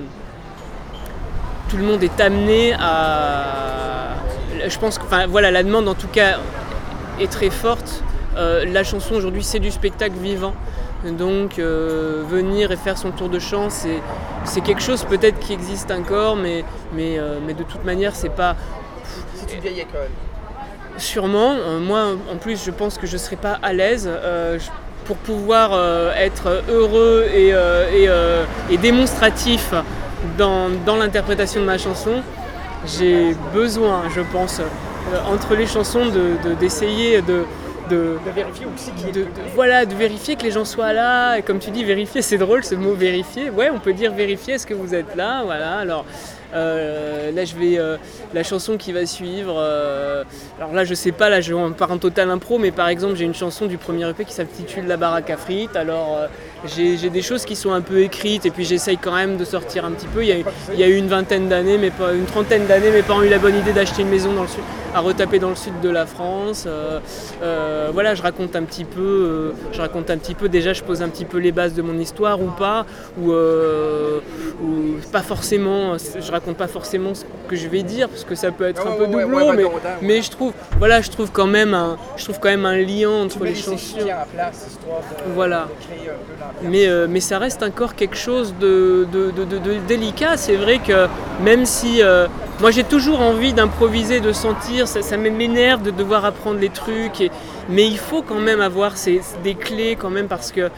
tout le monde est amené à... Je pense que, enfin, voilà, la demande, en tout cas, est très forte. Euh, la chanson, aujourd'hui, c'est du spectacle vivant. Donc, euh, venir et faire son tour de chant, c'est, c'est quelque chose peut-être qui existe encore, mais, mais, euh, mais de toute manière, c'est pas... C'est une vieille école. Sûrement. Euh, moi, en plus, je pense que je ne serais pas à l'aise euh, je- pour pouvoir euh, être heureux et, euh, et, euh, et démonstratif dans, dans l'interprétation de ma chanson. J'ai besoin, je pense, euh, entre les chansons, de, de- d'essayer de... de De vérifier aussi qui est de, de- voilà, de vérifier que les gens soient là. Et comme tu dis, vérifier, c'est drôle ce mot vérifier. Ouais, on peut dire vérifier, est-ce que vous êtes là? Voilà, alors euh, là je vais. euh, la chanson qui va suivre. euh, alors là, je sais pas, là je pars en total impro, mais par exemple, j'ai une chanson du premier E P qui s'intitule La baraque à frites. Alors euh, j'ai, j'ai des choses qui sont un peu écrites et puis j'essaye quand même de sortir un petit peu. Il y a, il y a eu une vingtaine d'années, mais pas une trentaine d'années, mes parents ont eu la bonne idée d'acheter une maison dans le sud, à retaper dans le sud de la France. Euh, euh, voilà, je raconte un petit peu, euh, je raconte un petit peu. Déjà, je pose un petit peu les bases de mon histoire ou pas, ou, euh, ou pas forcément. Je raconte pas forcément ce que je vais dire parce que ça peut être Ouais, un peu ouais, ouais, doublon, ouais, mais, redondant, ouais. mais je trouve, voilà, je trouve quand même un, je trouve quand même un lien entre Tu mets les les chansons. étudiants en place, histoire de, Voilà. de créer un peu l'ambiance. Mais, euh, mais ça reste encore quelque chose de, de, de- de- de délicat. C'est vrai que même si... euh, moi j'ai toujours envie d'improviser, de sentir, ça, ça m'énerve de devoir apprendre les trucs. Et, mais il faut quand même avoir ces, des clés quand même parce que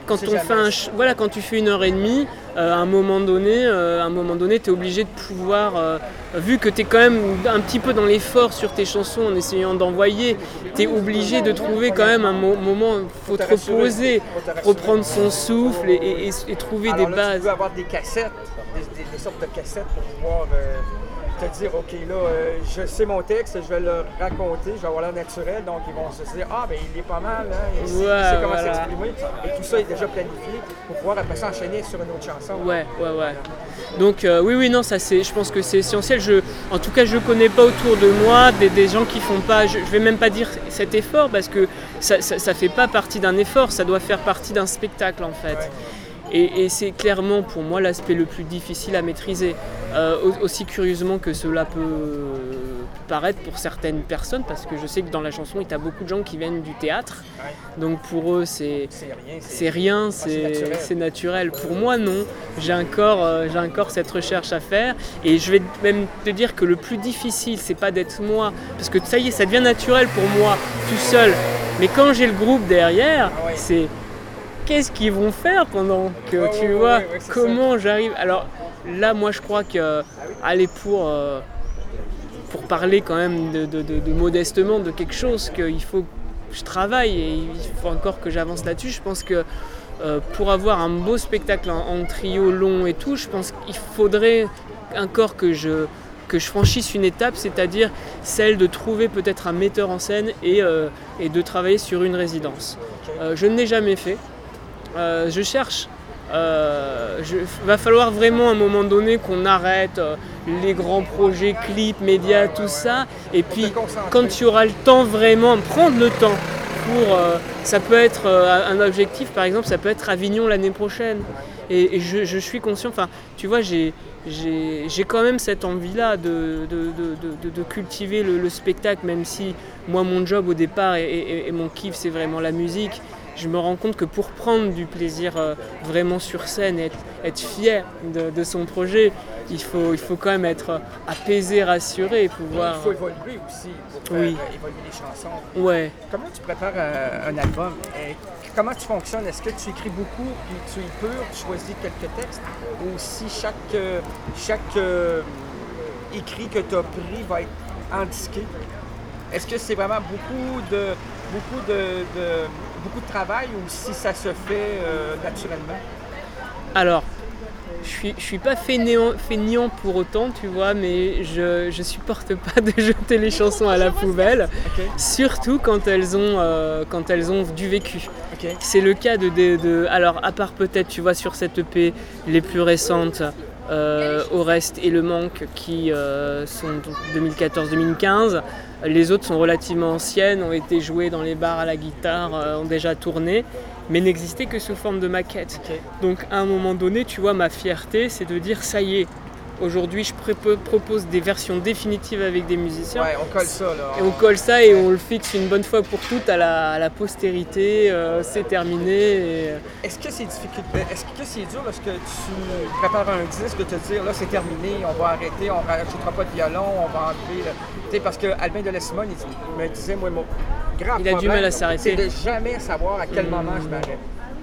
quand C'est on jamais fait un, ch- voilà, quand tu fais une heure et demie, euh, à un moment donné, euh, à un moment donné, t'es obligé de pouvoir, euh, vu que t'es quand même un petit peu dans l'effort sur tes chansons en essayant d'envoyer, t'es obligé de trouver quand même un mo- moment, faut te te rassurer. reposer, Faut te rassurer. reprendre son souffle et, et- et- et trouver Alors des là, tu bases. peux avoir des cassettes, des, des- des sortes de cassettes pour pouvoir euh, te dire, OK, là, euh, je sais mon texte, je vais le raconter, je vais avoir l'air naturel, donc ils vont se dire, ah, ben il est pas mal, hein, il sait, il Ouais, sait comment voilà. s'exprimer. Et tout ça est déjà planifié pour pouvoir après ça enchaîner sur une autre chanson. Ouais, ouais, ouais. Donc euh, oui, oui, non, ça c'est, je pense que c'est essentiel. Je, en tout cas, je connais pas autour de moi des, des gens qui font pas, je, je vais même pas dire cet effort parce que ça, ça, ça fait pas partie d'un effort, ça doit faire partie d'un spectacle en fait. Ouais. Et, et c'est clairement pour moi l'aspect le plus difficile à maîtriser. Euh, au- aussi curieusement que cela peut paraître pour certaines personnes, parce que je sais que dans la chanson, il y a beaucoup de gens qui viennent du théâtre. Ouais. Donc pour eux, c'est, C'est rien. c'est rien, c'est c'est, naturel. c'est naturel. Pour moi, non. J'ai encore, euh, j'ai encore cette recherche à faire. Et je vais même te dire que le plus difficile, c'est pas d'être moi. Parce que ça y est, ça devient naturel pour moi, tout seul. Mais quand j'ai le groupe derrière, Ah ouais. c'est qu'est-ce qu'ils vont faire pendant que, Ouais, tu ouais, vois, ouais, ouais, c'est comment j'arrive. Alors là, moi, je crois que aller pour... euh, pour parler quand même de, de- de- de modestement de quelque chose qu'il faut que je travaille et il faut encore que j'avance là-dessus. Je pense que euh, pour avoir un beau spectacle en, en trio long et tout, je pense qu'il faudrait encore que je, que je franchisse une étape, c'est-à-dire celle de trouver peut-être un metteur en scène et, euh, et de travailler sur une résidence. Euh, je ne l'ai jamais fait. Euh, je cherche. Euh, je, va falloir vraiment à un moment donné qu'on arrête euh, les grands projets, clips, médias, tout ça. Et puis quand tu auras le temps vraiment, prendre le temps pour... euh, ça peut être euh, un objectif, par exemple, ça peut être Avignon l'année prochaine. Et, et je, je suis conscient, enfin, tu vois, j'ai, j'ai, j'ai quand même cette envie-là de, de, de, de, de cultiver le, le spectacle, même si moi, mon job au départ et, et, et mon kiff, c'est vraiment la musique. Je me rends compte que pour prendre du plaisir euh, vraiment sur scène, être, être fier de, de son projet, il faut, il faut quand même être apaisé, rassuré et pouvoir... Il faut évoluer aussi pour faire Oui. euh, évoluer les chansons. Ouais. Comment tu prépares euh, un album? Et comment tu fonctionnes? Est-ce que tu écris beaucoup puis tu es pur, tu choisis quelques textes? Ou si chaque, euh, chaque euh, écrit que tu as pris va être endisqué? Est-ce que c'est vraiment beaucoup de, beaucoup de, de- beaucoup de travail ou si ça se fait euh, naturellement? Alors, je suis, je suis pas fainéant, feignant pour autant, tu vois, mais je, je supporte pas de jeter les chansons à la poubelle, OK. surtout quand elles ont, euh, quand elles ont du vécu. OK. C'est le cas de, de, de- alors à part peut-être, tu vois, sur cette E P, les plus récentes, euh, Au reste et Le Manque, qui euh, sont deux mille quatorze deux mille quinze. Les autres sont relativement anciennes, ont été jouées dans les bars à la guitare, euh, ont déjà tourné, mais n'existaient que sous forme de maquette. OK. Donc à un moment donné, tu vois, ma fierté, c'est de dire, ça y est, aujourd'hui, je pré- propose des versions définitives avec des musiciens. Ouais, on colle ça, là. Et on colle ça et on le fixe une bonne fois pour toutes à la, à la postérité, euh, c'est terminé. Et, euh, Est-ce que c'est difficile, est-ce que c'est dur lorsque tu prépares un disque de te dire là c'est terminé, on va arrêter, on ne rajoutera pas de violon, on va enlever le... Tu sais, parce que Albin de Lesmond, il dit- me disait, moi, mon grand Il a du problème, mal à s'arrêter. c'est de jamais savoir à quel moment je m'arrête.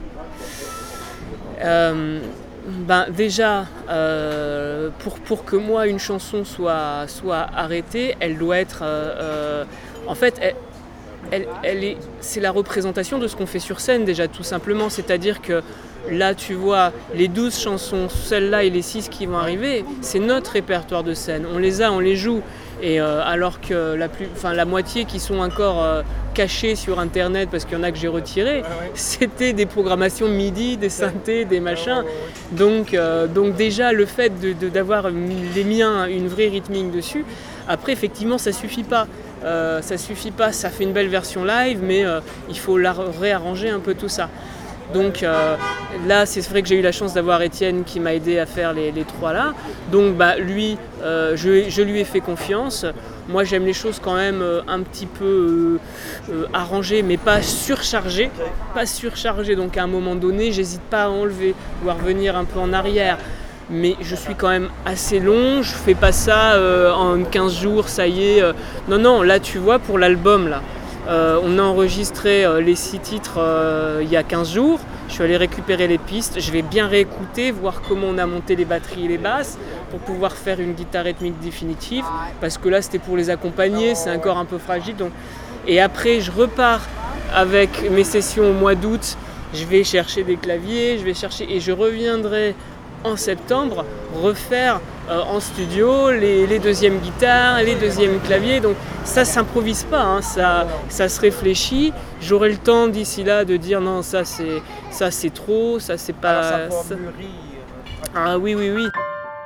Euh, ben déjà, euh, pour, pour que moi une chanson soit, soit arrêtée, elle doit être... euh, euh, en fait, elle, elle, elle est, c'est la représentation de ce qu'on fait sur scène déjà, tout simplement. C'est-à-dire que là, tu vois, les douze chansons, celles-là et les six qui vont arriver, c'est notre répertoire de scène. On les a, on les joue. Et euh, alors que la, plus, enfin, la moitié qui sont encore euh, cachées sur Internet, parce qu'il y en a que j'ai retirées, Ouais, ouais. c'était des programmations MIDI, des synthés, des machins. Donc, euh, donc déjà, le fait de, de- d'avoir les miens, une vraie rythmique dessus, après, effectivement, ça suffit pas. Euh, ça suffit pas, ça fait une belle version live, mais euh, il faut la réarranger un peu tout ça. Donc euh, là, c'est vrai que j'ai eu la chance d'avoir Étienne qui m'a aidé à faire les, les trois là. Donc bah, lui, euh, je, je lui ai fait confiance. Moi, j'aime les choses quand même euh, un petit peu euh, euh, arrangées, mais pas surchargées. Pas surchargées, donc à un moment donné, j'hésite pas à enlever ou à revenir un peu en arrière. Mais je suis quand même assez long, je fais pas ça euh, en quinze jours, ça y est. euh. Non, non, là tu vois, pour l'album, là, euh, on a enregistré euh, les six titres euh, il y a quinze jours. Je suis allé récupérer les pistes, je vais bien réécouter, voir comment on a monté les batteries et les basses pour pouvoir faire une guitare rythmique définitive, parce que là c'était pour les accompagner, c'est encore un peu fragile. Donc... Et après je repars avec mes sessions au mois d'août, je vais chercher des claviers, je vais chercher et je reviendrai en septembre refaire euh, en studio les, les deuxièmes guitares, les deuxièmes claviers. Donc ça s'improvise pas, hein, ça, ça se réfléchit. J'aurai le temps d'ici là de dire non, ça c'est, ça c'est trop, ça c'est pas... Alors, ça ça... va mûrir. Ah oui, oui, oui.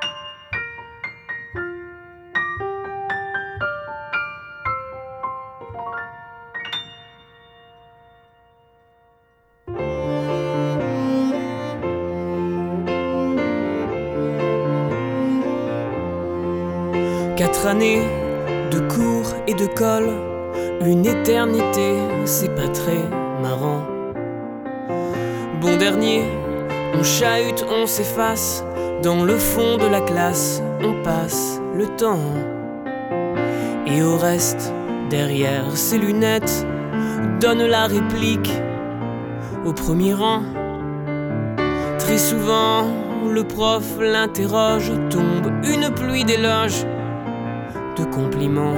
Quatre années de cours et de colle, une éternité, c'est pas très marrant. Bon dernier, on chahute, on s'efface, dans le fond de la classe, on passe le temps. Et au reste, derrière ses lunettes, donne la réplique au premier rang. Très souvent, le prof l'interroge, tombe une pluie d'éloges, de compliments.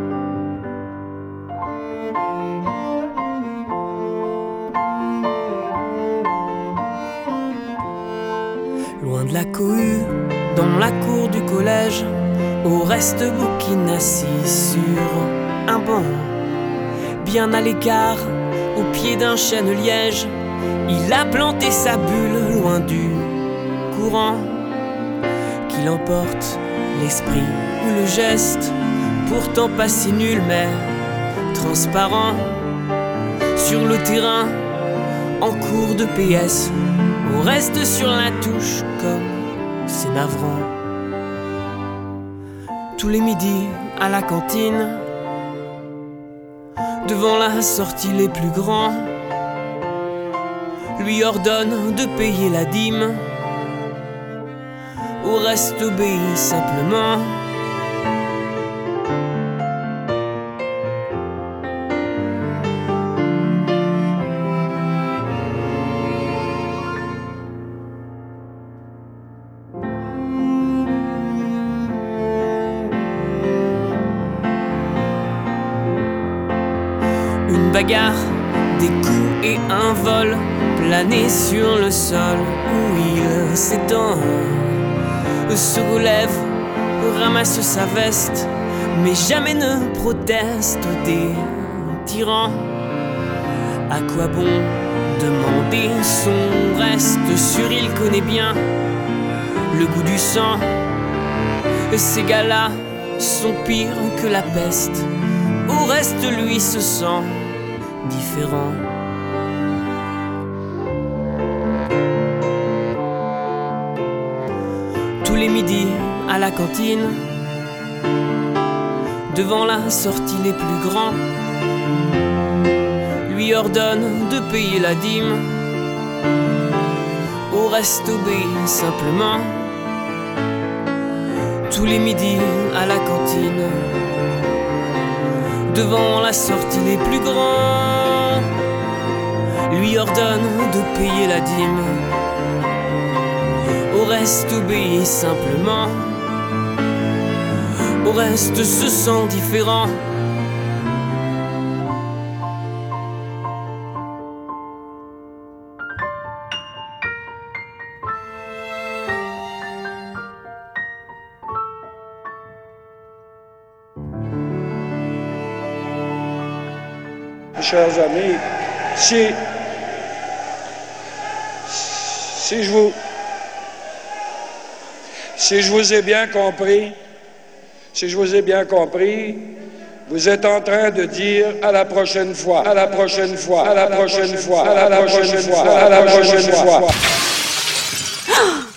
Loin de la cohue, dans la cour du collège, au reste bouquine assis sur un banc. Bien à l'écart, au pied d'un chêne liège, il a planté sa bulle loin du courant qui l'emporte, l'esprit ou le geste, pourtant pas si nul mais transparent. Sur le terrain, en cours de P S, on reste sur la touche comme c'est navrant. Tous les midis à la cantine, devant la sortie les plus grands, lui ordonne de payer la dîme, au reste obéit simplement. Une bagarre, des coups et un vol, plané sur le sol où il s'étend, se relève, ramasse sa veste, mais jamais ne proteste des tyrans. À quoi bon demander son reste? Sûr, il connaît bien le goût du sang. Ces gars-là sont pires que la peste. Au reste, lui se sent différent. Tous les midis à la cantine, devant la sortie les plus grands, lui ordonne de payer la dîme, au reste obéit simplement. Tous les midis à la cantine, devant la sortie les plus grands, lui ordonne de payer la dîme, au reste obéit simplement. Au reste se sent différent. Chers amis, si, si, je vous, si je vous ai bien compris, si je vous ai bien compris, vous êtes en train de dire à la prochaine fois, à la prochaine fois, à la prochaine fois, à la prochaine fois, à la prochaine fois.